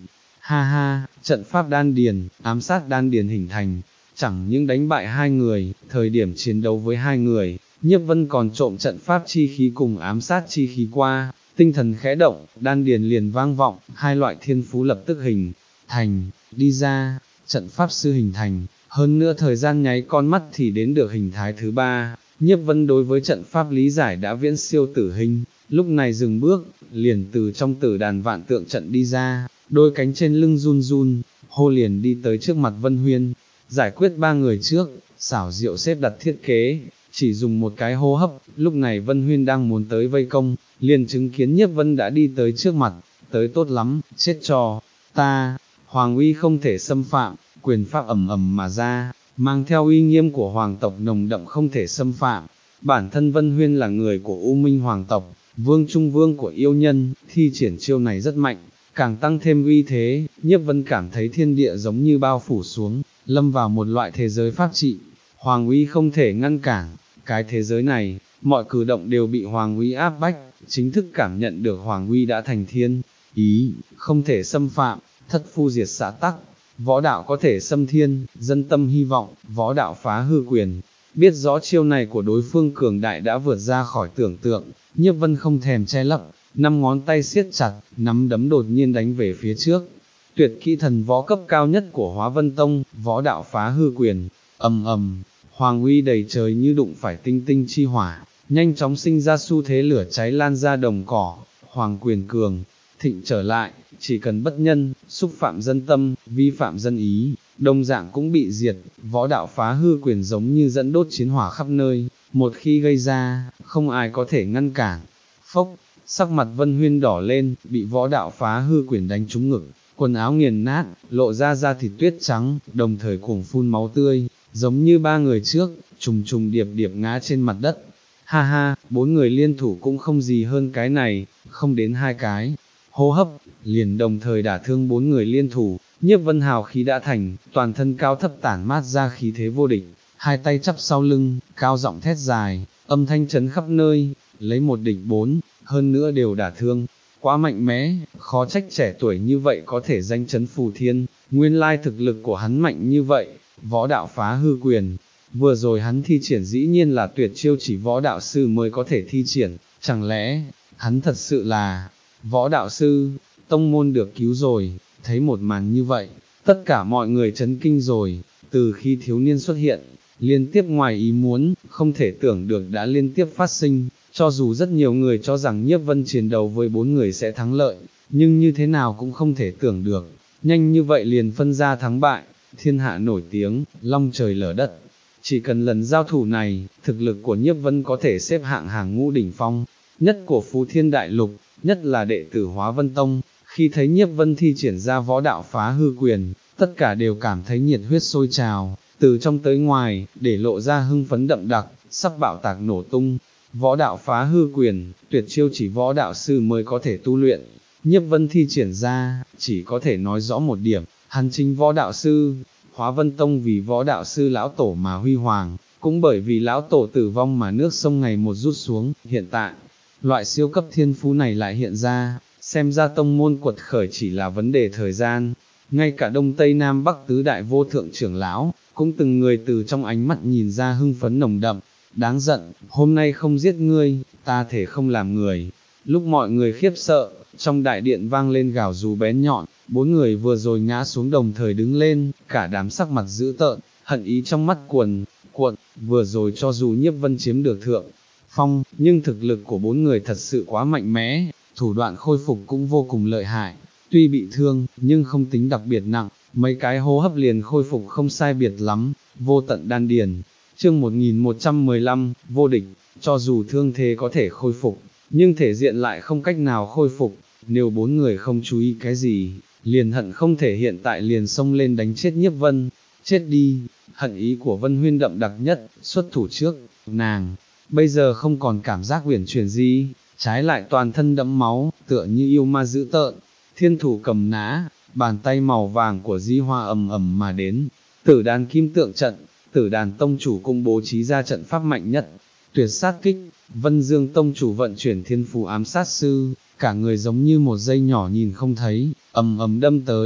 Ha ha, trận pháp đan điền, ám sát đan điền hình thành, chẳng những đánh bại hai người, thời điểm chiến đấu với hai người, Nhiếp Vân còn trộm trận pháp chi khí cùng ám sát chi khí qua, tinh thần khẽ động, đan điền liền vang vọng, hai loại thiên phú lập tức hình thành, đi ra, trận pháp sư hình thành, hơn nữa thời gian nháy con mắt thì đến được hình thái thứ ba. Nhiếp Vân đối với trận pháp lý giải đã viễn siêu Tử Hình, lúc này dừng bước, liền từ trong tử đàn vạn tượng trận đi ra, đôi cánh trên lưng run run, hô liền đi tới trước mặt Vân Huyên, giải quyết ba người trước, xảo diệu xếp đặt thiết kế, chỉ dùng một cái hô hấp, lúc này Vân Huyên đang muốn tới vây công, liền chứng kiến Nhiếp Vân đã đi tới trước mặt, tới tốt lắm, chết cho ta, hoàng uy không thể xâm phạm, quyền pháp ầm ầm mà ra, mang theo uy nghiêm của hoàng tộc nồng đậm không thể xâm phạm. Bản thân Vân Huyên là người của U Minh hoàng tộc, vương trung vương của yêu nhân, thi triển chiêu này rất mạnh, càng tăng thêm uy thế. Nhiếp Vân cảm thấy thiên địa giống như bao phủ xuống, lâm vào một loại thế giới pháp trị, hoàng uy không thể ngăn cản, cái thế giới này, mọi cử động đều bị hoàng uy áp bách, chính thức cảm nhận được hoàng uy đã thành thiên ý, không thể xâm phạm, thất phu diệt xã tắc. Võ đạo có thể xâm thiên, dân tâm hy vọng, võ đạo phá hư quyền. Biết rõ chiêu này của đối phương cường đại đã vượt ra khỏi tưởng tượng, Nhiếp Vân không thèm che lấp, năm ngón tay siết chặt, nắm đấm đột nhiên đánh về phía trước. Tuyệt kỹ thần võ cấp cao nhất của Hóa Vân Tông, võ đạo phá hư quyền, ầm ầm, hoàng uy đầy trời như đụng phải tinh tinh chi hỏa, nhanh chóng sinh ra xu thế lửa cháy lan ra đồng cỏ, hoàng quyền cường thịnh trở lại, chỉ cần bất nhân, xúc phạm dân tâm, vi phạm dân ý, đồng dạng cũng bị diệt. Võ đạo phá hư quyền giống như dẫn đốt chiến hỏa khắp nơi, một khi gây ra, không ai có thể ngăn cản. Phốc, sắc mặt Vân Huyên đỏ lên, bị võ đạo phá hư quyền đánh trúng ngực, quần áo nghiền nát, lộ ra da thịt tuyết trắng, đồng thời cuồng phun máu tươi, giống như ba người trước, trùng trùng điệp điệp ngã trên mặt đất. Ha ha, bốn người liên thủ cũng không gì hơn cái này, không đến hai cái hô hấp, liền đồng thời đả thương bốn người liên thủ. Nhiếp Vân hào khí đã thành, toàn thân cao thấp tản mát ra khí thế vô địch, hai tay chắp sau lưng, cao giọng thét dài, âm thanh chấn khắp nơi, lấy một địch bốn, hơn nữa đều đả thương, quá mạnh mẽ, khó trách trẻ tuổi như vậy có thể danh chấn phù thiên, nguyên lai thực lực của hắn mạnh như vậy. Võ đạo phá hư quyền, vừa rồi hắn thi triển dĩ nhiên là tuyệt chiêu chỉ võ đạo sư mới có thể thi triển, chẳng lẽ, hắn thật sự là võ đạo sư, tông môn được cứu rồi. Thấy một màn như vậy, tất cả mọi người chấn kinh rồi, từ khi thiếu niên xuất hiện, liên tiếp ngoài ý muốn, không thể tưởng được đã liên tiếp phát sinh, cho dù rất nhiều người cho rằng Nhiếp Vân chiến đấu với bốn người sẽ thắng lợi, nhưng như thế nào cũng không thể tưởng được, nhanh như vậy liền phân ra thắng bại, thiên hạ nổi tiếng, long trời lở đất. Chỉ cần lần giao thủ này, thực lực của Nhiếp Vân có thể xếp hạng hàng ngũ đỉnh phong, nhất của Phú Thiên Đại Lục, nhất là đệ tử Hóa Vân Tông. Khi thấy Nhiếp Vân thi triển ra võ đạo phá hư quyền, tất cả đều cảm thấy nhiệt huyết sôi trào, từ trong tới ngoài, để lộ ra hưng phấn đậm đặc, sắp bạo tạc nổ tung. Võ đạo phá hư quyền, tuyệt chiêu chỉ võ đạo sư mới có thể tu luyện. Nhiếp Vân thi triển ra, chỉ có thể nói rõ một điểm, hắn chính võ đạo sư. Hóa Vân Tông vì võ đạo sư lão tổ mà huy hoàng, cũng bởi vì lão tổ tử vong mà nước sông ngày một rút xuống. Hiện tại, loại siêu cấp thiên phú này lại hiện ra, xem ra tông môn quật khởi chỉ là vấn đề thời gian. Ngay cả Đông Tây Nam Bắc tứ đại vô thượng trưởng lão, cũng từng người từ trong ánh mắt nhìn ra hưng phấn nồng đậm. Đáng giận, hôm nay không giết ngươi, ta thể không làm người. Lúc mọi người khiếp sợ, trong đại điện vang lên gào rú bén nhọn, bốn người vừa rồi ngã xuống đồng thời đứng lên, cả đám sắc mặt dữ tợn, hận ý trong mắt cuồn cuộn. Vừa rồi cho dù Nhiếp Vân chiếm được thượng phong, nhưng thực lực của bốn người thật sự quá mạnh mẽ, thủ đoạn khôi phục cũng vô cùng lợi hại, tuy bị thương, nhưng không tính đặc biệt nặng, mấy cái hô hấp liền khôi phục không sai biệt lắm. Vô tận đan điền, chương một nghìn một trăm mười lăm, vô địch. Cho dù thương thế có thể khôi phục, nhưng thể diện lại không cách nào khôi phục, nếu bốn người không chú ý cái gì, liền hận không thể hiện tại liền xông lên đánh chết Nhiếp Vân. Chết đi, hận ý của Vân Huyên đậm đặc nhất, xuất thủ trước, nàng bây giờ không còn cảm giác uyển chuyển gì, trái lại toàn thân đẫm máu, tựa như yêu ma dữ tợn. Thiên thủ cầm nã, bàn tay màu vàng của Di Hoa ầm ầm mà đến. Tử đàn kim tượng trận, Tử đàn tông chủ cũng bố trí ra trận pháp mạnh nhất, tuyệt sát kích. Vân Dương tông chủ vận chuyển thiên phù ám sát sư, cả người giống như một dây nhỏ nhìn không thấy, ầm ầm đâm tới,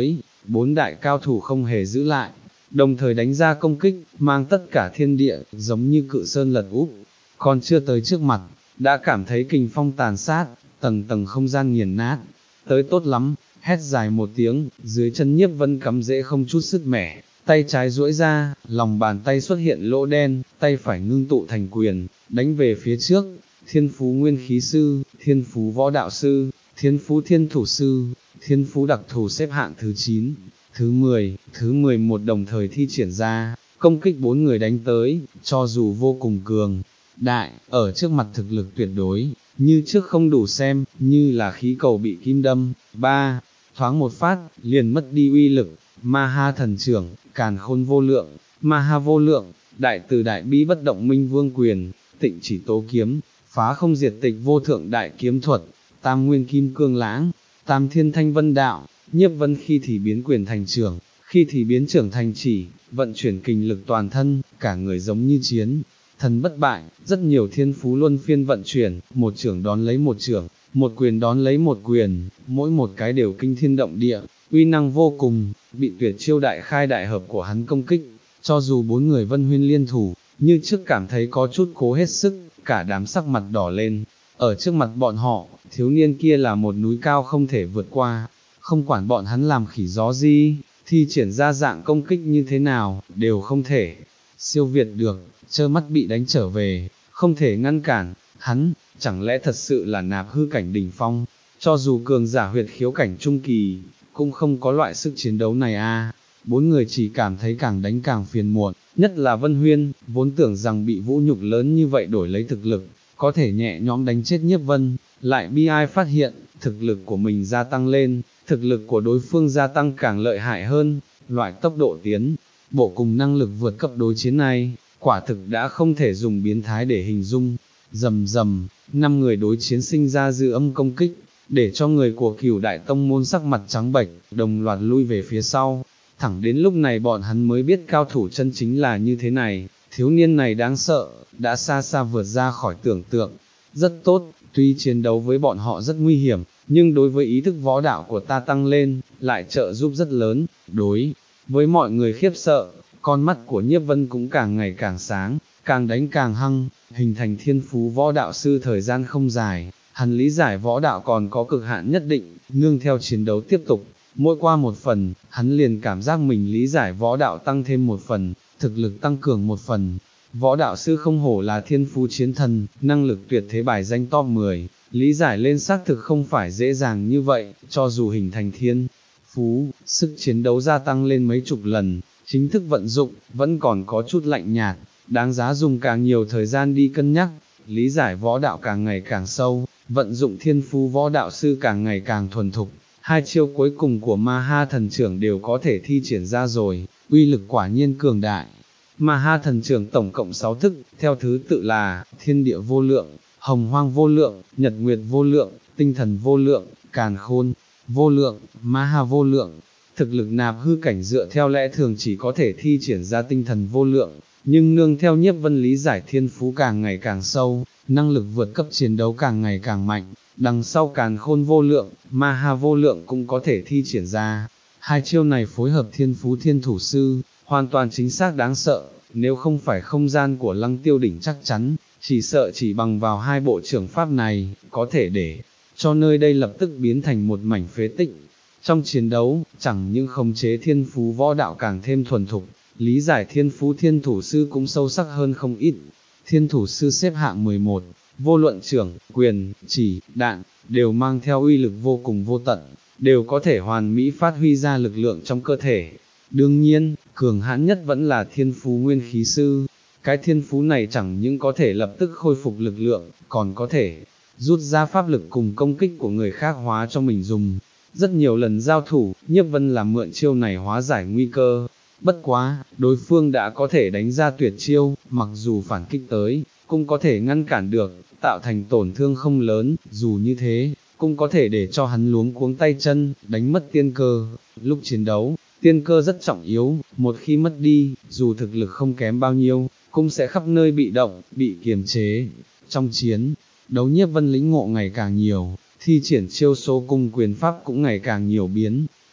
bốn đại cao thủ không hề giữ lại, đồng thời đánh ra công kích, mang tất cả thiên địa, giống như cự sơn lật úp, còn chưa tới trước mặt, đã cảm thấy kình phong tàn sát, tầng tầng không gian nghiền nát, tới tốt lắm, hét dài một tiếng, dưới chân Nhiếp Vân cắm rễ không chút sức mẻ, tay trái duỗi ra, lòng bàn tay xuất hiện lỗ đen, tay phải ngưng tụ thành quyền, đánh về phía trước, thiên phú nguyên khí sư, thiên phú võ đạo sư, thiên phú thiên thủ sư, thiên phú đặc thù xếp hạng thứ chín, thứ mười, thứ mười một đồng thời thi triển ra, công kích bốn người đánh tới, cho dù vô cùng cường đại, ở trước mặt thực lực tuyệt đối, như trước không đủ xem, như là khí cầu bị kim đâm, ba, thoáng một phát, liền mất đi uy lực, ma ha thần trưởng, càn khôn vô lượng, ma ha vô lượng, đại từ đại bi bất động minh vương quyền, tịnh chỉ tố kiếm, phá không diệt tịch vô thượng đại kiếm thuật, tam nguyên kim cương lãng, tam thiên thanh vân đạo, Nhiếp Vân khi thì biến quyền thành trưởng, khi thì biến trưởng thành chỉ, vận chuyển kình lực toàn thân, cả người giống như chiến thần bất bại, rất nhiều thiên phú luân phiên vận chuyển, một trưởng đón lấy một trưởng, một quyền đón lấy một quyền, mỗi một cái đều kinh thiên động địa, uy năng vô cùng, bị tuyệt chiêu đại khai đại hợp của hắn công kích, cho dù bốn người Vân Huyên liên thủ, như trước cảm thấy có chút cố hết sức, cả đám sắc mặt đỏ lên, ở trước mặt bọn họ, thiếu niên kia là một núi cao không thể vượt qua, không quản bọn hắn làm khỉ gió gì, thi triển ra dạng công kích như thế nào, đều không thể siêu việt được, trơ mắt bị đánh trở về, không thể ngăn cản, hắn, chẳng lẽ thật sự là nạp hư cảnh đỉnh phong, cho dù cường giả huyệt khiếu cảnh trung kỳ, cũng không có loại sức chiến đấu này a. Bốn người chỉ cảm thấy càng đánh càng phiền muộn, nhất là Vân Huyên, vốn tưởng rằng bị vũ nhục lớn như vậy đổi lấy thực lực, có thể nhẹ nhõm đánh chết Nhiếp Vân, lại bi ai phát hiện, thực lực của mình gia tăng lên, thực lực của đối phương gia tăng càng lợi hại hơn, loại tốc độ tiến bộ cùng năng lực vượt cấp đối chiến này, quả thực đã không thể dùng biến thái để hình dung. Rầm rầm, năm người đối chiến sinh ra dư âm công kích, để cho người của Cửu Đại Tông môn sắc mặt trắng bệch, đồng loạt lui về phía sau. Thẳng đến lúc này bọn hắn mới biết cao thủ chân chính là như thế này, thiếu niên này đáng sợ, đã xa xa vượt ra khỏi tưởng tượng. Rất tốt, tuy chiến đấu với bọn họ rất nguy hiểm, nhưng đối với ý thức võ đạo của ta tăng lên, lại trợ giúp rất lớn. Đối với mọi người khiếp sợ, con mắt của Nhiếp Vân cũng càng ngày càng sáng, càng đánh càng hăng, hình thành thiên phú võ đạo sư thời gian không dài, hắn lý giải võ đạo còn có cực hạn nhất định, nương theo chiến đấu tiếp tục, mỗi qua một phần, hắn liền cảm giác mình lý giải võ đạo tăng thêm một phần, thực lực tăng cường một phần. Võ đạo sư không hổ là thiên phú chiến thần, năng lực tuyệt thế bài danh top mười, lý giải lên xác thực không phải dễ dàng như vậy, cho dù hình thành thiên phú, sức chiến đấu gia tăng lên mấy chục lần, chính thức vận dụng, vẫn còn có chút lạnh nhạt, đáng giá dùng càng nhiều thời gian đi cân nhắc, lý giải võ đạo càng ngày càng sâu, vận dụng thiên phú võ đạo sư càng ngày càng thuần thục, hai chiêu cuối cùng của ma ha thần trưởng đều có thể thi triển ra rồi, uy lực quả nhiên cường đại. Ma ha thần trưởng tổng cộng sáu thức, theo thứ tự là, thiên địa vô lượng, hồng hoang vô lượng, nhật nguyệt vô lượng, tinh thần vô lượng, càn khôn vô lượng, ma ha vô lượng. Thực lực nạp hư cảnh dựa theo lẽ thường chỉ có thể thi triển ra tinh thần vô lượng, nhưng nương theo Nhiếp Vân lý giải thiên phú càng ngày càng sâu, năng lực vượt cấp chiến đấu càng ngày càng mạnh, đằng sau càn khôn vô lượng, ma ha vô lượng cũng có thể thi triển ra. Hai chiêu này phối hợp thiên phú thiên thủ sư, hoàn toàn chính xác đáng sợ, nếu không phải không gian của Lăng Tiêu đỉnh chắc chắn, chỉ sợ chỉ bằng vào hai bộ trưởng pháp này, có thể để cho nơi đây lập tức biến thành một mảnh phế tích. Trong chiến đấu, chẳng những khống chế thiên phú võ đạo càng thêm thuần thục, lý giải thiên phú thiên thủ sư cũng sâu sắc hơn không ít. Thiên thủ sư xếp hạng mười một, vô luận trưởng, quyền, chỉ, đạn, đều mang theo uy lực vô cùng vô tận, đều có thể hoàn mỹ phát huy ra lực lượng trong cơ thể. Đương nhiên, cường hãn nhất vẫn là thiên phú nguyên khí sư. Cái thiên phú này chẳng những có thể lập tức khôi phục lực lượng, còn có thể rút ra pháp lực cùng công kích của người khác hóa cho mình dùng. Rất nhiều lần giao thủ, Nhiếp Vân làm mượn chiêu này hóa giải nguy cơ. Bất quá, đối phương đã có thể đánh ra tuyệt chiêu, mặc dù phản kích tới, cũng có thể ngăn cản được, tạo thành tổn thương không lớn, dù như thế, cũng có thể để cho hắn luống cuống tay chân, đánh mất tiên cơ. Lúc chiến đấu, tiên cơ rất trọng yếu, một khi mất đi, dù thực lực không kém bao nhiêu, cũng sẽ khắp nơi bị động, bị kiềm chế. Trong chiến đấu Nhiếp Vân lĩnh ngộ ngày càng nhiều, thi triển chiêu số cung quyền pháp cũng ngày càng nhiều biến.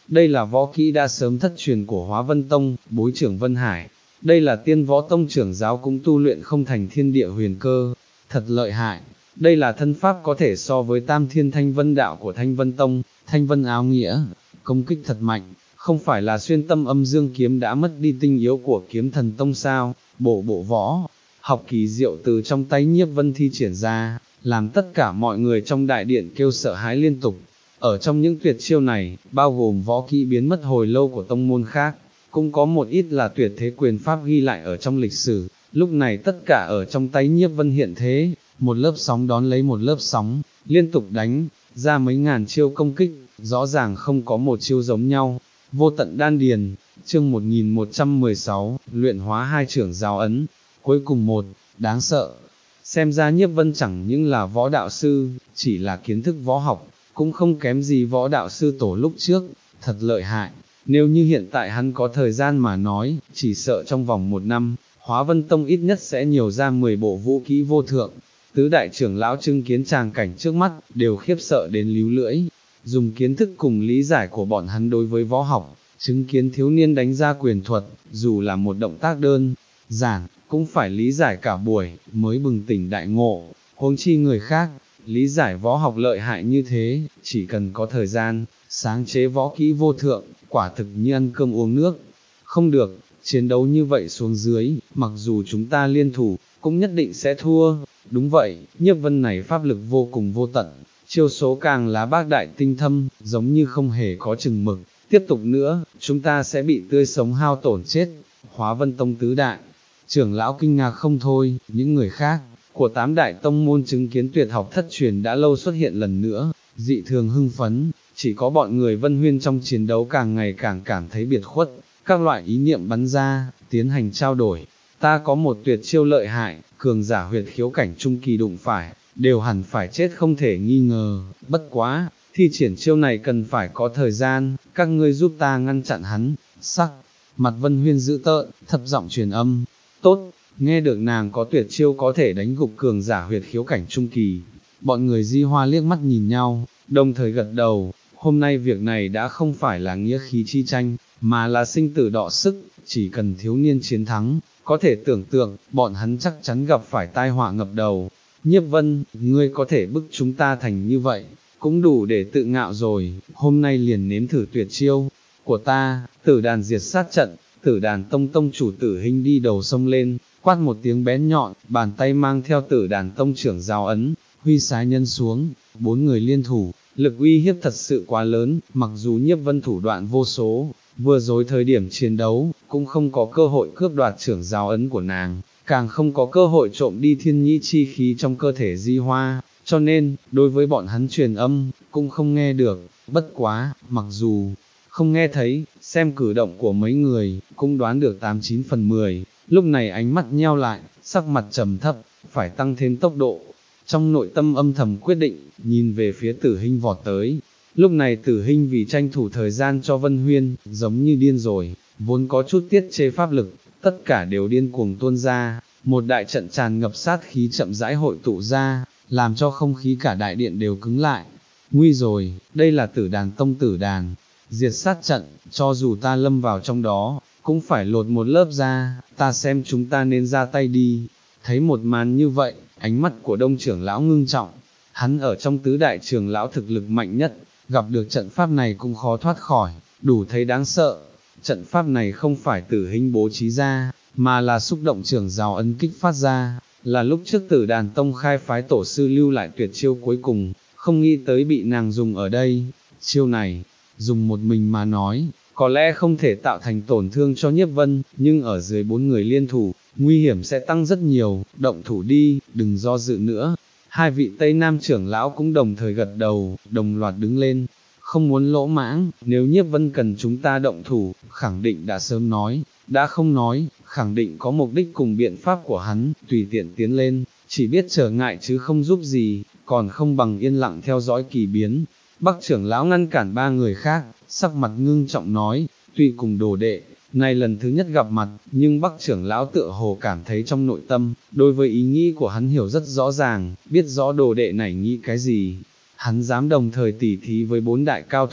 đây là võ kỹ đã sớm thất truyền của Hóa Vân Tông, bối trưởng Vân Hải, đây là tiên võ tông trưởng giáo cũng tu luyện không thành thiên địa huyền cơ, thật lợi hại, đây là thân pháp có thể so với tam thiên thanh vân đạo của Thanh Vân Tông, Thanh Vân áo nghĩa, công kích thật mạnh, không phải là xuyên tâm âm dương kiếm đã mất đi tinh yếu của kiếm thần tông sao, bộ bộ võ, học kỳ diệu từ trong tay Nhiếp Vân thi triển ra, làm tất cả mọi người trong đại điện kêu sợ hãi liên tục. Ở trong những tuyệt chiêu này, bao gồm võ kỹ biến mất hồi lâu của tông môn khác, cũng có một ít là tuyệt thế quyền pháp ghi lại ở trong lịch sử, lúc này tất cả ở trong tay Nhiếp Vân hiện thế, một lớp sóng đón lấy một lớp sóng, liên tục đánh, ra mấy ngàn chiêu công kích, rõ ràng không có một chiêu giống nhau. Vô tận đan điền, chương một nghìn một trăm mười sáu, luyện hóa hai trưởng giáo ấn, cuối cùng một, đáng sợ. Xem ra Nhiếp Vân chẳng những là võ đạo sư, chỉ là kiến thức võ học, cũng không kém gì võ đạo sư tổ lúc trước, thật lợi hại. Nếu như hiện tại hắn có thời gian mà nói, chỉ sợ trong vòng một năm, Hóa Vân Tông ít nhất sẽ nhiều ra mười bộ vũ kỹ vô thượng. Tứ đại trưởng lão chứng kiến tràng cảnh trước mắt, đều khiếp sợ đến líu lưỡi. Dùng kiến thức cùng lý giải của bọn hắn đối với võ học, chứng kiến thiếu niên đánh ra quyền thuật, dù là một động tác đơn giản, cũng phải lý giải cả buổi, mới bừng tỉnh đại ngộ, huống chi người khác, lý giải võ học lợi hại như thế, chỉ cần có thời gian, sáng chế võ kỹ vô thượng, quả thực như ăn cơm uống nước. Không được, chiến đấu như vậy xuống dưới, mặc dù chúng ta liên thủ, cũng nhất định sẽ thua. Đúng vậy, Nhiếp Vân này pháp lực vô cùng vô tận, chiêu số càng lá bác đại tinh thâm, giống như không hề có chừng mực. Tiếp tục nữa, chúng ta sẽ bị tươi sống hao tổn chết. Hóa Vân Tông tứ đại trưởng lão kinh ngạc không thôi, những người khác của tám đại tông môn chứng kiến tuyệt học thất truyền đã lâu xuất hiện lần nữa, dị thường hưng phấn, chỉ có bọn người Vân Huyên trong chiến đấu càng ngày càng cảm thấy biệt khuất, các loại ý niệm bắn ra, tiến hành trao đổi. Ta có một tuyệt chiêu lợi hại, cường giả huyệt khiếu cảnh trung kỳ đụng phải, đều hẳn phải chết không thể nghi ngờ, bất quá, thi triển chiêu này cần phải có thời gian, các ngươi giúp ta ngăn chặn hắn. Sắc mặt Vân Huyên dữ tợn, thấp giọng truyền âm, tốt. Nghe được nàng có tuyệt chiêu có thể đánh gục cường giả huyệt khiếu cảnh trung kỳ, bọn người Di Hoa liếc mắt nhìn nhau, đồng thời gật đầu, hôm nay việc này đã không phải là nghĩa khí chi tranh, mà là sinh tử đọ sức, chỉ cần thiếu niên chiến thắng, có thể tưởng tượng, bọn hắn chắc chắn gặp phải tai họa ngập đầu. Nhiếp Vân, ngươi có thể bức chúng ta thành như vậy, cũng đủ để tự ngạo rồi, hôm nay liền nếm thử tuyệt chiêu của ta. Tử đàn diệt sát trận, Tử đàn tông tông chủ Tử Hinh đi đầu sông lên, quát một tiếng bén nhọn, bàn tay mang theo Tử đàn tông trưởng giáo ấn, huy sái nhân xuống, bốn người liên thủ, lực uy hiếp thật sự quá lớn, mặc dù Nhiếp Vân thủ đoạn vô số, vừa rồi thời điểm chiến đấu, cũng không có cơ hội cướp đoạt trưởng giáo ấn của nàng, càng không có cơ hội trộm đi thiên nhĩ chi khí trong cơ thể Di Hoa, cho nên, đối với bọn hắn truyền âm, cũng không nghe được. Bất quá, mặc dù không nghe thấy, xem cử động của mấy người, cũng đoán được tám chín phần mười, lúc này ánh mắt nheo lại, sắc mặt trầm thấp, phải tăng thêm tốc độ. Trong nội tâm âm thầm quyết định, nhìn về phía Tử Hinh vọt tới. Lúc này Tử Hinh vì tranh thủ thời gian cho Vân Huyên, giống như điên rồi, vốn có chút tiết chế pháp lực, tất cả đều điên cuồng tuôn ra, một đại trận tràn ngập sát khí chậm rãi hội tụ ra, làm cho không khí cả đại điện đều cứng lại. Nguy rồi, đây là Tử đàn tông Tử đàn diệt sát trận, cho dù ta lâm vào trong đó, cũng phải lột một lớp ra, ta xem chúng ta nên ra tay đi. Thấy một màn như vậy, ánh mắt của Đông trưởng lão ngưng trọng, hắn ở trong tứ đại trưởng lão thực lực mạnh nhất, gặp được trận pháp này cũng khó thoát khỏi, đủ thấy đáng sợ. Trận pháp này không phải Tử Hinh bố trí ra, mà là xúc động trưởng giáo ấn kích phát ra, là lúc trước Tử đàn tông khai phái tổ sư lưu lại tuyệt chiêu cuối cùng, không nghĩ tới bị nàng dùng ở đây. Chiêu này, dùng một mình mà nói, có lẽ không thể tạo thành tổn thương cho Nhiếp Vân, nhưng ở dưới bốn người liên thủ, nguy hiểm sẽ tăng rất nhiều, động thủ đi, đừng do dự nữa. Hai vị Tây Nam trưởng lão cũng đồng thời gật đầu, đồng loạt đứng lên, không muốn lỗ mãng, nếu Nhiếp Vân cần chúng ta động thủ, khẳng định đã sớm nói, đã không nói, khẳng định có mục đích cùng biện pháp của hắn, tùy tiện tiến lên, chỉ biết trở ngại chứ không giúp gì, còn không bằng yên lặng theo dõi kỳ biến. Bắc trưởng lão ngăn cản ba người khác, sắc mặt ngưng trọng nói, tuy cùng đồ đệ, này lần thứ nhất gặp mặt, nhưng Bắc trưởng lão tựa hồ cảm thấy trong nội tâm, đối với ý nghĩ của hắn hiểu rất rõ ràng, biết rõ đồ đệ này nghĩ cái gì. Hắn dám đồng thời tỉ thí với bốn đại cao thủ,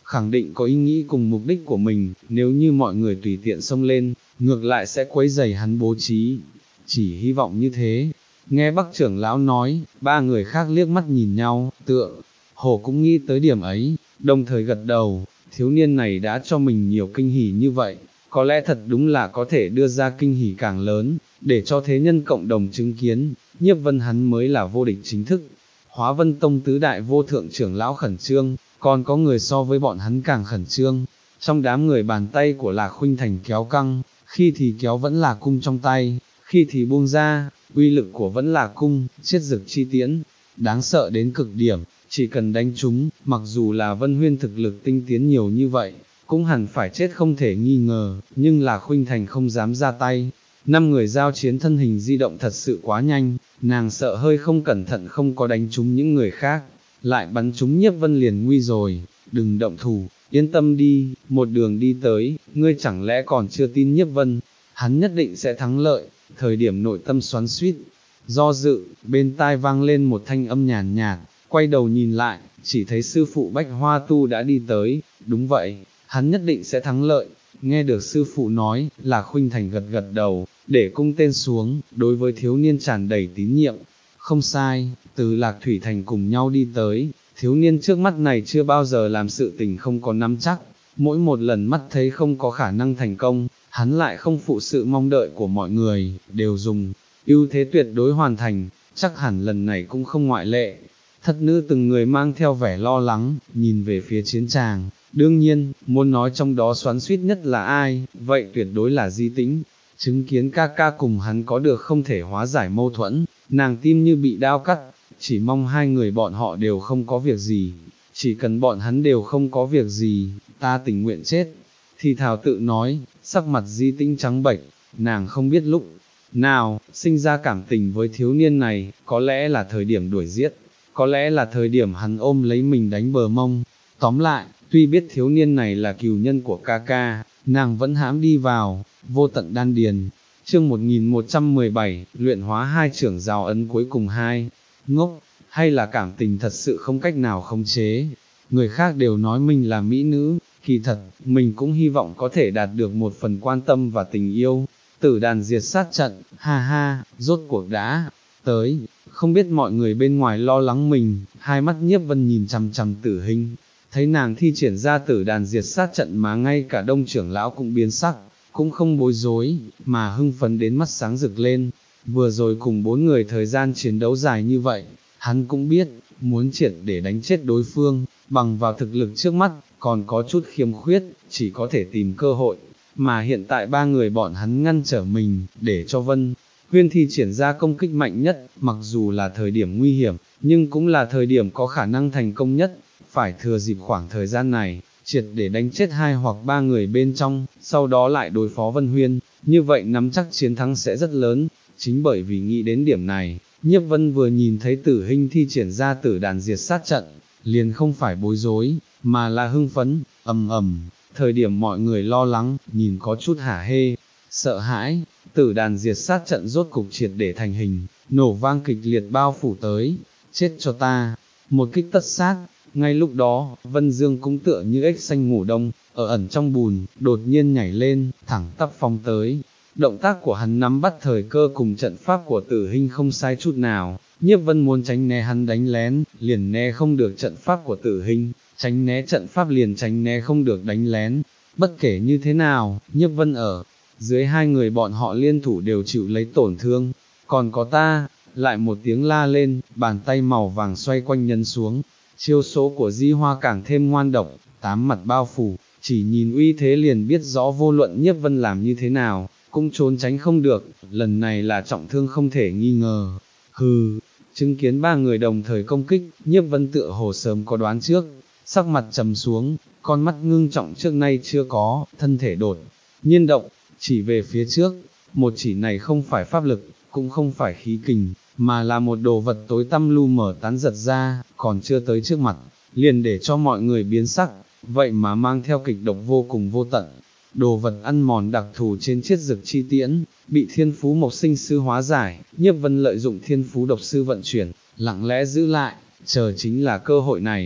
khẳng định có ý nghĩ cùng mục đích của mình, nếu như mọi người tùy tiện xông lên, ngược lại sẽ quấy rầy hắn bố trí, chỉ hy vọng như thế. Nghe Bắc trưởng lão nói, ba người khác liếc mắt nhìn nhau, tựa hồ cũng nghĩ tới điểm ấy, đồng thời gật đầu, thiếu niên này đã cho mình nhiều kinh hỉ như vậy, có lẽ thật đúng là có thể đưa ra kinh hỉ càng lớn, để cho thế nhân cộng đồng chứng kiến, Nhiếp Vân hắn mới là vô địch chính thức. Hóa Vân Tông tứ đại vô thượng trưởng lão khẩn trương, còn có người so với bọn hắn càng khẩn trương. Trong đám người bàn tay của Lạc Khuynh Thành kéo căng, khi thì kéo vẫn là cung trong tay, khi thì buông ra, uy lực của vẫn là cung, chiết dực chi tiễn, đáng sợ đến cực điểm, chỉ cần đánh chúng, mặc dù là Vân Huyên thực lực tinh tiến nhiều như vậy, cũng hẳn phải chết không thể nghi ngờ, nhưng Lạc Khuynh Thành không dám ra tay. Năm người giao chiến thân hình di động thật sự quá nhanh, nàng sợ hơi không cẩn thận không có đánh trúng những người khác, lại bắn trúng Nhiếp Vân liền nguy rồi, đừng động thủ, yên tâm đi, một đường đi tới, ngươi chẳng lẽ còn chưa tin Nhiếp Vân, hắn nhất định sẽ thắng lợi. Thời điểm nội tâm xoắn xuýt, do dự, bên tai vang lên một thanh âm nhàn nhạt, quay đầu nhìn lại, chỉ thấy sư phụ Bách Hoa Tu đã đi tới, đúng vậy, hắn nhất định sẽ thắng lợi. Nghe được sư phụ nói, Lạc Khuynh Thành gật gật đầu, để cung tên xuống, đối với thiếu niên tràn đầy tín nhiệm. Không sai, từ Lạc Thủy Thành cùng nhau đi tới, thiếu niên trước mắt này chưa bao giờ làm sự tình không có nắm chắc, mỗi một lần mắt thấy không có khả năng thành công, hắn lại không phụ sự mong đợi của mọi người, đều dùng ưu thế tuyệt đối hoàn thành, chắc hẳn lần này cũng không ngoại lệ. Thất nữ từng người mang theo vẻ lo lắng, nhìn về phía chiến tràng, đương nhiên, muốn nói trong đó xoắn xuýt nhất là ai, vậy tuyệt đối là Di Tĩnh. Chứng kiến ca ca cùng hắn có được không thể hóa giải mâu thuẫn, nàng tim như bị đao cắt, chỉ mong hai người bọn họ đều không có việc gì, chỉ cần bọn hắn đều không có việc gì, ta tình nguyện chết. Thì thảo tự nói, sắc mặt Di Tĩnh trắng bệch, nàng không biết lúc nào, sinh ra cảm tình với thiếu niên này, có lẽ là thời điểm đuổi giết, có lẽ là thời điểm hắn ôm lấy mình đánh bờ mông. Tóm lại, tuy biết thiếu niên này là cừu nhân của ca ca, nàng vẫn hãm đi vào, vô tận đan điền. Chương một nghìn một trăm mười bảy, luyện hóa hai trưởng giáo ấn cuối cùng hai, ngốc, hay là cảm tình thật sự không cách nào khống chế. Người khác đều nói mình là mỹ nữ, kỳ thật, mình cũng hy vọng có thể đạt được một phần quan tâm và tình yêu. Tử đàn diệt sát trận, ha ha, rốt cuộc đã tới, không biết mọi người bên ngoài lo lắng mình, hai mắt Nhiếp Vân nhìn chằm chằm Tử Hình, thấy nàng thi triển ra tử đàn diệt sát trận mà ngay cả Đông trưởng lão cũng biến sắc, cũng không bối rối, mà hưng phấn đến mắt sáng rực lên. Vừa rồi cùng bốn người thời gian chiến đấu dài như vậy, hắn cũng biết, muốn triệt để đánh chết đối phương, bằng vào thực lực trước mắt, còn có chút khiếm khuyết, chỉ có thể tìm cơ hội, mà hiện tại ba người bọn hắn ngăn trở mình, để cho Vân Huyên thi triển ra công kích mạnh nhất, mặc dù là thời điểm nguy hiểm, nhưng cũng là thời điểm có khả năng thành công nhất, phải thừa dịp khoảng thời gian này, triệt để đánh chết hai hoặc ba người bên trong, sau đó lại đối phó Vân Huyên, như vậy nắm chắc chiến thắng sẽ rất lớn. Chính bởi vì nghĩ đến điểm này, Nhiếp Vân vừa nhìn thấy Tử Hình thi triển ra tử đàn diệt sát trận, liền không phải bối rối, mà là hưng phấn, ầm ầm, thời điểm mọi người lo lắng, nhìn có chút hả hê, sợ hãi, tử đàn diệt sát trận rốt cục triệt để thành hình, nổ vang kịch liệt bao phủ tới, chết cho ta, một kích tất sát. Ngay lúc đó, Vân Dương cũng tựa như ếch xanh ngủ đông, ở ẩn trong bùn, đột nhiên nhảy lên, thẳng tắp phóng tới. Động tác của hắn nắm bắt thời cơ cùng trận pháp của Tử Hình không sai chút nào, Nhiếp Vân muốn tránh né hắn đánh lén, liền né không được trận pháp của Tử Hình, tránh né trận pháp liền tránh né không được đánh lén. Bất kể như thế nào, Nhiếp Vân ở dưới hai người bọn họ liên thủ đều chịu lấy tổn thương, còn có ta, lại một tiếng la lên, bàn tay màu vàng xoay quanh nhấn xuống. Chiêu số của Di Hoa càng thêm ngoan độc, tám mặt bao phủ, chỉ nhìn uy thế liền biết rõ vô luận Nhiếp Vân làm như thế nào, cũng trốn tránh không được, lần này là trọng thương không thể nghi ngờ. Hừ, chứng kiến ba người đồng thời công kích, Nhiếp Vân tựa hồ sớm có đoán trước, sắc mặt trầm xuống, con mắt ngưng trọng trước nay chưa có, thân thể đột nhiên động, chỉ về phía trước, một chỉ này không phải pháp lực, cũng không phải khí kình, mà là một đồ vật tối tăm lu mờ tán giật ra, còn chưa tới trước mặt, liền để cho mọi người biến sắc, vậy mà mang theo kịch độc vô cùng vô tận. Đồ vật ăn mòn đặc thù trên chiết dực chi tiễn, bị thiên phú mộc sinh sư hóa giải, Nhiếp Vân lợi dụng thiên phú độc sư vận chuyển, lặng lẽ giữ lại, chờ chính là cơ hội này.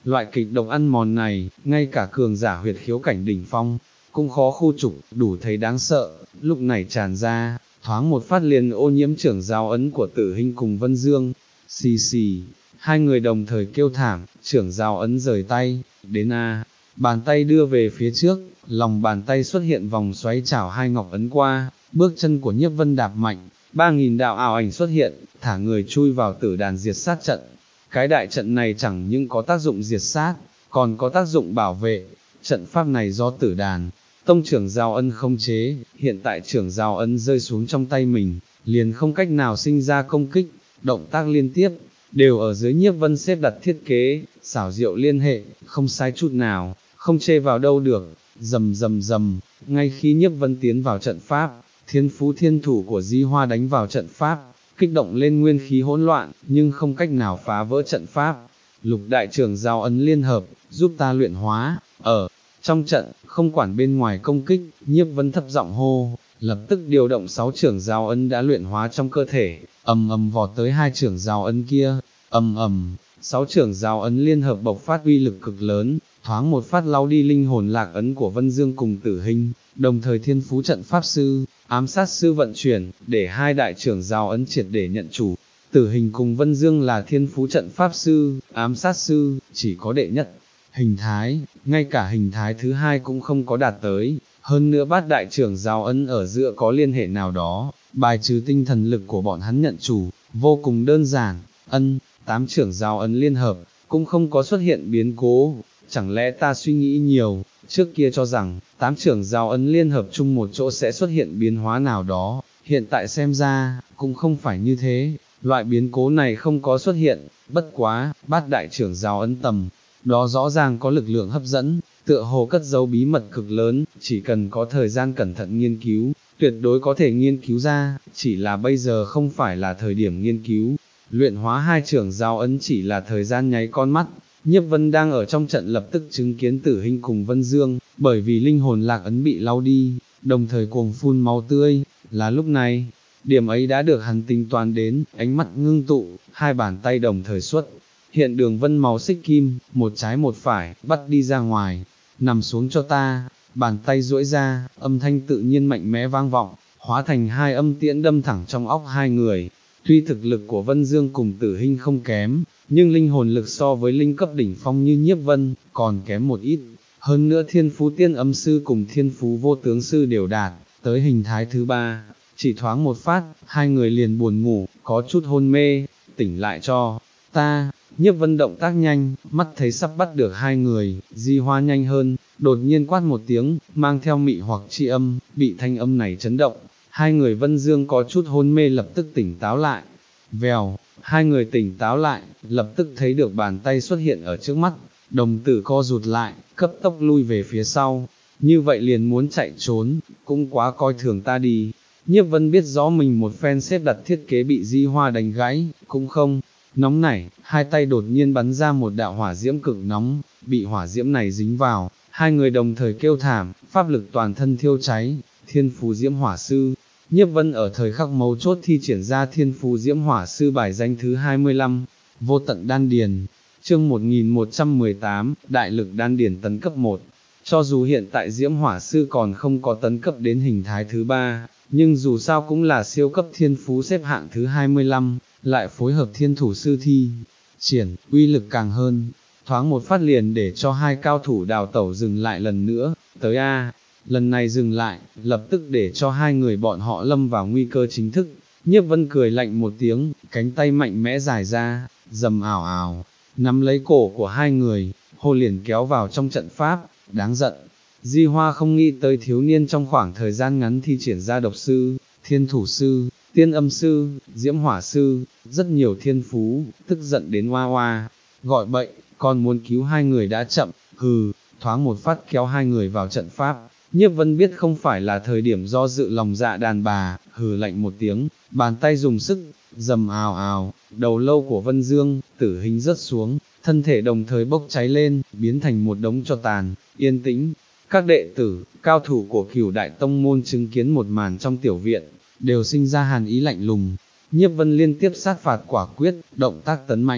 Loại kịch độc ăn mòn này, ngay cả cường giả huyệt khiếu cảnh đỉnh phong, cũng khó khu trục, đủ thấy đáng sợ, lúc này tràn ra, thoáng một phát liền ô nhiễm trưởng giáo ấn của Tử Hinh cùng Vân Dương. Xì xì, hai người đồng thời kêu thảm, trưởng giáo ấn rời tay, đến a, bàn tay đưa về phía trước, lòng bàn tay xuất hiện vòng xoáy chảo hai ngọc ấn qua, bước chân của Nhiếp Vân đạp mạnh, ba nghìn đạo ảo ảnh xuất hiện, thả người chui vào tử đàn diệt sát trận. Cái đại trận này chẳng những có tác dụng diệt sát, còn có tác dụng bảo vệ. Trận pháp này do Tử Đàn tông trưởng giáo ấn không chế, hiện tại trưởng giáo ấn rơi xuống trong tay mình, liền không cách nào sinh ra công kích, động tác liên tiếp, đều ở dưới Nhiếp Vân xếp đặt thiết kế, xảo diệu liên hệ, không sai chút nào, không chê vào đâu được. Rầm rầm rầm, ngay khi Nhiếp Vân tiến vào trận pháp, thiên phú thiên thủ của Di Hoa đánh vào trận pháp, kích động lên nguyên khí hỗn loạn, nhưng không cách nào phá vỡ trận pháp. Lục đại trưởng giáo ấn liên hợp, giúp ta luyện hóa, ở trong trận, không quản bên ngoài công kích, Nhiếp Vân thấp giọng hô, lập tức điều động sáu trưởng giáo ấn đã luyện hóa trong cơ thể, ầm ầm vọt tới hai trưởng giáo ấn kia, ầm ầm, sáu trưởng giáo ấn liên hợp bộc phát uy lực cực lớn, thoáng một phát lau đi linh hồn lạc ấn của Vân Dương cùng Tử Hinh, đồng thời thiên phú trận pháp sư, ám sát sư vận chuyển, để hai đại trưởng giáo ấn triệt để nhận chủ. Tử Hình cùng Vân Dương là thiên phú trận pháp sư, ám sát sư, chỉ có đệ nhất hình thái, ngay cả hình thái thứ hai cũng không có đạt tới, hơn nữa bát đại trưởng giáo ấn ở giữa có liên hệ nào đó, bài trừ tinh thần lực của bọn hắn nhận chủ, vô cùng đơn giản. Ân, tám trưởng giáo ấn liên hợp, cũng không có xuất hiện biến cố, chẳng lẽ ta suy nghĩ nhiều, trước kia cho rằng, tám trưởng giáo ấn liên hợp chung một chỗ sẽ xuất hiện biến hóa nào đó, hiện tại xem ra, cũng không phải như thế, loại biến cố này không có xuất hiện, bất quá, bát đại trưởng giáo ấn tầm, đó rõ ràng có lực lượng hấp dẫn, tựa hồ cất giấu bí mật cực lớn, chỉ cần có thời gian cẩn thận nghiên cứu, tuyệt đối có thể nghiên cứu ra, chỉ là bây giờ không phải là thời điểm nghiên cứu. Luyện hóa hai trưởng giáo ấn chỉ là thời gian nháy con mắt. Nhiếp Vân đang ở trong trận lập tức chứng kiến Tử Hinh cùng Vân Dương, bởi vì linh hồn lạc ấn bị lau đi, đồng thời cuồng phun máu tươi, là lúc này, điểm ấy đã được hắn tính toán đến, ánh mắt ngưng tụ, hai bàn tay đồng thời xuất, hiện đường vân màu xích kim, một trái một phải, bắt đi ra ngoài, nằm xuống cho ta, bàn tay duỗi ra, âm thanh tự nhiên mạnh mẽ vang vọng, hóa thành hai âm tiễn đâm thẳng trong óc hai người. Tuy thực lực của Vân Dương cùng Tử Hinh không kém, nhưng linh hồn lực so với linh cấp đỉnh phong như Nhiếp Vân, còn kém một ít. Hơn nữa thiên phú tiên âm sư cùng thiên phú vô tướng sư đều đạt, tới hình thái thứ ba, chỉ thoáng một phát, hai người liền buồn ngủ, có chút hôn mê, tỉnh lại cho ta. Nhiếp Vân động tác nhanh, mắt thấy sắp bắt được hai người, Di Hoa nhanh hơn, đột nhiên quát một tiếng, mang theo mị hoặc chi âm, bị thanh âm này chấn động. Hai người Vân Dương có chút hôn mê lập tức tỉnh táo lại, vèo, hai người tỉnh táo lại, lập tức thấy được bàn tay xuất hiện ở trước mắt, đồng tử co rụt lại, cấp tốc lui về phía sau, như vậy liền muốn chạy trốn, cũng quá coi thường ta đi. Nhiếp Vân biết rõ mình một phen xếp đặt thiết kế bị Di Hoa đánh gãy, cũng không nóng nảy, hai tay đột nhiên bắn ra một đạo hỏa diễm cực nóng, bị hỏa diễm này dính vào, hai người đồng thời kêu thảm, pháp lực toàn thân thiêu cháy, thiên phú diễm hỏa sư. Nhiếp Vân ở thời khắc mấu chốt thi triển ra thiên phú diễm hỏa sư bài danh thứ hai mươi lăm, vô tận đan điền, chương một nghìn một trăm mười tám, đại lực đan điền tấn cấp một. Cho dù hiện tại diễm hỏa sư còn không có tấn cấp đến hình thái thứ ba, nhưng dù sao cũng là siêu cấp thiên phú xếp hạng thứ hai mươi lăm, lại phối hợp thiên thủ sư thi triển, uy lực càng hơn, thoáng một phát liền để cho hai cao thủ đào tẩu dừng lại lần nữa, tới a. Lần này dừng lại, lập tức để cho hai người bọn họ lâm vào nguy cơ chính thức. Nhiếp Vân cười lạnh một tiếng, cánh tay mạnh mẽ dài ra, dầm ảo ảo, nắm lấy cổ của hai người, hô liền kéo vào trong trận pháp, đáng giận. Di Hoa không nghĩ tới thiếu niên trong khoảng thời gian ngắn thi triển ra độc sư, thiên thủ sư, tiên âm sư, diễm hỏa sư, rất nhiều thiên phú, tức giận đến hoa hoa, gọi bậy, còn muốn cứu hai người đã chậm, hừ, thoáng một phát kéo hai người vào trận pháp. Nhiếp Vân biết không phải là thời điểm do dự lòng dạ đàn bà, hừ lạnh một tiếng, bàn tay dùng sức, dầm ào ào, đầu lâu của Vân Dương, Tử Hinh rớt xuống, thân thể đồng thời bốc cháy lên, biến thành một đống tro tàn, yên tĩnh. Các đệ tử, cao thủ của Cửu Đại Tông môn chứng kiến một màn trong tiểu viện, đều sinh ra hàn ý lạnh lùng. Nhiếp Vân liên tiếp sát phạt quả quyết, động tác tấn mãnh,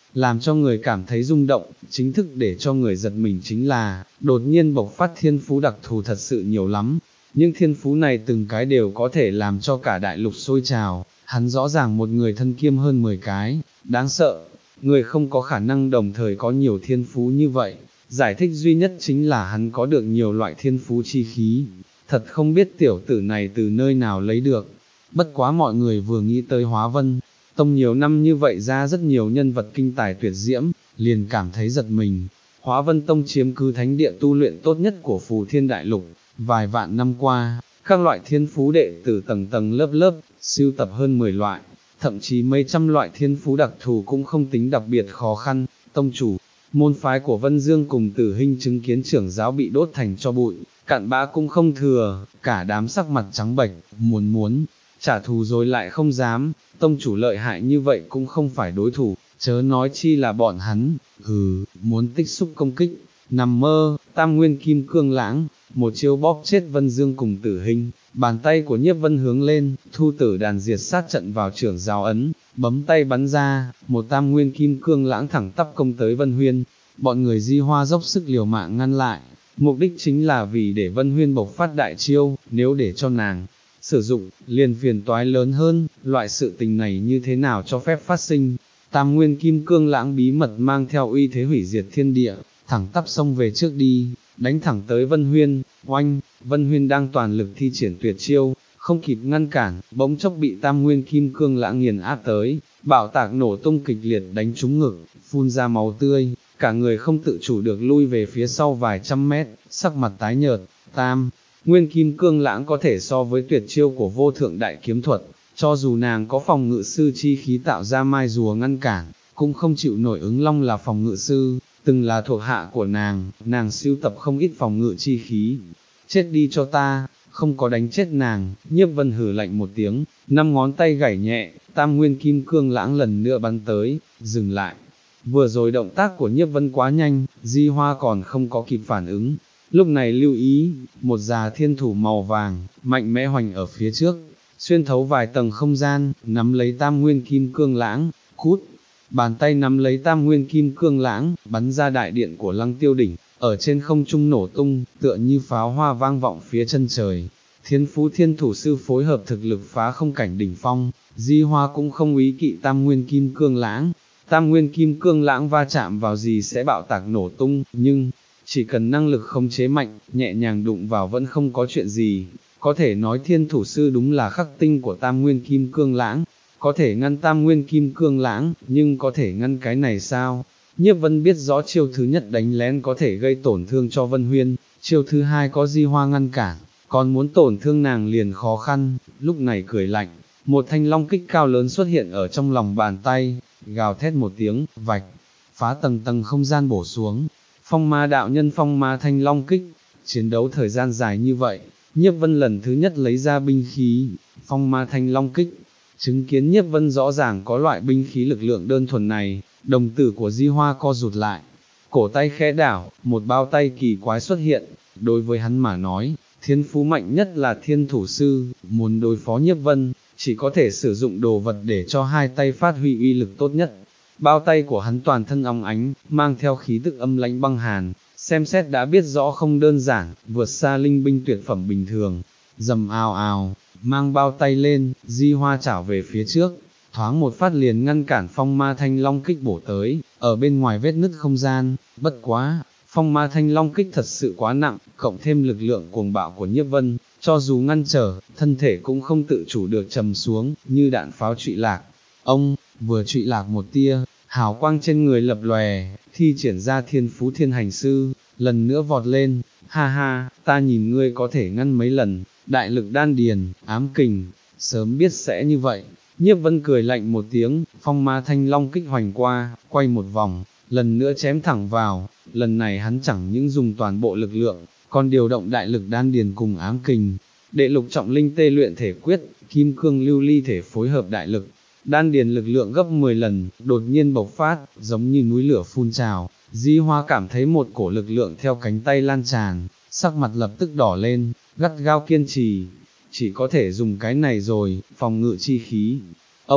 làm cho người cảm thấy rung động, chính thức để cho người giật mình chính là, đột nhiên bộc phát thiên phú đặc thù thật sự nhiều lắm. Những thiên phú này từng cái đều có thể làm cho cả đại lục sôi trào, hắn rõ ràng một người thân kiêm hơn mười cái, đáng sợ, người không có khả năng đồng thời có nhiều thiên phú như vậy, giải thích duy nhất chính là hắn có được nhiều loại thiên phú chi khí, thật không biết tiểu tử này từ nơi nào lấy được, bất quá mọi người vừa nghĩ tới Hóa Vân Tông nhiều năm như vậy ra rất nhiều nhân vật kinh tài tuyệt diễm, liền cảm thấy giật mình. Hóa Vân Tông chiếm cứ thánh địa tu luyện tốt nhất của Phù Thiên Đại Lục, vài vạn năm qua, các loại thiên phú đệ tử tầng tầng lớp lớp, sưu tập hơn mười loại, thậm chí mấy trăm loại thiên phú đặc thù cũng không tính đặc biệt khó khăn. Tông chủ, môn phái của Vân Dương cùng Tử Hinh chứng kiến trưởng giáo bị đốt thành tro bụi, cặn bã cũng không thừa, cả đám sắc mặt trắng bệch, muốn muốn trả thù rồi lại không dám, tông chủ lợi hại như vậy cũng không phải đối thủ, chớ nói chi là bọn hắn, hừ, muốn tích xúc công kích, nằm mơ. Tam Nguyên Kim Cương Lãng, một chiêu bóp chết Vân Dương cùng Tử Hinh, bàn tay của Nhiếp Vân hướng lên, thu tử đàn diệt sát trận vào trưởng giáo ấn, bấm tay bắn ra, một Tam Nguyên Kim Cương Lãng thẳng tắp công tới Vân Huyên, bọn người Di Hoa dốc sức liều mạng ngăn lại, mục đích chính là vì để Vân Huyên bộc phát đại chiêu, nếu để cho nàng sử dụng, liền phiền toái lớn hơn, loại sự tình này như thế nào cho phép phát sinh. Tam Nguyên Kim Cương Lãng bí mật mang theo uy thế hủy diệt thiên địa, thẳng tắp xông về trước đi, đánh thẳng tới Vân Huyên. Oanh, Vân Huyên đang toàn lực thi triển tuyệt chiêu, không kịp ngăn cản, bỗng chốc bị Tam Nguyên Kim Cương Lãng nghiền áp tới, bạo tạc nổ tung kịch liệt đánh trúng ngực, phun ra máu tươi, cả người không tự chủ được lui về phía sau vài trăm mét, sắc mặt tái nhợt. Tam Nguyên Kim Cương Lãng có thể so với tuyệt chiêu của vô thượng đại kiếm thuật, cho dù nàng có phòng ngự sư chi khí tạo ra mai rùa ngăn cản, cũng không chịu nổi. Ứng Long là phòng ngự sư, từng là thuộc hạ của nàng, nàng sưu tập không ít phòng ngự chi khí. Chết đi cho ta, không có đánh chết nàng. Nhiếp Vân hừ lạnh một tiếng, năm ngón tay gảy nhẹ, Tam Nguyên Kim Cương Lãng lần nữa bắn tới, dừng lại. Vừa rồi động tác của Nhiếp Vân quá nhanh, Di Hoa còn không có kịp phản ứng. Lúc này lưu ý, một già thiên thủ màu vàng, mạnh mẽ hoành ở phía trước, xuyên thấu vài tầng không gian, nắm lấy Tam Nguyên Kim Cương Lãng, cút. Bàn tay nắm lấy Tam Nguyên Kim Cương Lãng, bắn ra đại điện của Lăng Tiêu Đỉnh, ở trên không trung nổ tung, tựa như pháo hoa vang vọng phía chân trời. Thiên phú thiên thủ sư phối hợp thực lực phá không cảnh đỉnh phong, Di Hoa cũng không ý kỵ Tam Nguyên Kim Cương Lãng. Tam Nguyên Kim Cương Lãng va chạm vào gì sẽ bạo tạc nổ tung, nhưng chỉ cần năng lực khống chế mạnh, nhẹ nhàng đụng vào vẫn không có chuyện gì. Có thể nói thiên thủ sư đúng là khắc tinh của Tam Nguyên Kim Cương Lãng, có thể ngăn Tam Nguyên Kim Cương Lãng, nhưng có thể ngăn cái này sao? Nhiếp Vân biết rõ chiêu thứ nhất đánh lén có thể gây tổn thương cho Vân Huyên, chiêu thứ hai có Di Hoa ngăn cản, còn muốn tổn thương nàng liền khó khăn. Lúc này cười lạnh, một thanh long kích cao lớn xuất hiện ở trong lòng bàn tay, gào thét một tiếng, vạch, phá tầng tầng không gian bổ xuống. Phong Ma đạo nhân Phong Ma thanh long kích, chiến đấu thời gian dài như vậy, Nhiếp Vân lần thứ nhất lấy ra binh khí, Phong Ma thanh long kích. Chứng kiến Nhiếp Vân rõ ràng có loại binh khí lực lượng đơn thuần này, đồng tử của Di Hoa co rụt lại, cổ tay khẽ đảo, một bao tay kỳ quái xuất hiện. Đối với hắn mà nói, thiên phú mạnh nhất là thiên thủ sư, muốn đối phó Nhiếp Vân, chỉ có thể sử dụng đồ vật để cho hai tay phát huy uy lực tốt nhất. Bao tay của hắn toàn thân óng ánh, mang theo khí tức âm lãnh băng hàn, xem xét đã biết rõ không đơn giản, vượt xa linh binh tuyệt phẩm bình thường. Dầm ào ào, mang bao tay lên, Di Hoa chảo về phía trước, thoáng một phát liền ngăn cản Phong Ma thanh long kích bổ tới, ở bên ngoài vết nứt không gian. Bất quá, Phong Ma thanh long kích thật sự quá nặng, cộng thêm lực lượng cuồng bạo của Nhiếp Vân, cho dù ngăn trở, thân thể cũng không tự chủ được trầm xuống, như đạn pháo trụy lạc. Ông, vừa trụy lạc một tia, hào quang trên người lập lòe, thi triển ra thiên phú thiên hành sư, lần nữa vọt lên. Ha ha, ta nhìn ngươi có thể ngăn mấy lần, đại lực đan điền, ám kình, sớm biết sẽ như vậy. Nhiếp Vân cười lạnh một tiếng, Phong Ma thanh long kích hoành qua, quay một vòng, lần nữa chém thẳng vào. Lần này hắn chẳng những dùng toàn bộ lực lượng, còn điều động đại lực đan điền cùng ám kình. Đệ lục trọng linh tê luyện thể quyết, kim cương lưu ly thể phối hợp đại lực đan điền lực lượng gấp mười lần, đột nhiên bộc phát, giống như núi lửa phun trào. Di Hoa cảm thấy một cổ lực lượng theo cánh tay lan tràn, sắc mặt lập tức đỏ lên, gắt gao kiên trì, chỉ có thể dùng cái này rồi, phòng ngự chi khí. Ông,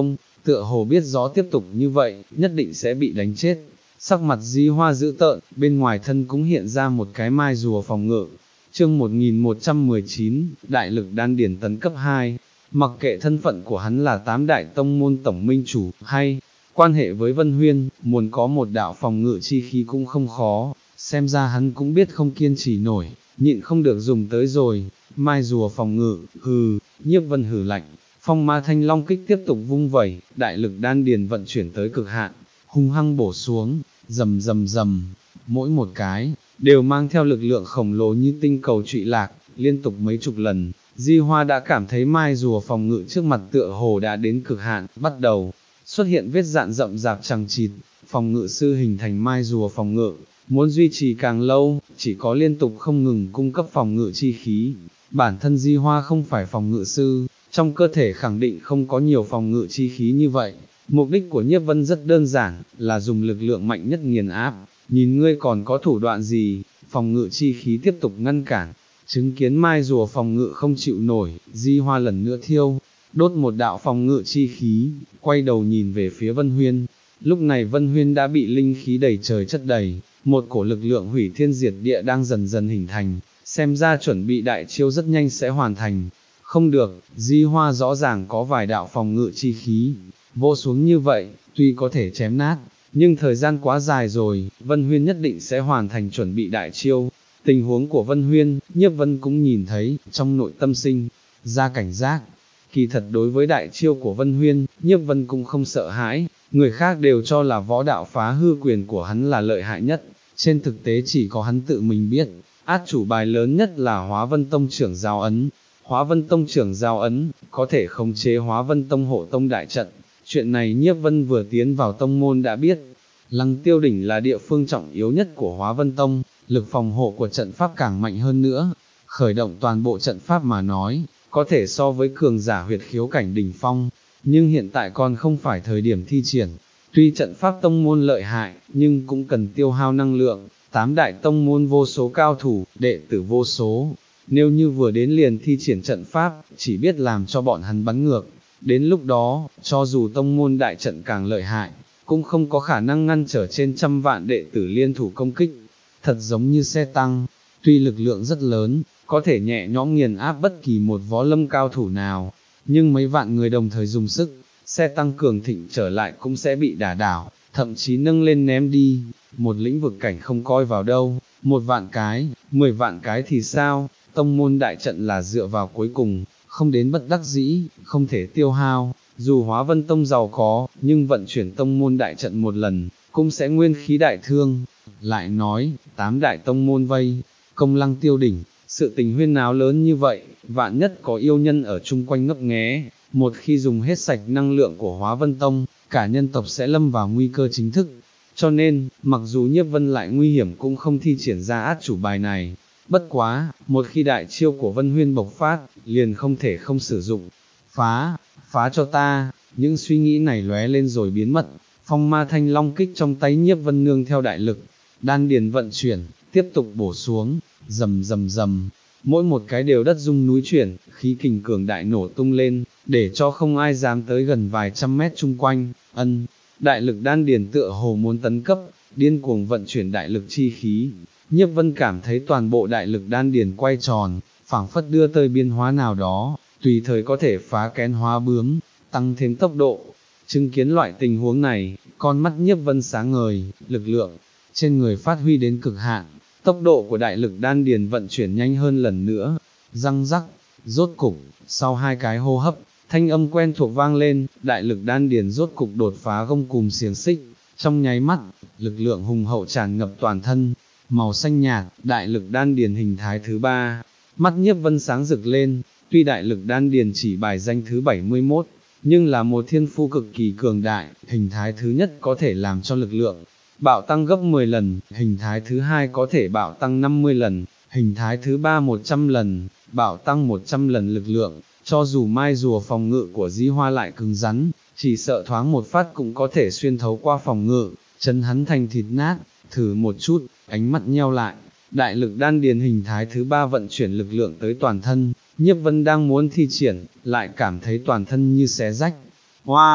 tựa hồ biết rõ tiếp tục như vậy, nhất định sẽ bị đánh chết. Sắc mặt Di Hoa dữ tợn, bên ngoài thân cũng hiện ra một cái mai rùa phòng ngự. Chương một nghìn một trăm mười chín, Đại lực đan điển tấn cấp hai. Mặc kệ thân phận của hắn là tám đại tông môn tổng minh chủ, hay quan hệ với Vân Huyên, muốn có một đạo phòng ngự chi khí cũng không khó, xem ra hắn cũng biết không kiên trì nổi, nhịn không được dùng tới rồi. Mai rùa phòng ngự, hừ, Nhiếp Vân hừ lạnh, phong ma thanh long kích tiếp tục vung vẩy, đại lực đan điền vận chuyển tới cực hạn, hung hăng bổ xuống, rầm rầm rầm, mỗi một cái, đều mang theo lực lượng khổng lồ như tinh cầu trụy lạc, liên tục mấy chục lần. Di Hoa đã cảm thấy mai rùa phòng ngự trước mặt tựa hồ đã đến cực hạn, bắt đầu xuất hiện vết dạn rậm rạp chằng chịt, phòng ngự sư hình thành mai rùa phòng ngự, muốn duy trì càng lâu, chỉ có liên tục không ngừng cung cấp phòng ngự chi khí. Bản thân Di Hoa không phải phòng ngự sư, trong cơ thể khẳng định không có nhiều phòng ngự chi khí như vậy. Mục đích của Nhiếp Vân rất đơn giản, là dùng lực lượng mạnh nhất nghiền áp, nhìn ngươi còn có thủ đoạn gì, phòng ngự chi khí tiếp tục ngăn cản. Chứng kiến mai rùa phòng ngự không chịu nổi, Di Hoa lần nữa thiêu, đốt một đạo phòng ngự chi khí, quay đầu nhìn về phía Vân Huyên. Lúc này Vân Huyên đã bị linh khí đầy trời chất đầy, một cổ lực lượng hủy thiên diệt địa đang dần dần hình thành, xem ra chuẩn bị đại chiêu rất nhanh sẽ hoàn thành. Không được, Di Hoa rõ ràng có vài đạo phòng ngự chi khí, vỗ xuống như vậy, tuy có thể chém nát, nhưng thời gian quá dài rồi, Vân Huyên nhất định sẽ hoàn thành chuẩn bị đại chiêu. Tình huống của Vân Huyên, Nhiếp Vân cũng nhìn thấy, trong nội tâm sinh ra cảnh giác. Kỳ thật đối với đại chiêu của Vân Huyên, Nhiếp Vân cũng không sợ hãi, người khác đều cho là võ đạo phá hư quyền của hắn là lợi hại nhất, trên thực tế chỉ có hắn tự mình biết, át chủ bài lớn nhất là Hóa Vân Tông trưởng giao ấn. Hóa Vân Tông trưởng giao ấn, có thể khống chế Hóa Vân Tông hộ tông đại trận, chuyện này Nhiếp Vân vừa tiến vào tông môn đã biết. Lăng Tiêu đỉnh là địa phương trọng yếu nhất của Hóa Vân Tông, lực phòng hộ của trận pháp càng mạnh hơn nữa, khởi động toàn bộ trận pháp mà nói, có thể so với cường giả huyệt khiếu cảnh đỉnh phong, nhưng hiện tại còn không phải thời điểm thi triển. Tuy trận pháp tông môn lợi hại, nhưng cũng cần tiêu hao năng lượng, tám đại tông môn vô số cao thủ, đệ tử vô số, nếu như vừa đến liền thi triển trận pháp, chỉ biết làm cho bọn hắn bắn ngược. Đến lúc đó, cho dù tông môn đại trận càng lợi hại, cũng không có khả năng ngăn trở trên trăm vạn đệ tử liên thủ công kích. Thật giống như xe tăng, tuy lực lượng rất lớn, có thể nhẹ nhõm nghiền áp bất kỳ một võ lâm cao thủ nào, nhưng mấy vạn người đồng thời dùng sức, xe tăng cường thịnh trở lại cũng sẽ bị đả đảo, thậm chí nâng lên ném đi. Một lĩnh vực cảnh không coi vào đâu, một vạn cái, mười vạn cái thì sao? Tông môn đại trận là dựa vào cuối cùng, không đến bất đắc dĩ, không thể tiêu hao. Dù Hóa Vân Tông giàu có, nhưng vận chuyển tông môn đại trận một lần, cũng sẽ nguyên khí đại thương. Lại nói, tám đại tông môn vây, công Lăng Tiêu đỉnh, sự tình huyên náo lớn như vậy, vạn nhất có yêu nhân ở chung quanh ngấp nghé, một khi dùng hết sạch năng lượng của Hóa Vân Tông, cả nhân tộc sẽ lâm vào nguy cơ chính thức. Cho nên, mặc dù Nhiếp Vân lại nguy hiểm cũng không thi triển ra át chủ bài này. Bất quá, một khi đại chiêu của Vân Huyên bộc phát, liền không thể không sử dụng. Phá, phá cho ta, những suy nghĩ này lóe lên rồi biến mất. Phong ma thanh long kích trong tay Nhiếp Vân nương theo đại lực, đan điền vận chuyển, tiếp tục bổ xuống, rầm rầm rầm, mỗi một cái đều đất rung núi chuyển, khí kình cường đại nổ tung lên, để cho không ai dám tới gần vài trăm mét chung quanh. Ân, đại lực đan điền tựa hồ muốn tấn cấp, điên cuồng vận chuyển đại lực chi khí. Nhiếp Vân cảm thấy toàn bộ đại lực đan điền quay tròn, phảng phất đưa tới biến hóa nào đó, tùy thời có thể phá kén hóa bướm, tăng thêm tốc độ. Chứng kiến loại tình huống này, con mắt Nhiếp Vân sáng ngời, lực lượng trên người phát huy đến cực hạn, tốc độ của đại lực đan điền vận chuyển nhanh hơn lần nữa. Răng rắc, rốt cục, sau hai cái hô hấp, thanh âm quen thuộc vang lên, đại lực đan điền rốt cục đột phá gông cùm xiềng xích, trong nháy mắt, lực lượng hùng hậu tràn ngập toàn thân, màu xanh nhạt, đại lực đan điền hình thái thứ ba, mắt Nhiếp Vân sáng rực lên, tuy đại lực đan điền chỉ bài danh thứ bảy mươi mốt, nhưng là một thiên phu cực kỳ cường đại, hình thái thứ nhất có thể làm cho lực lượng bạo tăng gấp mười lần, hình thái thứ hai có thể bạo tăng năm mươi lần, hình thái thứ ba một trăm lần, bạo tăng một trăm lần lực lượng. Cho dù mai rùa phòng ngự của Di Hoa lại cứng rắn, chỉ sợ thoáng một phát cũng có thể xuyên thấu qua phòng ngự, chấn hắn thành thịt nát. Thử một chút, ánh mắt nheo lại, đại lực đan điền hình thái thứ ba vận chuyển lực lượng tới toàn thân, Nhiếp Vân đang muốn thi triển, lại cảm thấy toàn thân như xé rách. Hoa,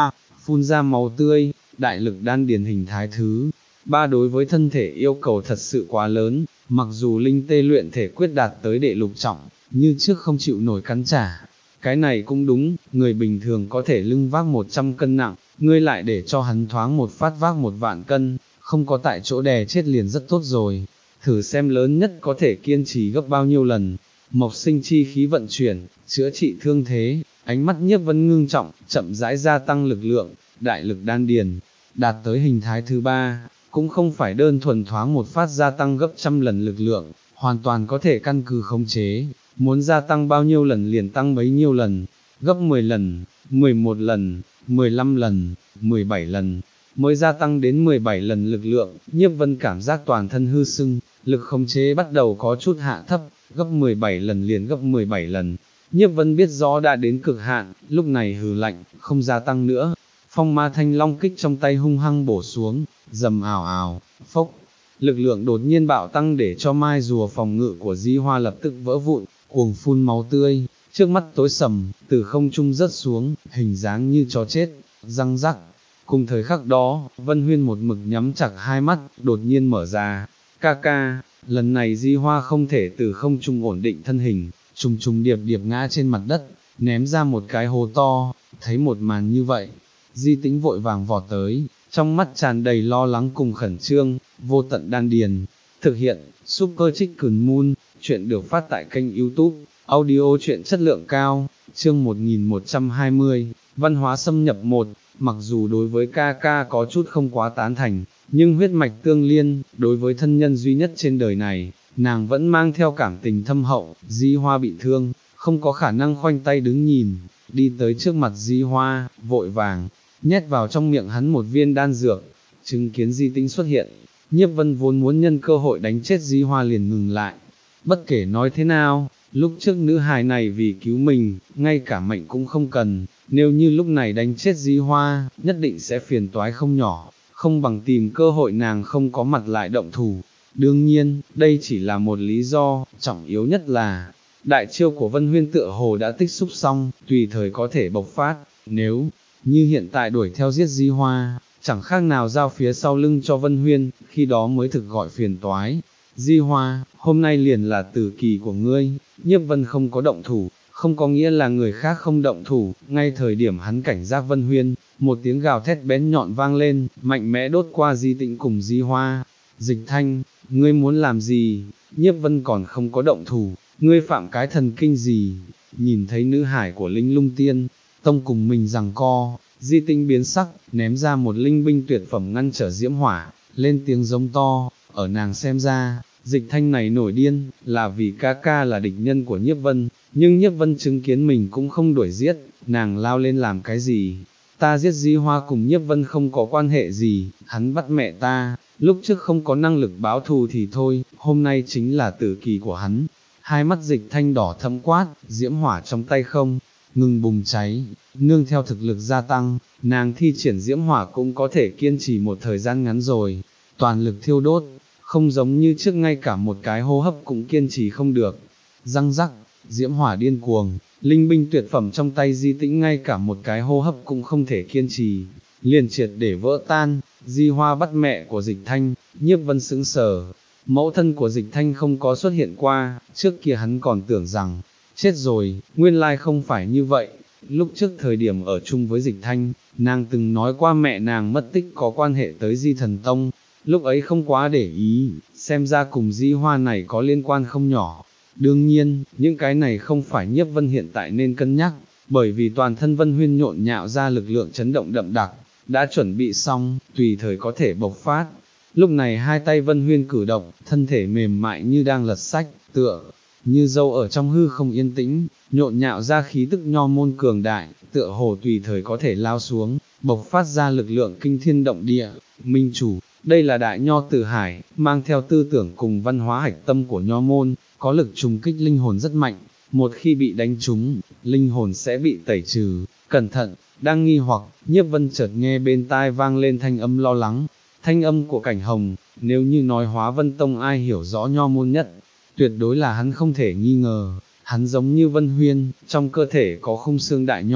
phun ra máu tươi, đại lực đan điền hình thái thứ ba đối với thân thể yêu cầu thật sự quá lớn, mặc dù linh tê luyện thể quyết đạt tới đệ lục trọng, như trước không chịu nổi cắn trả. Cái này cũng đúng, người bình thường có thể lưng vác một trăm cân nặng, ngươi lại để cho hắn thoáng một phát vác một vạn cân, không có tại chỗ đè chết liền rất tốt rồi. Thử xem lớn nhất có thể kiên trì gấp bao nhiêu lần. Mộc sinh chi khí vận chuyển, chữa trị thương thế, ánh mắt Nhiếp Vân ngưng trọng, chậm rãi gia tăng lực lượng, đại lực đan điền, đạt tới hình thái thứ ba, cũng không phải đơn thuần thoáng một phát gia tăng gấp trăm lần lực lượng, hoàn toàn có thể căn cứ khống chế, muốn gia tăng bao nhiêu lần liền tăng bấy nhiêu lần, gấp mười lần, mười một lần, mười lăm lần, mười bảy lần, mới gia tăng đến mười bảy lần lực lượng. Nhiếp Vân cảm giác toàn thân hư sưng, lực khống chế bắt đầu có chút hạ thấp, gấp mười bảy lần liền gấp mười bảy lần. Nhiếp Vân biết rõ đã đến cực hạn, lúc này hừ lạnh, không gia tăng nữa. Phong ma thanh long kích trong tay hung hăng bổ xuống, rầm ào ào, phốc. Lực lượng đột nhiên bạo tăng để cho mai rùa phòng ngự của Di Hoa lập tức vỡ vụn, cuồng phun máu tươi, trước mắt tối sầm, từ không trung rớt xuống, hình dáng như chó chết, răng rắc. Cùng thời khắc đó, Vân Huyên một mực nhắm chặt hai mắt, đột nhiên mở ra. Ca ca, lần này Di Hoa không thể từ không trung ổn định thân hình, trùng trùng điệp điệp ngã trên mặt đất, ném ra một cái hố to. Thấy một màn như vậy, Di Tĩnh vội vàng vọt tới, trong mắt tràn đầy lo lắng cùng khẩn trương. Vô tận đan điền, thực hiện, Super Chicken Moon, chuyện được phát tại kênh YouTube, audio truyện chất lượng cao, chương một nghìn một trăm hai mươi, văn hóa xâm nhập một. Mặc dù đối với ca ca có chút không quá tán thành, nhưng huyết mạch tương liên, đối với thân nhân duy nhất trên đời này, nàng vẫn mang theo cảm tình thâm hậu. Di Hoa bị thương, không có khả năng khoanh tay đứng nhìn, đi tới trước mặt Di Hoa, vội vàng, nhét vào trong miệng hắn một viên đan dược. Chứng kiến Di Tĩnh xuất hiện, Nhiếp Vân vốn muốn nhân cơ hội đánh chết Di Hoa liền ngừng lại. Bất kể nói thế nào, lúc trước nữ hài này vì cứu mình, ngay cả mệnh cũng không cần, nếu như lúc này đánh chết Di Hoa, nhất định sẽ phiền toái không nhỏ, không bằng tìm cơ hội nàng không có mặt lại động thủ. Đương nhiên, đây chỉ là một lý do, trọng yếu nhất là, đại chiêu của Vân Huyên tựa hồ đã tích xúc xong, tùy thời có thể bộc phát. Nếu như hiện tại đuổi theo giết Di Hoa, chẳng khác nào giao phía sau lưng cho Vân Huyên, khi đó mới thực gọi phiền toái. Di Hoa, hôm nay liền là tử kỳ của ngươi. Nhiếp Vân không có động thủ, không có nghĩa là người khác không động thủ. Ngay thời điểm hắn cảnh giác Vân Huyên, một tiếng gào thét bén nhọn vang lên, mạnh mẽ đốt qua Di Tĩnh cùng Di Hoa. Dịch Thanh, ngươi muốn làm gì? Nhiếp Vân còn không có động thủ, ngươi phạm cái thần kinh gì? Nhìn thấy nữ hải của Linh Lung Tiên Tông cùng mình giằng co, Di Tĩnh biến sắc, ném ra một linh binh tuyệt phẩm ngăn trở diễm hỏa, lên tiếng giống to. Ở nàng xem ra, Dịch Thanh này nổi điên, là vì ca ca là địch nhân của Nhiếp Vân, nhưng Nhiếp Vân chứng kiến mình cũng không đuổi giết, nàng lao lên làm cái gì? Ta giết Di Hoa cùng Nhiếp Vân không có quan hệ gì, hắn bắt mẹ ta, lúc trước không có năng lực báo thù thì thôi, hôm nay chính là tử kỳ của hắn. Hai mắt Dịch Thanh đỏ thẫm quát, diễm hỏa trong tay không ngừng bùng cháy, nương theo thực lực gia tăng, nàng thi triển diễm hỏa cũng có thể kiên trì một thời gian ngắn rồi, toàn lực thiêu đốt, không giống như trước ngay cả một cái hô hấp cũng kiên trì không được. Răng rắc, diễm hỏa điên cuồng, linh binh tuyệt phẩm trong tay Di Tĩnh ngay cả một cái hô hấp cũng không thể kiên trì, liền triệt để vỡ tan. Di Hoa bắt mẹ của Dịch Thanh, Nhiếp Vân sững sờ, mẫu thân của Dịch Thanh không có xuất hiện qua, trước kia hắn còn tưởng rằng, chết rồi, nguyên lai không phải như vậy. Lúc trước thời điểm ở chung với Dịch Thanh, nàng từng nói qua mẹ nàng mất tích có quan hệ tới Di Thần Tông, lúc ấy không quá để ý, xem ra cùng Di Hoa này có liên quan không nhỏ. Đương nhiên, những cái này không phải Nhiếp Vân hiện tại nên cân nhắc, bởi vì toàn thân Vân Huyên nhộn nhạo ra lực lượng chấn động đậm đặc, đã chuẩn bị xong, tùy thời có thể bộc phát. Lúc này hai tay Vân Huyên cử động, thân thể mềm mại như đang lật sách, tựa như dâu ở trong hư không yên tĩnh, nhộn nhạo ra khí tức nho môn cường đại, tựa hồ tùy thời có thể lao xuống, bộc phát ra lực lượng kinh thiên động địa. Minh chủ, đây là đại nho tử hải, mang theo tư tưởng cùng văn hóa hạch tâm của nho môn, có lực trùng kích linh hồn rất mạnh, một khi bị đánh trúng, linh hồn sẽ bị tẩy trừ. Cẩn thận, đang nghi hoặc, Nhiếp Vân chợt nghe bên tai vang lên thanh âm lo lắng, thanh âm của Cảnh Hồng. Nếu như nói Hóa Vân Tông ai hiểu rõ nho môn nhất, tuyệt đối là hắn không thể nghi ngờ. Hắn giống như Vân Huyên, trong cơ thể có khung xương đại nho,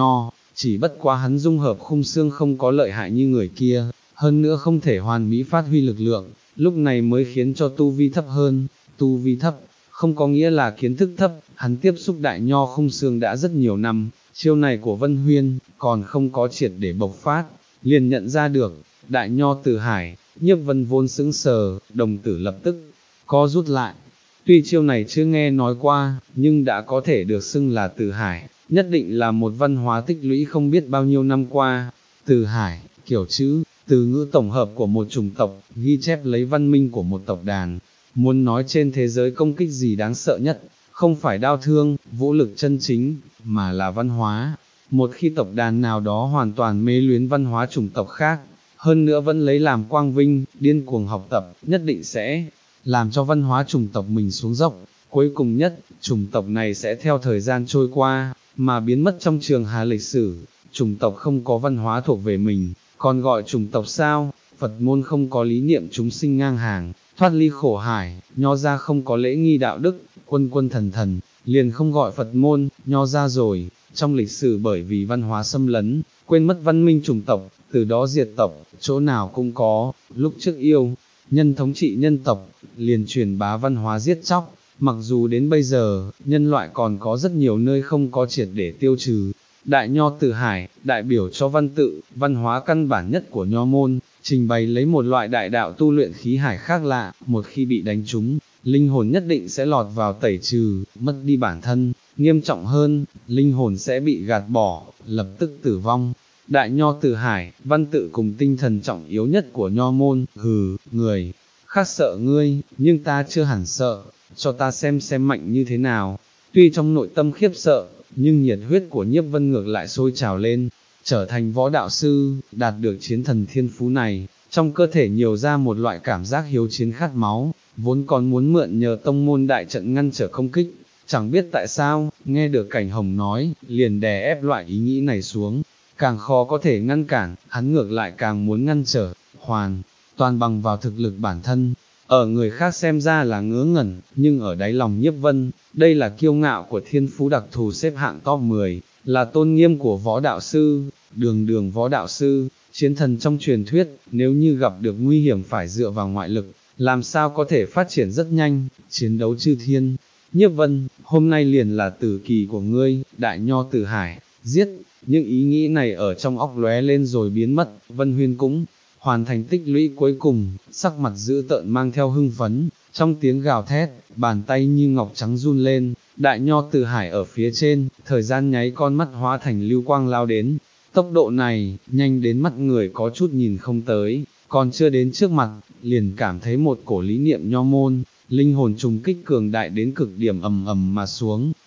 chỉ bất quá hắn dung hợp khung xương không có lợi hại như người kia, hơn nữa không thể hoàn mỹ phát huy lực lượng, lúc này mới khiến cho tu vi thấp hơn. Tu vi thấp, không có nghĩa là kiến thức thấp, hắn tiếp xúc đại nho khung xương đã rất nhiều năm, chiêu này của Vân Huyên, còn không có triệt để bộc phát, liền nhận ra được, đại nho Tử Hải. Nhiếp Vân vốn sững sờ, đồng tử lập tức co rút lại. Tuy chiêu này chưa nghe nói qua, nhưng đã có thể được xưng là Tử Hải, nhất định là một văn hóa tích lũy không biết bao nhiêu năm qua. Tử Hải, kiểu chữ, từ ngữ tổng hợp của một chủng tộc, ghi chép lấy văn minh của một tộc đàn. Muốn nói trên thế giới công kích gì đáng sợ nhất, không phải đao thương, vũ lực chân chính, mà là văn hóa. Một khi tộc đàn nào đó hoàn toàn mê luyến văn hóa chủng tộc khác, hơn nữa vẫn lấy làm quang vinh, điên cuồng học tập, nhất định sẽ làm cho văn hóa chủng tộc mình xuống dốc. Cuối cùng nhất, chủng tộc này sẽ theo thời gian trôi qua, mà biến mất trong trường hà lịch sử. Chủng tộc không có văn hóa thuộc về mình, còn gọi chủng tộc sao? Phật môn không có lý niệm chúng sinh ngang hàng, thoát ly khổ hải, nho gia không có lễ nghi đạo đức, quân quân thần thần, liền không gọi Phật môn, nho gia rồi. Trong lịch sử bởi vì văn hóa xâm lấn, quên mất văn minh chủng tộc, từ đó diệt tộc, chỗ nào cũng có. Lúc trước yêu nhân thống trị nhân tộc, liền truyền bá văn hóa giết chóc, mặc dù đến bây giờ, nhân loại còn có rất nhiều nơi không có triệt để tiêu trừ. Đại nho Tử Hải, đại biểu cho văn tự, văn hóa căn bản nhất của nho môn, trình bày lấy một loại đại đạo tu luyện khí hải khác lạ, một khi bị đánh trúng, linh hồn nhất định sẽ lọt vào tẩy trừ, mất đi bản thân, nghiêm trọng hơn, linh hồn sẽ bị gạt bỏ, lập tức tử vong. Đại nho Tử Hải, văn tự cùng tinh thần trọng yếu nhất của nho môn, hừ, người khác sợ ngươi, nhưng ta chưa hẳn sợ, cho ta xem xem mạnh như thế nào. Tuy trong nội tâm khiếp sợ, nhưng nhiệt huyết của Nhiếp Vân ngược lại sôi trào lên, trở thành võ đạo sư, đạt được chiến thần thiên phú này, trong cơ thể nhiều ra một loại cảm giác hiếu chiến khát máu, vốn còn muốn mượn nhờ tông môn đại trận ngăn trở công kích, chẳng biết tại sao, nghe được Cảnh Hồng nói, liền đè ép loại ý nghĩ này xuống, càng khó có thể ngăn cản, hắn ngược lại càng muốn ngăn trở, hoàn toàn bằng vào thực lực bản thân. Ở người khác xem ra là ngớ ngẩn, nhưng ở đáy lòng Nhiếp Vân, đây là kiêu ngạo của thiên phú đặc thù xếp hạng top mười, là tôn nghiêm của võ đạo sư, đường đường võ đạo sư, chiến thần trong truyền thuyết, nếu như gặp được nguy hiểm phải dựa vào ngoại lực, làm sao có thể phát triển rất nhanh, chiến đấu chư thiên. Nhiếp Vân, hôm nay liền là tử kỳ của ngươi, đại nho Tử Hải, giết, những ý nghĩ này ở trong óc lóe lên rồi biến mất. Vân Huyên cũng hoàn thành tích lũy cuối cùng, sắc mặt dữ tợn mang theo hưng phấn, trong tiếng gào thét, bàn tay như ngọc trắng run lên, đại nho Tử Hải ở phía trên, thời gian nháy con mắt hóa thành lưu quang lao đến, tốc độ này, nhanh đến mắt người có chút nhìn không tới, còn chưa đến trước mặt, liền cảm thấy một cổ lý niệm nho môn, linh hồn trùng kích cường đại đến cực điểm ầm ầm mà xuống,